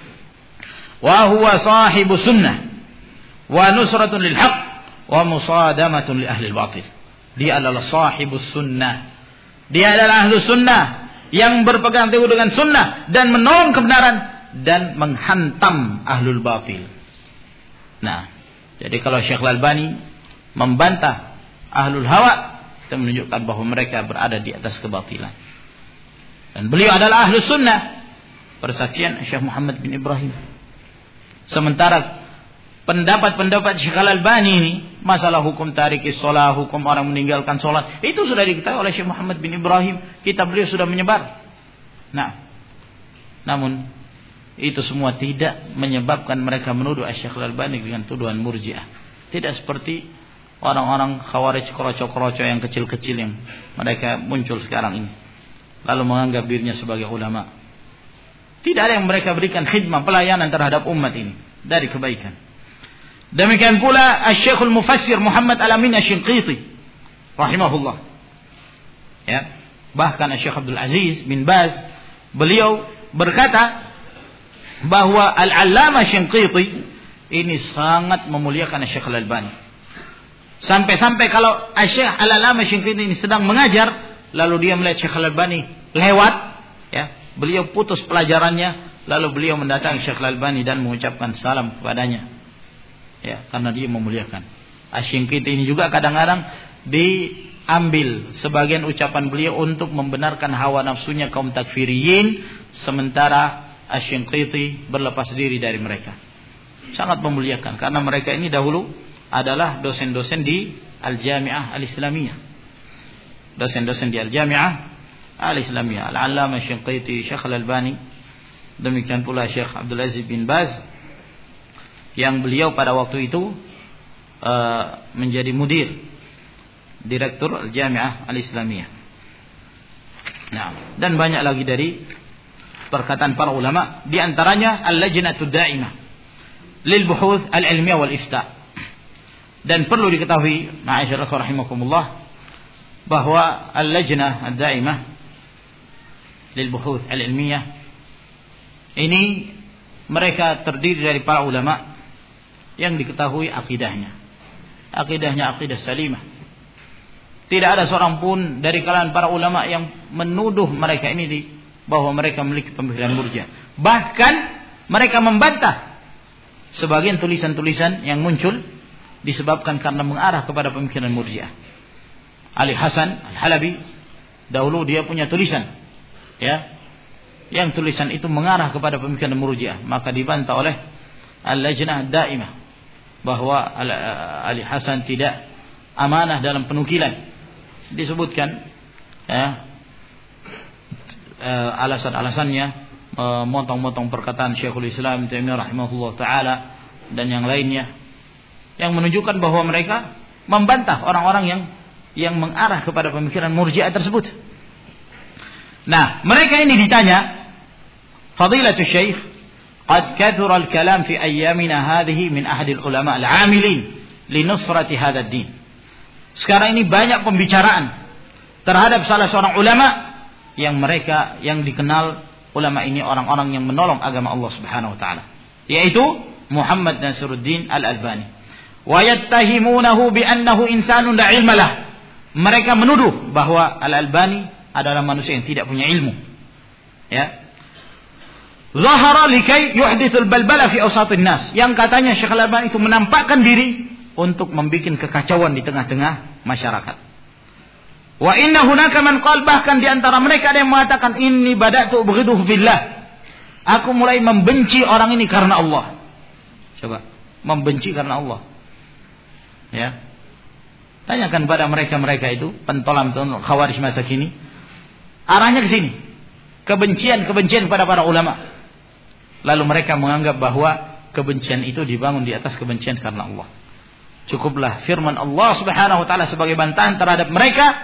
wa huwa sahibu sunnah wa nusratun lil haqq wa musadamatun li ahli al-batil. Dia adalah sahibus sunnah, dia adalah ahlu sunnah, yang berpegang teguh dengan sunnah dan menolong kebenaran dan menghantam ahlul batil. Nah, jadi kalau Syekh Al-Albani membantah ahlul hawa, itu menunjukkan bahwa mereka berada di atas kebatilan. Dan beliau adalah ahlus sunnah, persaksian Syekh Muhammad bin Ibrahim. Sementara pendapat-pendapat Syekh Al-Albani ini, masalah hukum tarikis shalah, hukum orang meninggalkan sholat, itu sudah diketahui oleh Syekh Muhammad bin Ibrahim. Kitab beliau sudah menyebar. Nah, namun itu semua tidak menyebabkan mereka menuduh Syekh Al-Albani dengan tuduhan murji'ah. Tidak seperti orang-orang khawarij kroco-kroco yang kecil-kecil yang mereka muncul sekarang ini, lalu menganggap dirinya sebagai ulama. Tidak ada yang mereka berikan khidmah, pelayanan terhadap umat ini dari kebaikan. Demikian pula Asy-Syekhul Mufassir Muhammad Al-Amin Asy-Shinqiti rahimahullah. Ya, bahkan Syekh Abdul Aziz bin Baz, beliau berkata bahwa Al-Allamah Shinqiti ini sangat memuliakan Syekh Al-Albani. Sampai-sampai kalau Syekh Al-Allamah Shinqiti ini sedang mengajar, lalu dia melihat Syekh Al-Albani lewat, ya, beliau putus pelajarannya, lalu beliau mendatangi Syekh Al-Albani dan mengucapkan salam kepadanya. Ya, karena dia memuliakan. Asy-Shinqiti ini juga kadang-kadang diambil sebagian ucapan beliau untuk membenarkan hawa nafsunya kaum takfiriyin, sementara Asy-Shinqiti berlepas diri dari mereka. Sangat memuliakan karena mereka ini dahulu adalah dosen-dosen di Al-Jami'ah Al-Islamiyah. Dosen-dosen di Al-Jami'ah Al-Islamiyah. Al-Allamah Asy-Shinqiti, Syekh Al-Albani, demikian pula Syekh Abdul Aziz bin Baz, yang beliau pada waktu itu menjadi mudir, direktur Al-Jami'ah Al-Islamiyah. Nah, dan banyak lagi dari perkataan para ulama, di antaranya Al-Lajnatud Da'imah lil Buhuth Al-Ilmiyah wal Ifta. Dan perlu diketahui, ma'asyiral rahimakumullah, bahwa Al-Lajnah Ad-Da'imah lil Buhuth Al-Ilmiyah ini mereka terdiri dari para ulama yang diketahui akidahnya akidah salimah. Tidak ada seorang pun dari kalangan para ulama yang menuduh mereka ini bahwa mereka memiliki pemikiran murji'ah. Bahkan mereka membantah sebagian tulisan-tulisan yang muncul disebabkan karena mengarah kepada pemikiran murji'ah. Ali Hasan Al-Halabi dahulu dia punya tulisan, ya, yang tulisan itu mengarah kepada pemikiran murji'ah, maka dibantah oleh Al-Lajnah Daimah bahwa Ali Hasan tidak amanah dalam penukilan. Disebutkan, ya, alasan-alasannya, memotong-motong perkataan Syekhul Islam Taimiyah rahimahullah taala dan yang lainnya, yang menunjukkan bahwa mereka membantah orang-orang yang mengarah kepada pemikiran murji'ah tersebut. Nah, mereka ini ditanya, Fadilatul Syekh, qad kathura al-kalam fi ayyamina hadhihi min ahadil ulama al-amilin li nusrati hadzal din. Sekarang ini banyak pembicaraan terhadap salah seorang ulama yang dikenal ulama ini orang-orang yang menolong agama Allah Subhanahu wa taala, yaitu Muhammad Nasiruddin Al-Albani. Wa yattahimunahu bi annahu insanun la ilma lah. Mereka menuduh bahwa Al-Albani adalah manusia yang tidak punya ilmu. Ya. Zahara likai yuhdithul balbala fi awsatin nas. Yang katanya Syekh Al-Albani itu menampakkan diri untuk membuat kekacauan di tengah-tengah masyarakat. Wa inna hunaka man qala, bahkan di antara mereka ada yang mengatakan inni bada'tu ubghiduhu fillah. Aku mulai membenci orang ini karena Allah. Coba, membenci karena Allah. Ya. Tanyakan pada mereka itu, pentolan-pentolan khawarij masa kini, arahnya ke sini. Kebencian kepada para ulama. Lalu mereka menganggap bahwa kebencian itu dibangun di atas kebencian karena Allah. Cukuplah firman Allah Subhanahu wa taala sebagai bantahan terhadap mereka.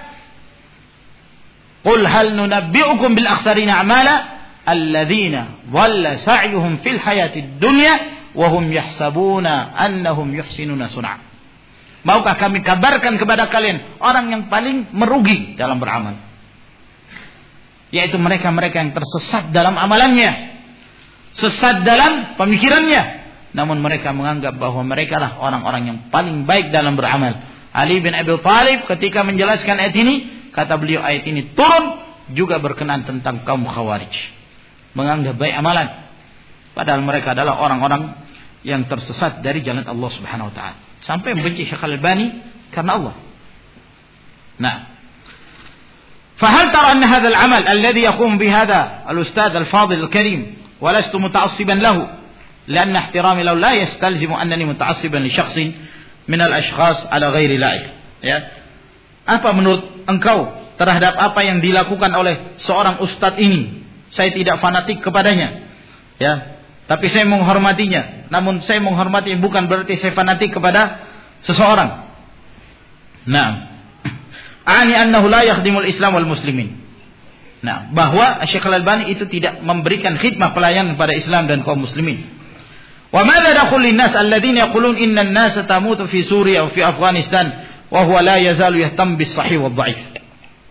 Qul hal nunabbi'ukum bil akhsarina a'mala alladzina dhalla sa'yuhum fil hayatid dunya wa hum yahsabuna annahum yuhsinuna sun'a. Maukah kami kabarkan kepada kalian orang yang paling merugi dalam beramal, yaitu mereka-mereka yang tersesat dalam amalannya, sesat dalam pemikirannya, namun mereka menganggap bahwa mereka lah orang-orang yang paling baik dalam beramal. Ali bin Abi Thalib ketika menjelaskan ayat ini, kata beliau, ayat ini turun juga berkenan tentang kaum Khawarij, menganggap baik amalan, padahal mereka adalah orang-orang yang tersesat dari jalan Allah Subhanahu wa taala, sampai membenci Syekh Al-Albani karena Allah. Nah, فهل ترى أن هذا العمل الذي يقوم بهذا الأستاذ الفاضل الكريم ولست متعصبا له لأن احترامي له لا يستلزم أنني متعصبا لشخص من الأشخاص على غير لائق. Ya, apa menurut engkau terhadap apa yang dilakukan oleh seorang ustadz ini? Saya tidak fanatik kepadanya, ya, tapi saya menghormatinya. Namun saya menghormati bukan berarti saya fanatik kepada seseorang. Nah, ani annahu la yakhdimul Islam wal muslimin. Nah, bahwa Syekh Al-Albani itu tidak memberikan khidmah pelayanan kepada Islam dan kaum muslimin. Wa madza dakhul lin-nas alladziina yaqulun inna an-nasa tamutu fi Suriya wa fi Afghanistan wa huwa la yazalu yahtam bis-sahih wad-dha'if.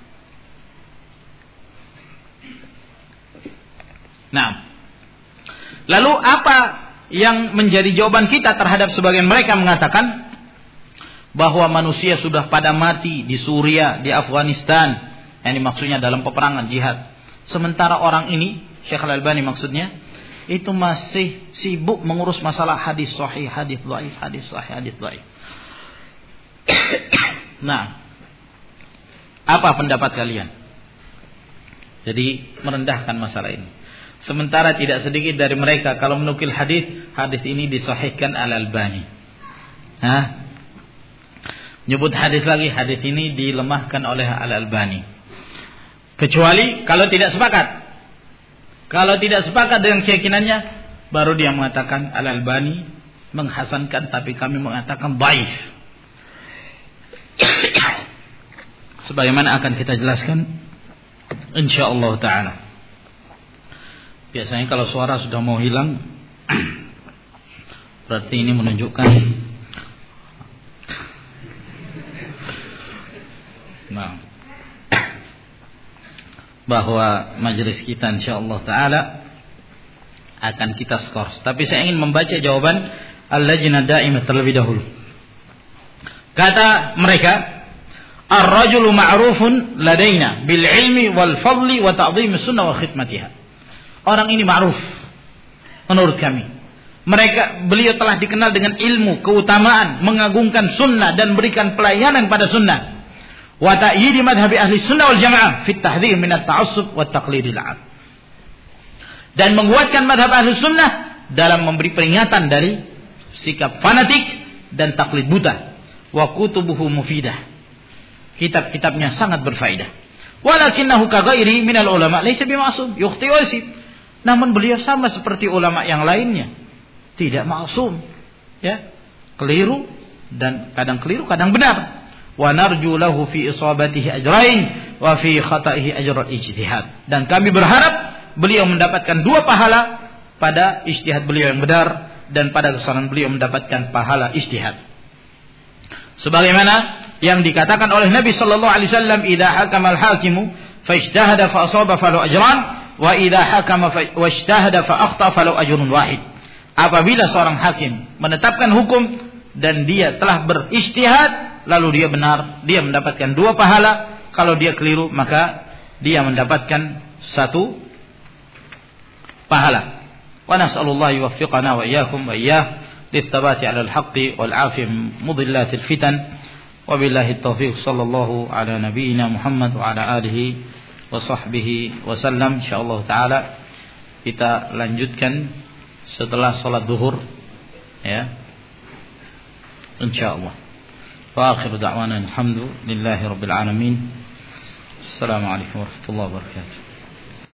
Nah, lalu apa yang menjadi jawaban kita terhadap sebagian mereka mengatakan bahwa manusia sudah pada mati di Suriah, di Afghanistan, yang maksudnya dalam peperangan jihad. Sementara orang ini, Syekh Al-Albani maksudnya, itu masih sibuk mengurus masalah hadis sahih, hadis dhaif, hadis sahih, hadis dhaif. Nah, apa pendapat kalian? Jadi merendahkan masalah ini. Sementara tidak sedikit dari mereka kalau menukil hadis ini disahihkan Al-Albani. Hah? Nyebut hadis lagi, hadis ini dilemahkan oleh Al-Albani. Kecuali kalau tidak sepakat. Kalau tidak sepakat dengan keyakinannya, baru dia mengatakan Al-Albani menghasankan, tapi kami mengatakan dhaif. Sebagaimana akan kita jelaskan insyaallah taala. Biasanya kalau suara sudah mau hilang, berarti ini menunjukkan bahwa majelis kita insyaallah taala akan kita skor. Tapi saya ingin membaca jawaban Al-Lajnah Daimah terlebih dahulu. Kata mereka, ar-rajulu ma'rufun ladaina bil ilmi wal fadli wa ta'dhim sunnah wa khidmatiha. Orang ini ma'ruf menurut kami. Beliau telah dikenal dengan ilmu, keutamaan, mengagungkan sunnah dan berikan pelayanan pada sunnah. Wa ta'yidi madhhabi ahli sunnah wal jamaah fi at-tahdhir min at-ta'assub wa at-taqlidil 'am. Dan menguatkan madhab ahli sunnah dalam memberi peringatan dari sikap fanatik dan taklid buta. Wa kutubuhu mufidah. Kitab-kitabnya sangat berfaedah. Walakinnahu ka ghairi minal ulama laysa bima'sum, yukhti wa yusib. Namun beliau sama seperti ulama yang lainnya, tidak maksum, ya, keliru dan kadang keliru, kadang benar. Wa narju lahu fi isabatihi ajrain wa fi khata'ihi ajrul ijtihad. Dan kami berharap beliau mendapatkan 2 pahala pada ijtihad beliau yang benar dan pada kesalahan beliau mendapatkan pahala ijtihad. Sebagaimana yang dikatakan oleh Nabi sallallahu alaihi wasallam, idza hakama al-hakimu fa ijtahada fa asaba falahu ajran wa idza hakama fa ijtahada fa akhta falahu ajrun wahid. Apabila seorang hakim menetapkan hukum dan dia telah berijtihad lalu dia benar, dia mendapatkan 2 pahala. Kalau dia keliru maka dia mendapatkan 1 pahala. Wa nas'alullah yuwaffiqana wa iyyakum wa iyyah lit-thabati 'ala al-haqqi wal 'afiyah min mudhillatil fitan. Wabillahi taufiq, sallallahu ala nabiyyina Muhammad wa ala alihi wa sahbihi wa sallam. Insyaallah taala kita lanjutkan setelah salat zuhur, ya, insyaallah. Wa akhiru da'wana alhamdulillahi rabbil alamin. Assalamualaikum warahmatullahi wabarakatuh.